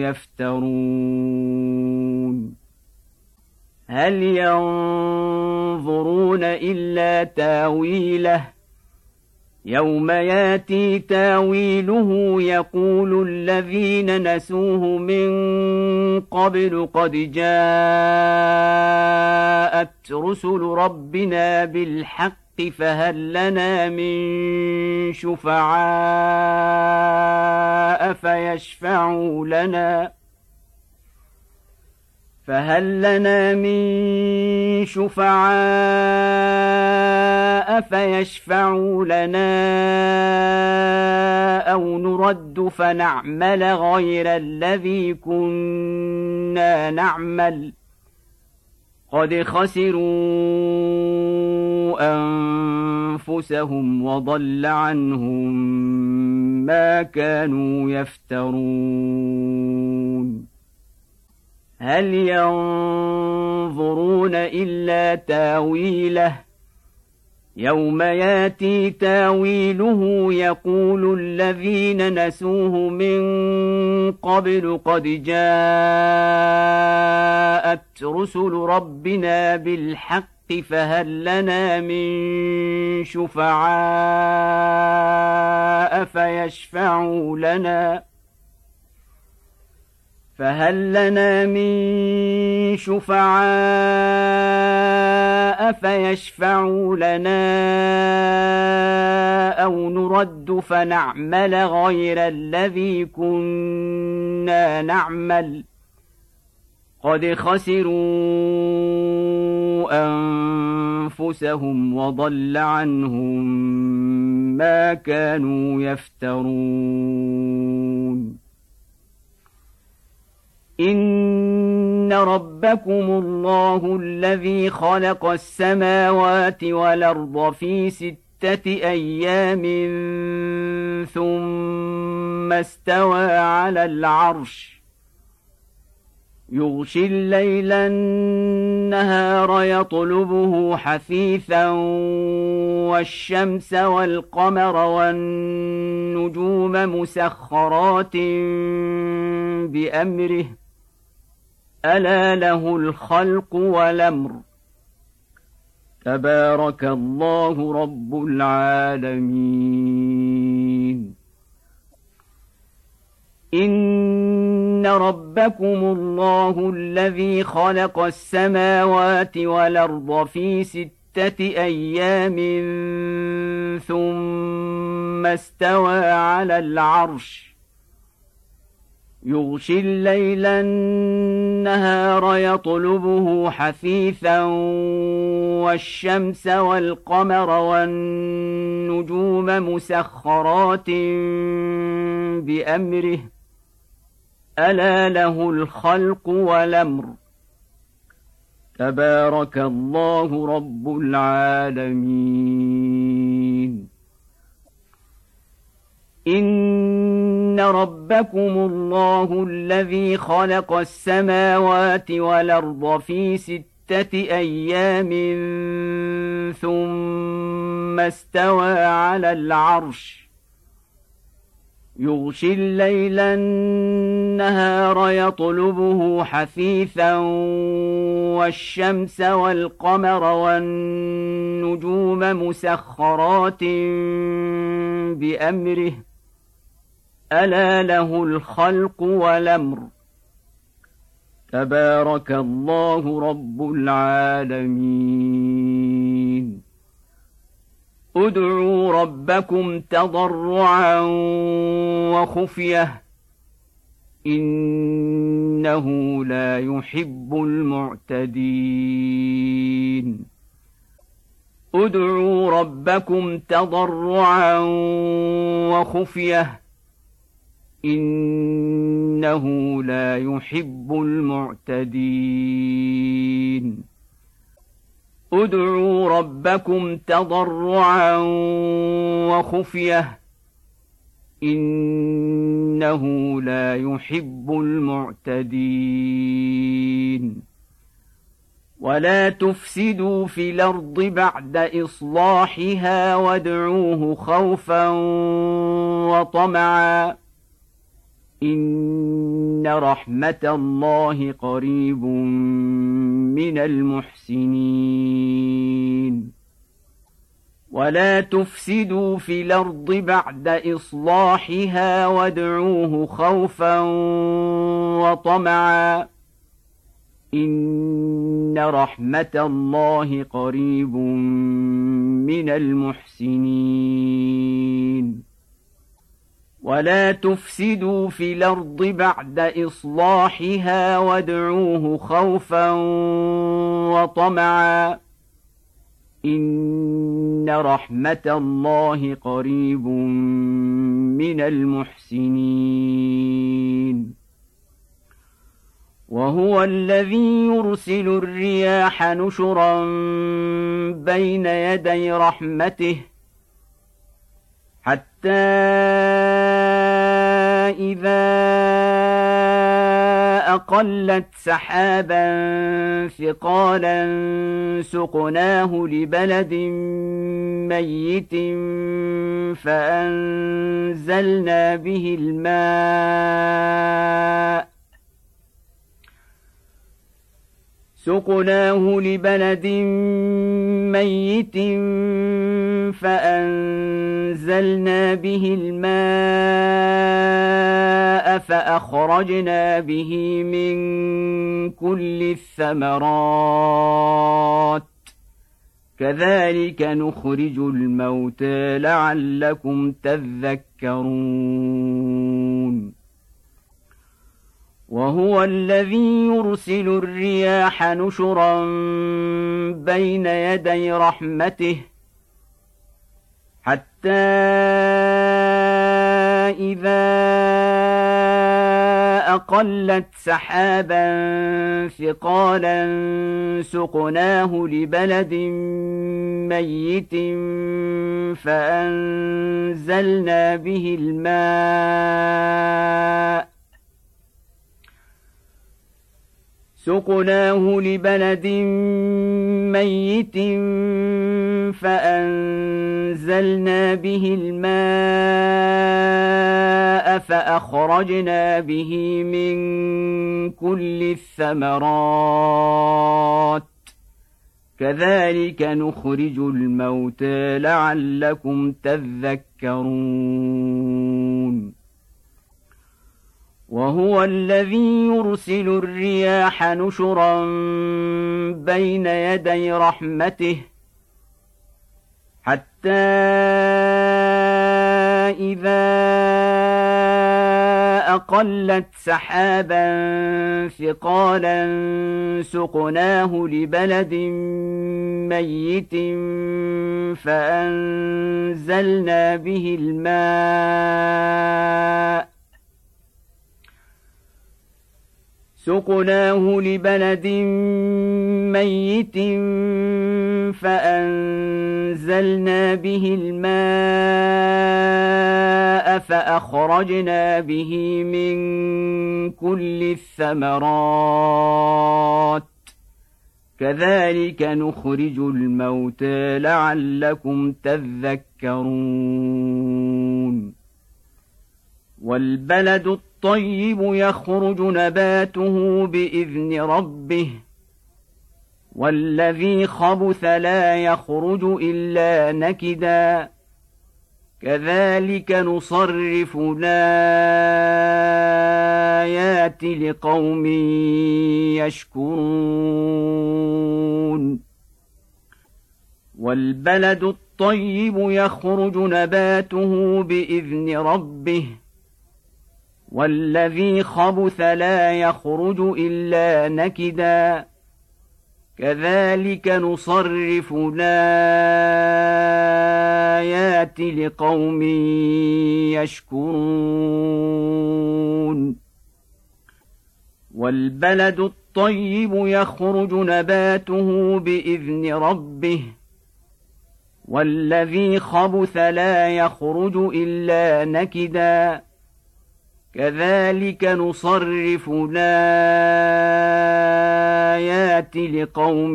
يفترون هل ينظرون إلا تاويله يوم ياتي تاويله يقول الذين نسوه من قبل قد جاءت رسل ربنا بالحق فهل لنا من شفعاء فيشفعوا لنا فهل لنا من شفعاء فيشفعوا لنا أو نرد فنعمل غير الذي كنا نعمل قد خسروا أنفسهم وضل عنهم ما كانوا يفترون هل ينظرون إلا تاويله يوم ياتي تاويله يقول الذين نسوه من قبل قد جاءت رسل ربنا بالحق فهل لنا من شفعاء فيشفعوا لنا فهل لنا من شفعاء فيشفعوا لنا أو نرد فنعمل غير الذي كنا نعمل قد خسروا أنفسهم وضل عنهم ما كانوا يفترون إن ربكم الله الذي خلق السماوات والأرض في ستة أيام ثم استوى على العرش يغشي الليل النهار يطلبه حثيثا والشمس والقمر والنجوم مسخرات بأمره ألا له الخلق والأمر تبارك الله رب العالمين إن ربكم الله الذي خلق السماوات والأرض في ستة أيام ثم استوى على العرش يغشي الليل النهار يطلبه حثيثا والشمس والقمر والنجوم مسخرات بأمره ألا له الخلق والأمر تبارك الله رب العالمين إن ربكم الله الذي خلق السماوات والأرض في ستة أيام ثم استوى على العرش يغشي الليل النهار يطلبه حثيثا والشمس والقمر والنجوم مسخرات بأمره ألا له الخلق والأمر تبارك الله رب العالمين ادعوا ربكم تضرعا وخفية إنه لا يحب المعتدين ادعوا ربكم تضرعا وخفية إنه لا يحب المعتدين ادعوا ربكم تضرعا وخفية إنه لا يحب المعتدين ولا تفسدوا في الأرض بعد إصلاحها وادعوه خوفا وطمعا إن رحمة الله قريب من المحسنين ولا تفسدوا في الأرض بعد إصلاحها وادعوه خوفا وطمعا إن رحمة الله قريب من المحسنين ولا تفسدوا في الأرض بعد إصلاحها وادعوه خوفا وطمعا إن رحمة الله قريب من المحسنين وهو الذي يرسل الرياح نشرا بين يدي رحمته حتى إذا أقلت سحابا ثقالا سقناه لبلد ميت فأنزلنا به الماء سقناه لبلد ميت فأنزلنا به الماء فأخرجنا به من كل الثمرات كذلك نخرج الموتى لعلكم تذكرون وهو الذي يرسل الرياح نشرا بين يدي رحمته حتى إذا أقلت سحابا ثقالا سقناه لبلد ميت فأنزلنا به الماء سقناه لبلد ميت فأنزلنا به الماء فأخرجنا به من كل الثمرات كذلك نخرج الموتى لعلكم تذكرون وهو الذي يرسل الرياح نشرا بين يدي رحمته حتى إذا أقلت سحابا ثقالا سقناه لبلد ميت فأنزلنا به الماء سقناه لبلد ميت فأنزلنا به الماء فأخرجنا به من كل الثمرات كذلك نخرج الموتى لعلكم تذكرون والبلد الطيب يخرج نباته بإذن ربه والذي خبث لا يخرج إلا نكدا كذلك نصرف الآيات لقوم يشكرون والبلد الطيب يخرج نباته بإذن ربه والذي خبث لا يخرج إلا نكدا كذلك نصرف الآيات لقوم يشكرون والبلد الطيب يخرج نباته بإذن ربه والذي خبث لا يخرج إلا نكدا كذلك نصرف الآيات لقوم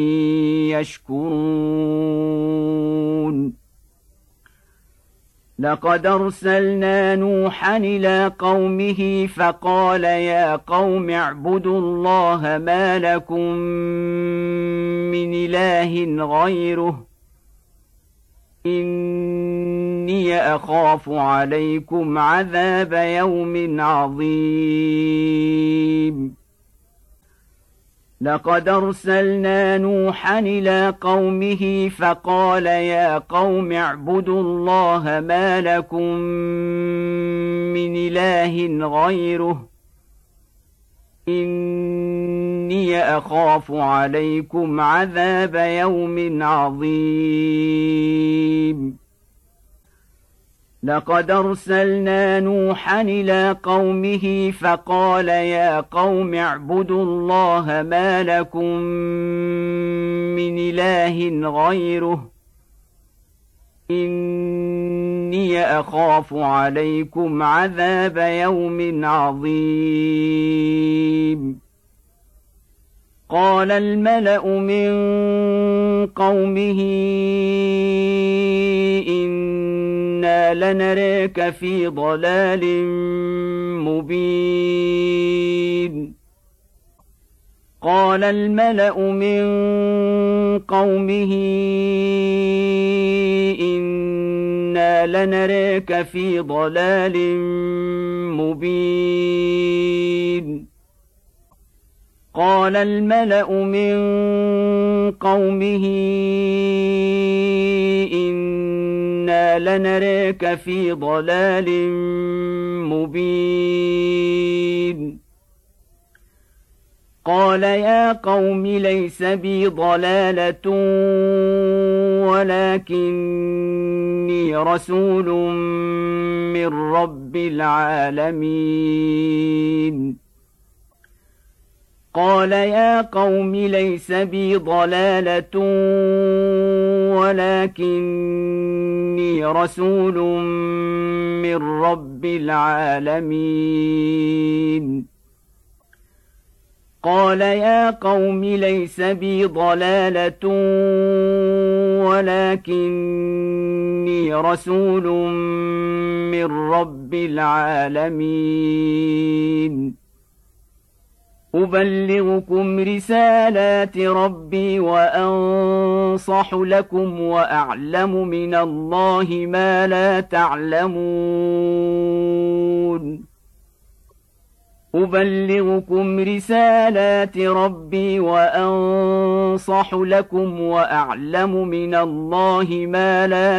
يشكرون لقد أرسلنا نوحا إلى قومه فقال يا قوم اعبدوا الله ما لكم من إله غيره إني أخاف عليكم عذاب يوم عظيم لقد أرسلنا نوحا إلى قومه فقال يا قوم اعبدوا الله ما لكم من إله غيره إني أخاف عليكم عذاب يوم عظيم لقد أرسلنا نوحا إلى قومه فقال يا قوم اعبدوا الله ما لكم من إله غيره إني أخاف عليكم عذاب يوم عظيم قال الملأ من قومه إنا لنراك في ضلال مبين قال الملأ من قومه إنا لنراك في ضلال مبين قال الملأ من قومه إنا لنراك في ضلال مبين قال يا قوم ليس بي ضلالة ولكني رسول من رب العالمين قال يا قوم ليس بي ضلالة ولكني رسول من رب العالمين قال يا قوم ليس بي ضلالة ولكني رسول من رب العالمين أبلغكم رسالات ربي وأنصح لكم وأعلم من الله ما لا تعلمون أبلغكم رسالات ربي وأنصح لكم وأعلم من الله ما لا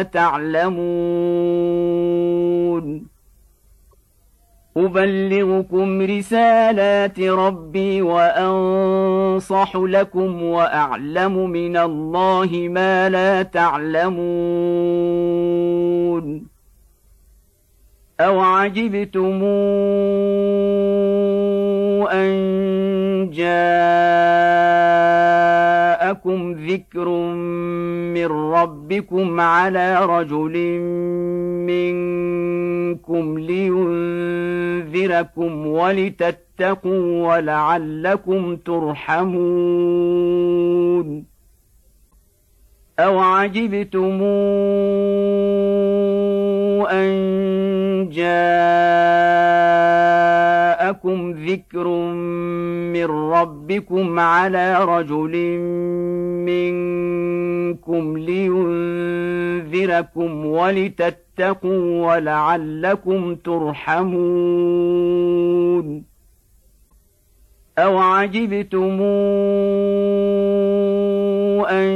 تعلمون أبلغكم رسالات ربي وأنصح لكم وأعلم من الله ما لا تعلمون أو عجبتم أن جاءكم ذكر من ربكم على رجل منكم لينذركم ولتتقوا ولعلكم ترحمون أو عجبتم أن جاءكم ذكر من ربكم على رجل منكم لينذركم ولتتقوا ولعلكم ترحمون أو عجبتم أن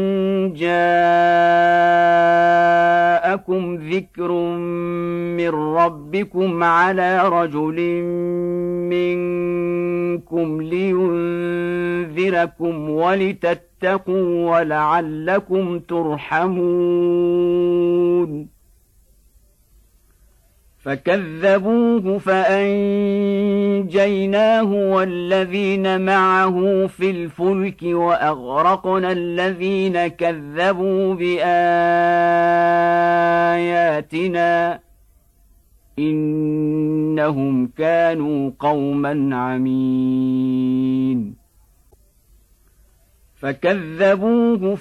جاءكم ذكر من ربكم على رجل منكم لينذركم ولتتقوا ولعلكم ترحمون فكذبوه فأنجيناه والذين معه في الفلك وأغرقنا الذين كذبوا بآياتنا إنهم كانوا قوما عمين فكذبوه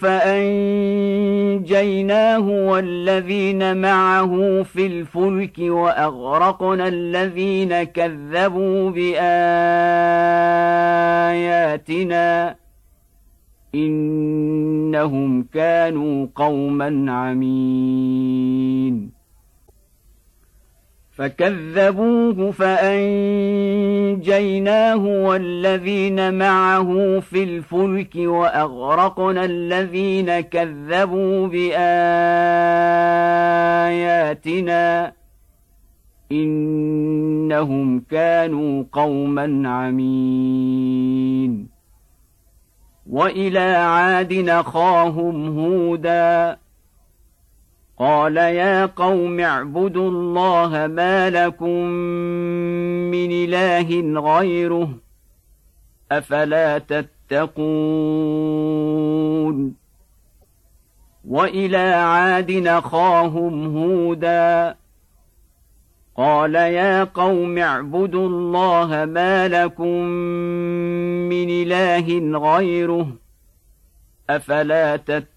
فأنجيناه والذين معه في الفلك وأغرقنا الذين كذبوا بآياتنا إنهم كانوا قوما عمين فكذبوه فأنجيناه والذين معه في الفلك وأغرقنا الذين كذبوا بآياتنا إنهم كانوا قوما عمين وإلى عاد أخاهم هودا قال يا قوم اعبدوا الله ما لكم من إله غيره أفلا تتقون وإلى عاد أخاهم هودا قال يا قوم اعبدوا الله ما لكم من إله غيره أفلا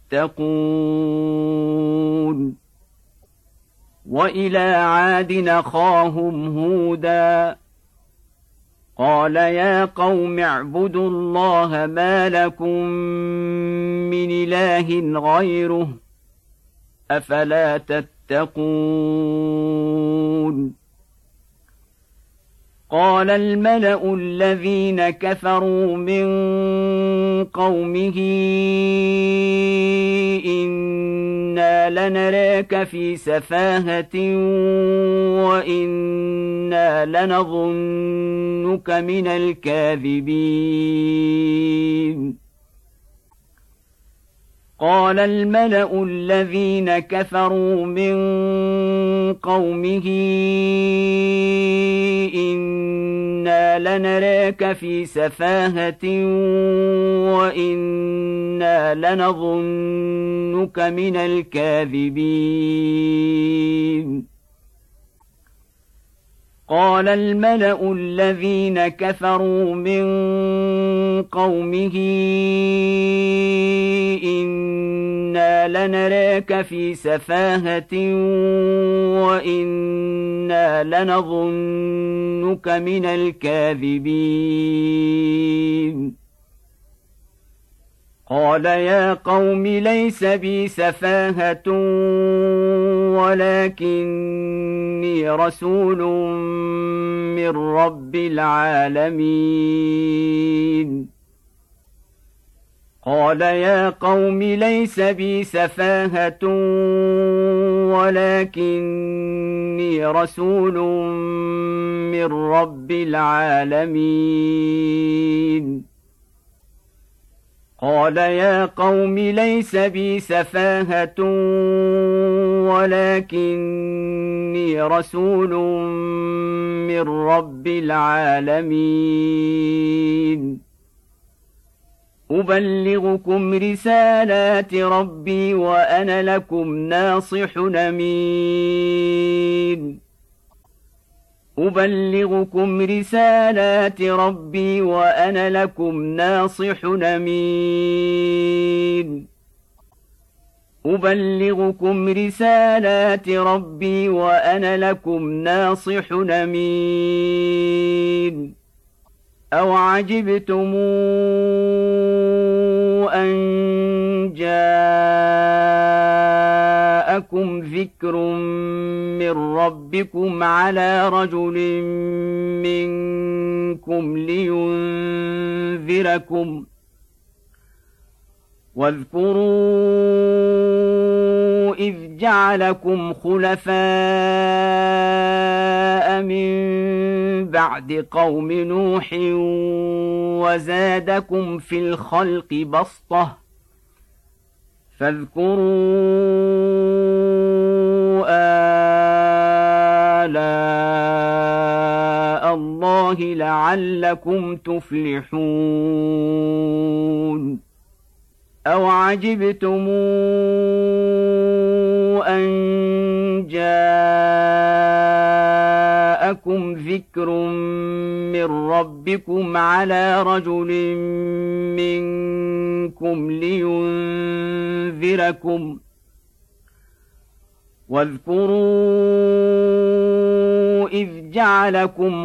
تتقون وإلى عاد أخاهم هودا قال يا قوم اعبدوا الله ما لكم من إله غيره أفلا تتقون قال الملأ الذين كفروا من قومه إنا لنراك في سفاهة وإنا لنظنك من الكاذبين قال الملأ الذين كفروا من قومه إنا لنراك في سفاهة وإنا لنظنك من الكاذبين قال الملأ الذين كفروا من قومه إنا لنراك في سفاهة وإنا لنظنك من الكاذبين قال يا قوم ليس بي سفاهة ولكني رسول من رب العالمين قال يا قوم ليس بي سفاهة ولكني رسول من رب العالمين قال يا قوم ليس بي سفاهة ولكني رسول من رب العالمين أبلغكم رسالات ربي وأنا لكم ناصح أمين أبلغكم رسالات ربي وأنا لكم ناصح أمين أبلغكم رسالات ربي وأنا لكم ناصح أمين أو عجبتم أن جاءكم ذكر من ربكم على رجل منكم لينذركم واذكروا إذ جعلكم خلفاء من بعد قوم نوح وزادكم في الخلق بسطة فاذكروا آلاء الله لعلكم تفلحون أو عجبتم أن جاءكم ذكر من ربكم على رجل منكم لينذركم واذكروا إذ جعلكم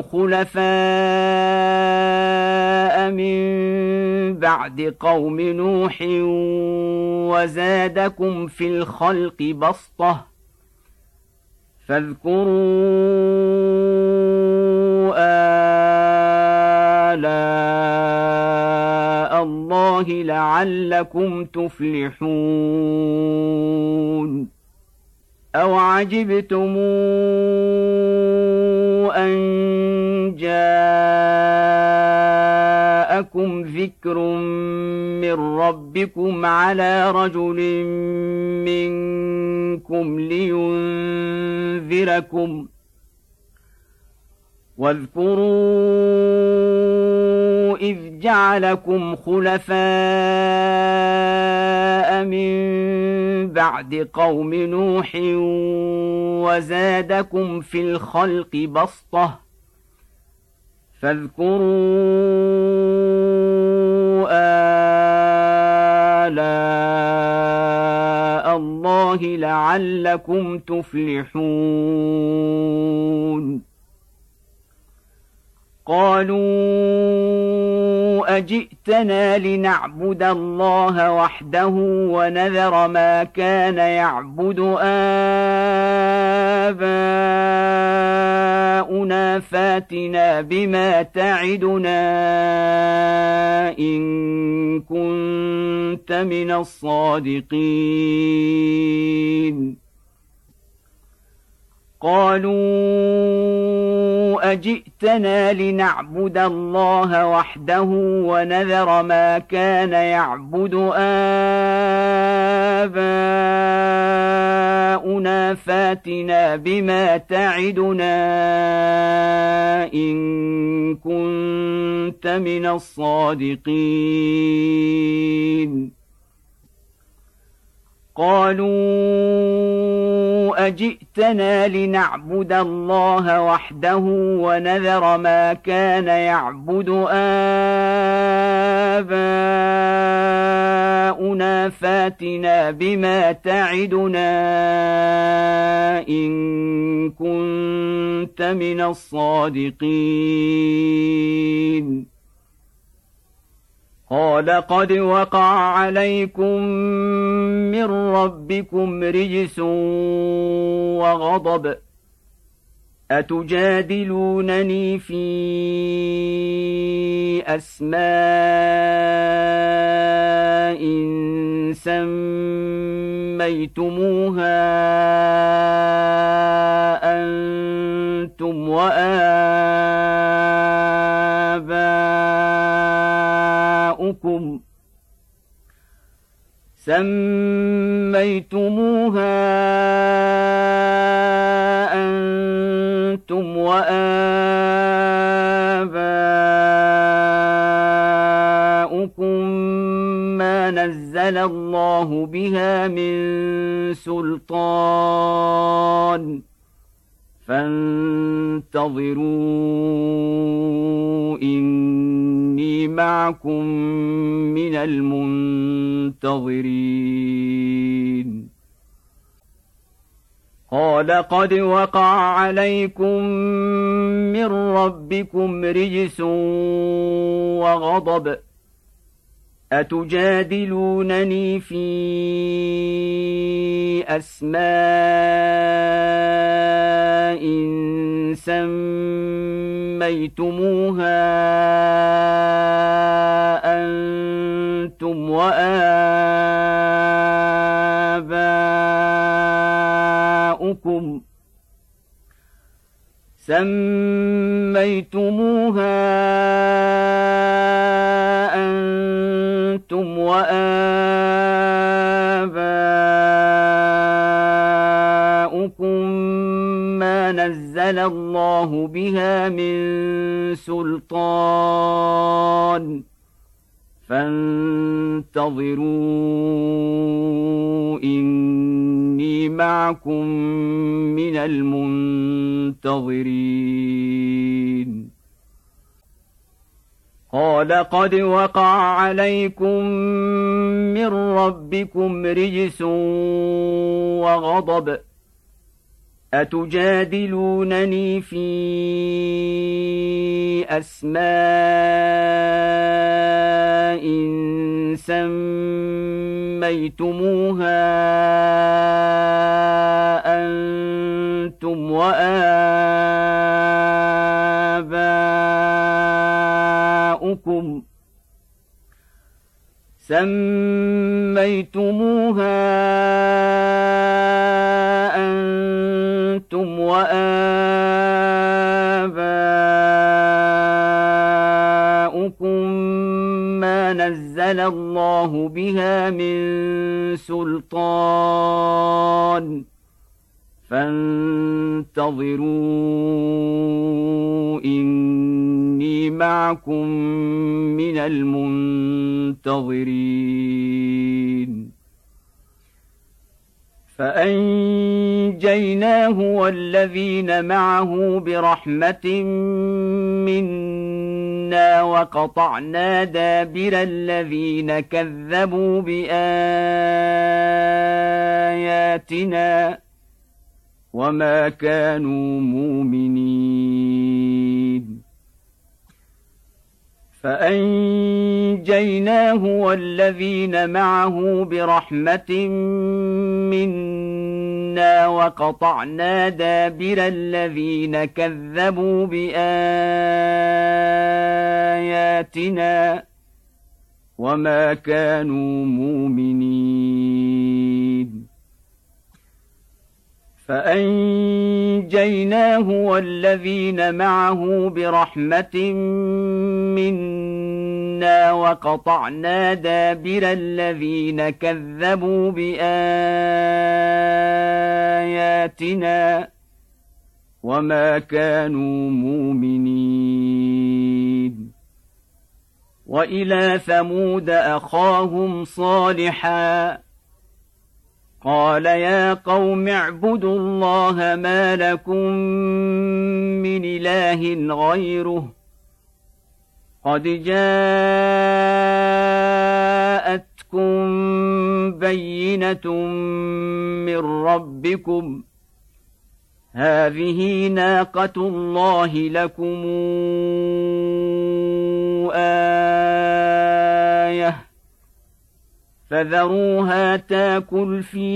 خلفاء من بعد قوم نوح وزادكم في الخلق بسطة فاذكروا آلاء الله لعلكم تفلحون أو عجبتم أن جاءكم ذكر من ربكم على رجل منكم لينذركم واذكروا إذ جعلكم خلفاء من بعد قوم نوح وزادكم في الخلق بسطة فاذكروا آلاء الله لعلكم تفلحون قالوا أجئتنا لنعبد الله وحده ونذر ما كان يعبد آباؤنا فاتنا بما تعدنا إن كنت كنت من الصادقين قالوا أجئتنا لنعبد الله وحده ونذر ما كان يعبد آباؤنا فاتنا بما تعدنا إن كنت من الصادقين قالوا أجئتنا لنعبد الله وحده ونذر ما كان يعبد آباؤنا فاتنا بما تعدنا إن كنت من الصادقين قال قد وقع عليكم من ربكم رجس وغضب أتجادلونني في أسماء سميتموها أنتم وآباؤكم سميتموها أنتم وآباؤكم ما نزل الله بها من سلطان فانتظروا إني معكم من المنتظرين قال قد وقع عليكم من ربكم رجس وغضب أتجادلونني في أسماء سميتموها أنتم وآباؤكم سميتموها أنتم وآباؤكم ما نزل الله بها من سلطان فانتظروا إني معكم من المنتظرين قال قد وقع عليكم من ربكم رجس وغضب أتجادلونني في أسماء سميتموها أنتم وآباؤكم سميتموها أنتم وآباؤكم ما نزل الله بها من سلطان فانتظروا إني معكم من المنتظرين فأنجيناه والذين معه برحمة منا وقطعنا دابر الذين كذبوا بآياتنا وما كانوا مؤمنين فأنجيناه والذين معه برحمة منا وقطعنا دابر الذين كذبوا بآياتنا وما كانوا مؤمنين فأنجيناه والذين معه برحمة منا وقطعنا دابر الذين كذبوا بآياتنا وما كانوا مؤمنين وإلى ثمود أخاهم صالحا قال يا قوم اعبدوا الله ما لكم من إله غيره قد جاءتكم بينة من ربكم هذه ناقة الله لكم آية فذروها تاكل في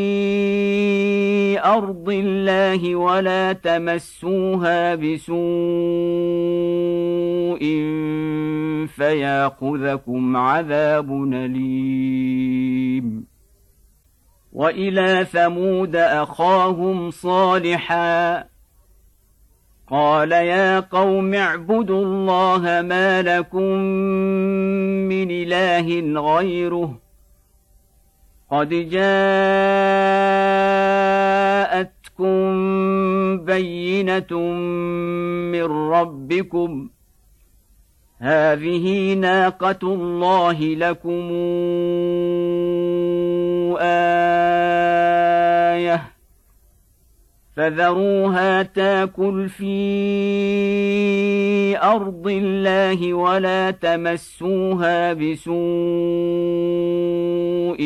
أرض الله ولا تمسوها بسوء فيأخذكم عذاب أليم وإلى ثمود أخاهم صالحا قال يا قوم اعبدوا الله ما لكم من إله غيره قد جاءتكم بينة من ربكم هذه ناقة الله لكم آية فذروها تاكل في أرض الله ولا تمسوها بسوء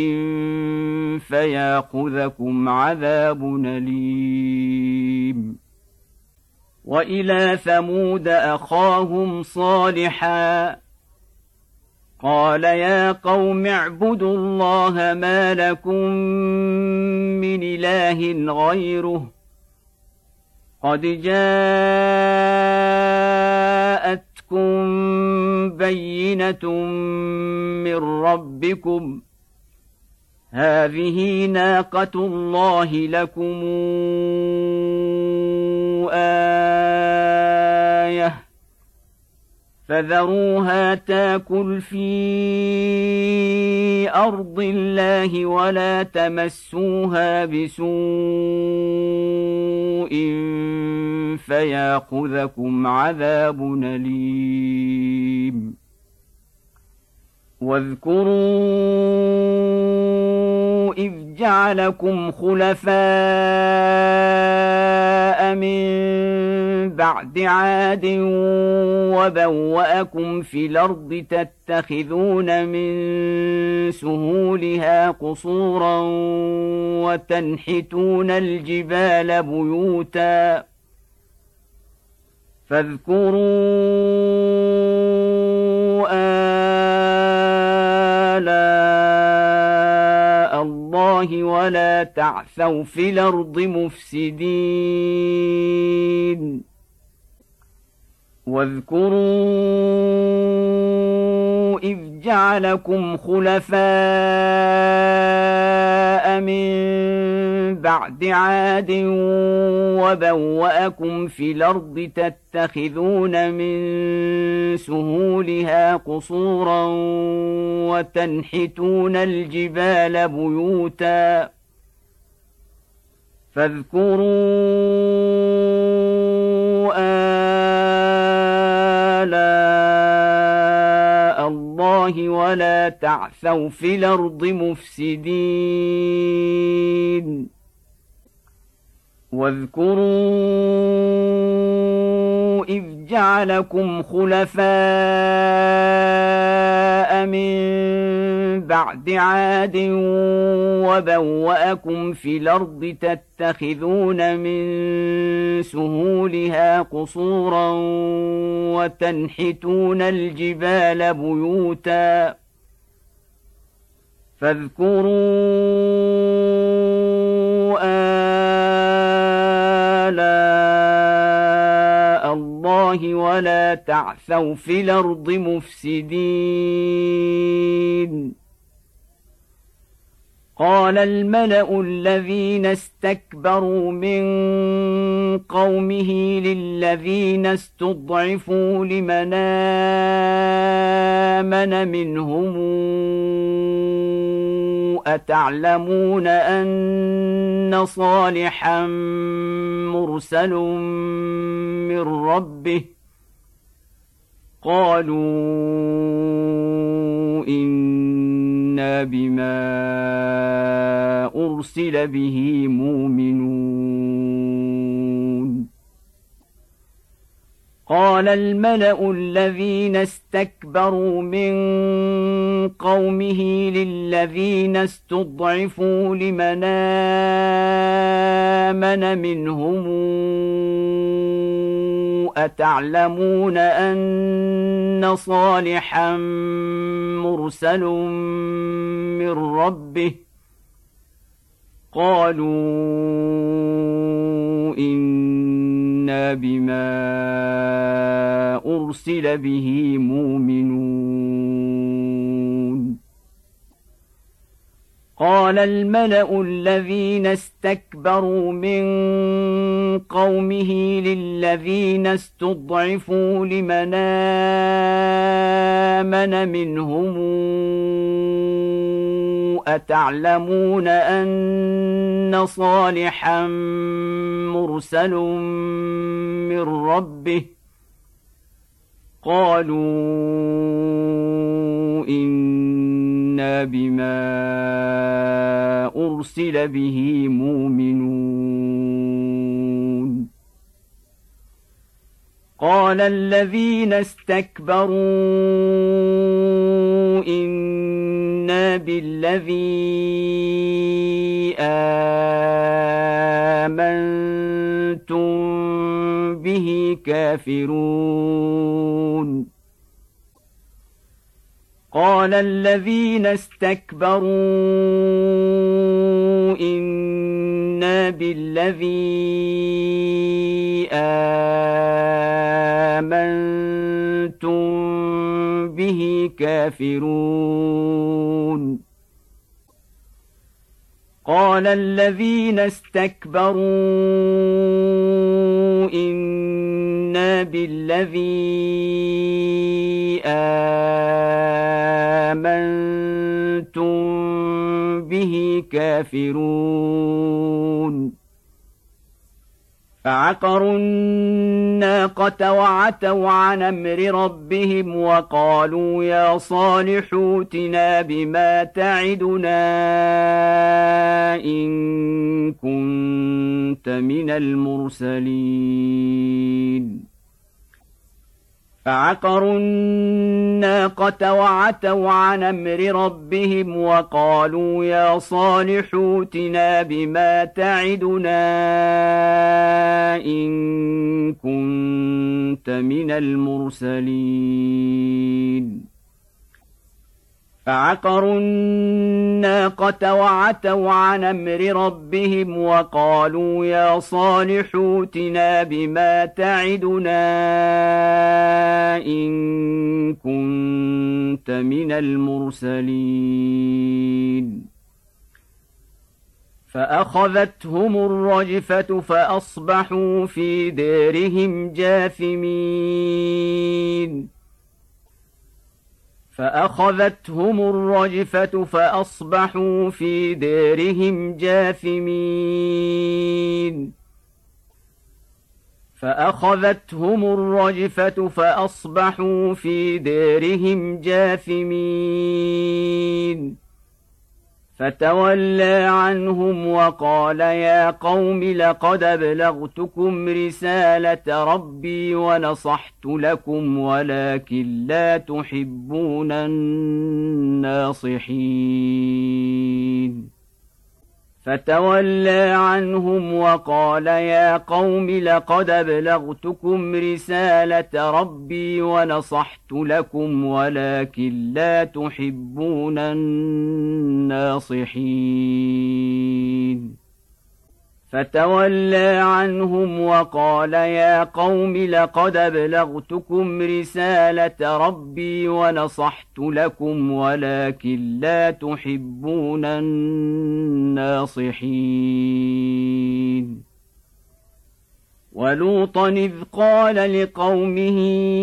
فيأخذكم عذاب أليم وإلى ثمود أخاهم صالحا قال يا قوم اعبدوا الله ما لكم من إله غيره قد جاءتكم بينة من ربكم هذه ناقة الله لكم آية فذروها تاكل في أرض الله ولا تمسوها بسوء فيأخذكم عذاب أليم واذكروا إذ جعلكم خلفاء من بعد عاد وبوأكم في الأرض تتخذون من سهولها قصورا وتنحتون الجبال بيوتا فاذكروا آلاء الله ولا تعثوا في الأرض مفسدين واذكروا إذ جعلكم خلفاء من بعد عاد وبوأكم في الأرض تتخذون من سهولها قصورا وتنحتون الجبال بيوتا فاذكروا آلاء الله ولا تعثوا في الأرض مفسدين واذكروا إذ جعلكم خلفاء من بعد عاد وبوأكم في الأرض تتخذون من سهولها قصورا وتنحتون الجبال بيوتا فاذكروا آلاء الله الله ولا تعثوا في الأرض مفسدين قال الملأ الذين استكبروا من قومه للذين استضعفوا لمن آمن منهم أتعلمون أن صالحا مرسل من ربه قالوا إنا بما أرسل به مؤمنون قال الملأ الذين استكبروا من قومه للذين استضعفوا لمن آمن منهم أتعلمون أن صالحا مرسل من ربه قالوا إنا بما أرسل به مؤمنون قال الملأ الذين استكبروا من قومه للذين استضعفوا لمن آمن منهم أتعلمون أن صالحا مرسل من ربه قالوا إنا بما أرسل به مؤمنون قال الذين استكبروا إنا بالذي آمنتم به كافرون قال الذين استكبروا إنا بالذي آمنتم به كافرون قال الذين استكبروا إنا بالذي آمنتم به كافرون فعقروا الناقة وعتوا عن أمر ربهم وقالوا يا صالح ائتنا بما تعدنا إن كنت من المرسلين فعقروا الناقة وعتوا عن أمر ربهم وقالوا يا صالح ائتنا بما تعدنا إن كنت من المرسلين فعقروا الناقة وعتوا عن أمر ربهم وقالوا يا صالح ائتنا بما تعدنا إن كنت من المرسلين فأخذتهم الرجفة فأصبحوا في دارهم جاثمين فأخذتهم الرجفة فأصبحوا في دارهم جاثمين فأخذتهم الرجفة فأصبحوا في دارهم جاثمين فتولى عنهم وقال يا قوم لقد أبلغتكم رسالة ربي ونصحت لكم ولكن لا تحبون الناصحين فتولى عنهم وقال يا قوم لقد أبلغتكم رسالة ربي ونصحت لكم ولكن لا تحبون الناصحين فتولى عنهم وقال يا قوم لقد أبلغتكم رسالة ربي ونصحت لكم ولكن لا تحبون الناصحين. ولوطا إذ قال لقومه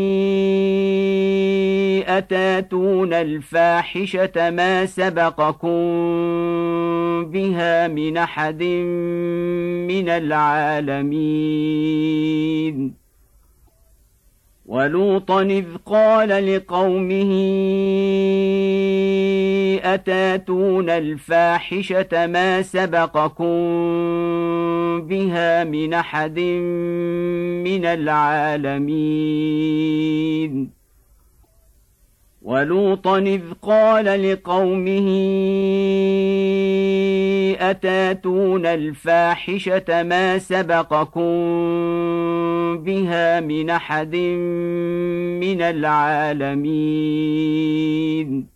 أتاتون الفاحشة ما سبقكم بها من أحد من العالمين. ولوطا إذ قال لقومه أتاتون الفاحشة ما سبقكم بها من أحد من العالمين. ولوطا إذ قال لقومه أتاتون الفاحشة ما سبقكم بها من أحد من العالمين.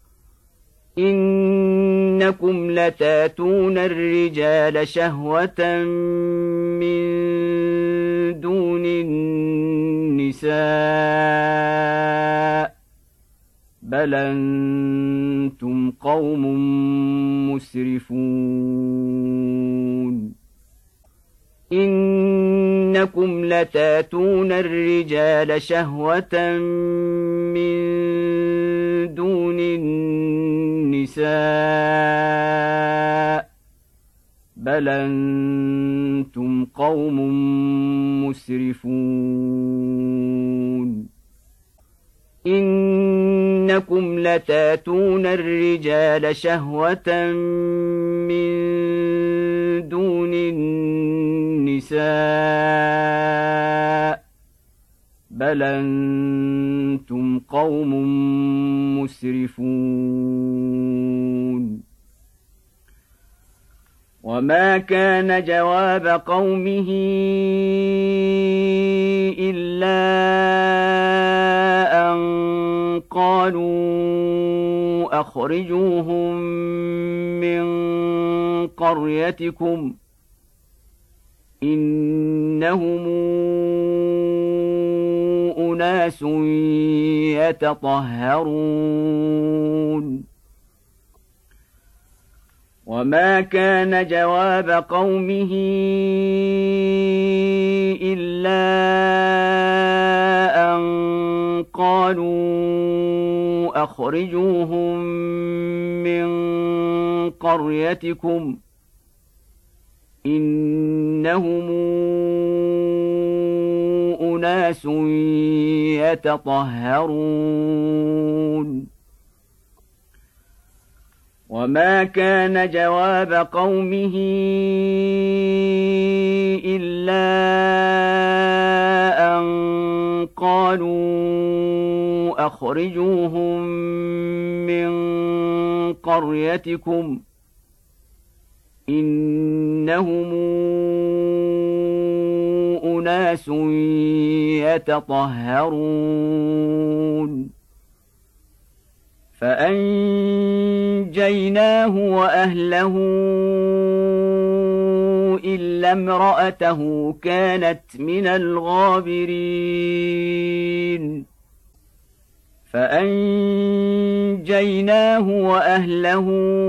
إنكم لتاتون الرجال شهوة من دون النساء بل أنتم قوم مسرفون. إنكم لتاتون الرجال شهوة من دون النساء بل أنتم قوم مسرفون. إنكم لتاتون الرجال شهوة من دون النساء بل أنتم قوم مسرفون. وما كان جواب قومه إلا أن قالوا أخرجوهم من قريتكم إنهم أناس يتطهرون. وما كان جواب قومه إلا أن قالوا أخرجوهم من قريتكم إنهم أناس يتطهرون. وما كان جواب قومه إلا أن قالوا أخرجوهم من قريتكم إنهم أناس يتطهرون. فأنجيناه وأهله إلا امرأته كانت من الغابرين. فأنجيناه وأهله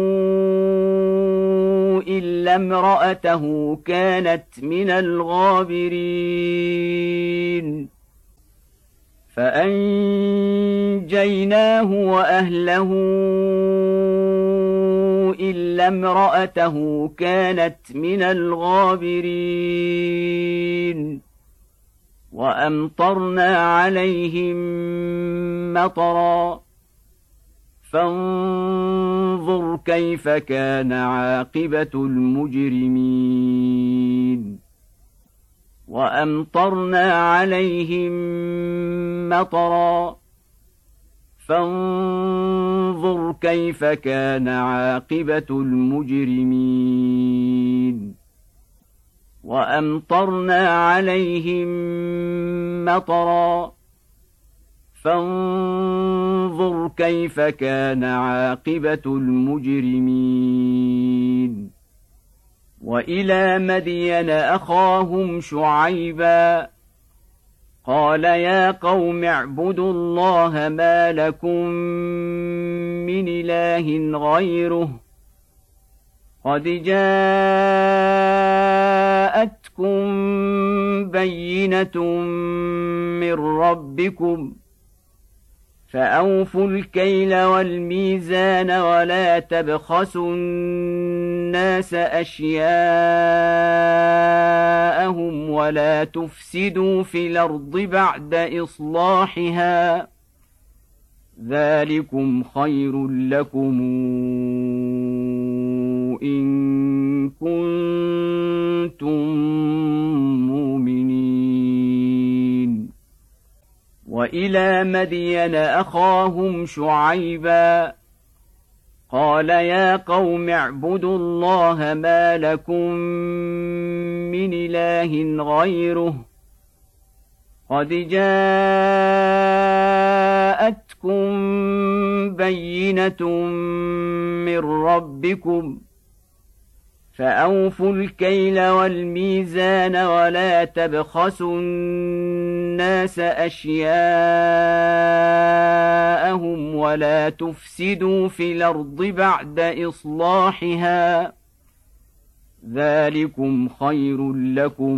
إلا امرأته كانت من الغابرين. فأنجيناه وأهله إلا امرأته كانت من الغابرين. وأمطرنا عليهم مطرا فانظر كيف كان عاقبة المجرمين. وأمطرنا عليهم مطرا فانظر كيف كان عاقبة المجرمين. وأمطرنا عليهم مطرا فانظر كيف كان عاقبة المجرمين. وإلى مدين أخاهم شعيبا قال يا قوم اعبدوا الله ما لكم من إله غيره قد جاءتكم بينة من ربكم فأوفوا الكيل والميزان ولا تبخسوا الناس أشياءهم ولا تفسدوا في الأرض بعد إصلاحها ذلكم خير لكم إن كنتم مؤمنين وإلى مدين أخاهم شعيبا قال يا قوم اعبدوا الله ما لكم من إله غيره قد جاءتكم بينة من ربكم فأوفوا الكيل والميزان ولا تبخسوا الناس أشياءهم ولا تفسدوا في الأرض بعد إصلاحها ذلكم خير لكم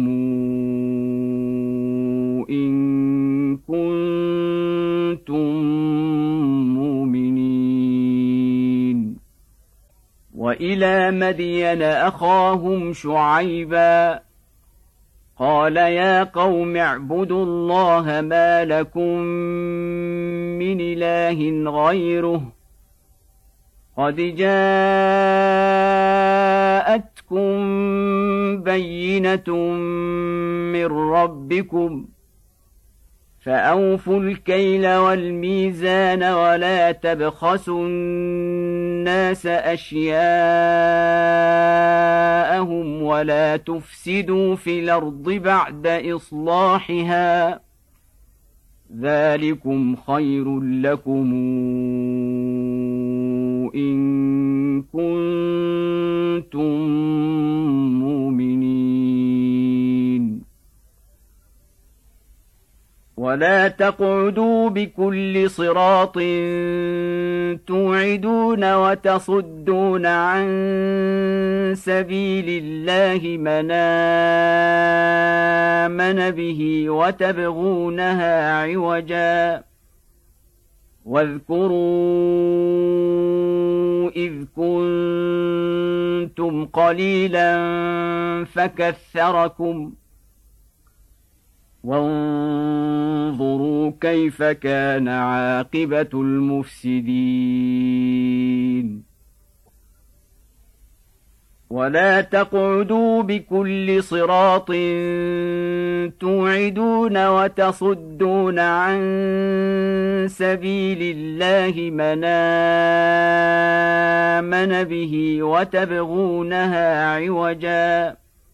إن كنتم مؤمنين وإلى مدين أخاهم شعيبا قال يا قوم اعبدوا الله ما لكم من إله غيره قد جاءتكم بينة من ربكم فأوفوا الكيل والميزان ولا تبخسوا الناس أشياءهم ولا تفسدوا في الأرض بعد إصلاحها ذلكم خير لكم إن كنتم مؤمنين ولا تقعدوا بكل صراط توعدون وتصدون عن سبيل الله من آمن به وتبغونها عوجا واذكروا إذ كنتم قليلا فكثركم وانظروا كيف كان عاقبة المفسدين ولا تقعدوا بكل صراط توعدون وتصدون عن سبيل الله من آمن به وتبغونها عوجا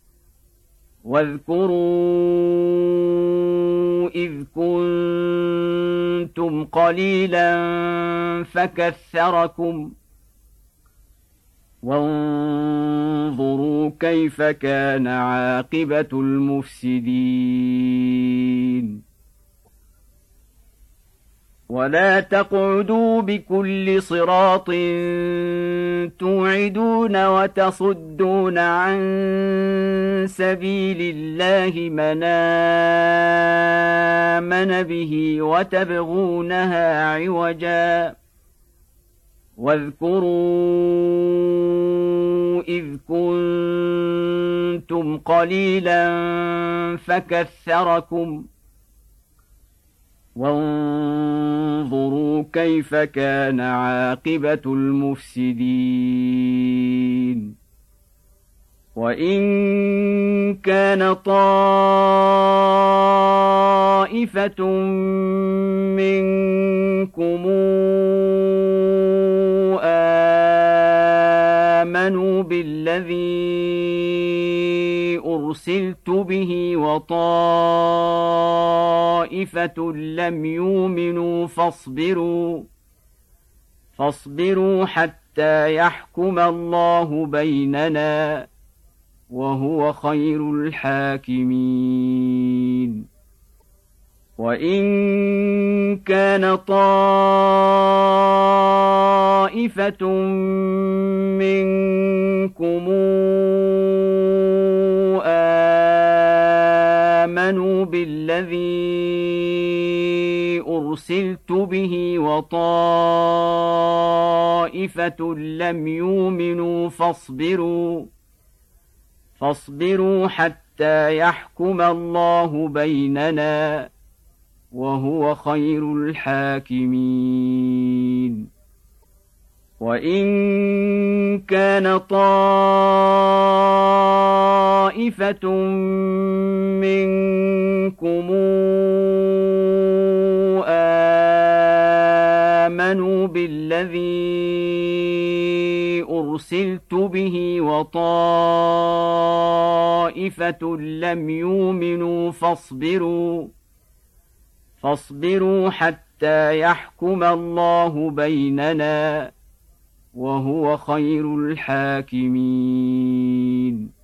واذكروا إذ كنتم قليلا فكثركم وانظروا كيف كان عاقبة المفسدين ولا تقعدوا بكل صراط توعدون وتصدون عن سبيل الله من آمن به وتبغونها عوجا واذكروا إذ كنتم قليلا فكثركم وانظروا كيف كان عاقبة المفسدين وإن كان طائفة منكم آمنوا بالذي أرسلت به وطائفة لم يؤمنوا فاصبروا فاصبروا حتى يحكم الله بيننا وهو خير الحاكمين وإن كان طائفة منكم آمنوا بالذي أرسلت به وطائفة لم يؤمنوا فاصبروا فاصبروا حتى يحكم الله بيننا وهو خير الحاكمين وإن كان طائفة منكم آمنوا بالذي أرسلت به وطائفة لم يؤمنوا فاصبروا فاصبروا حتى يحكم الله بيننا وهو خير الحاكمين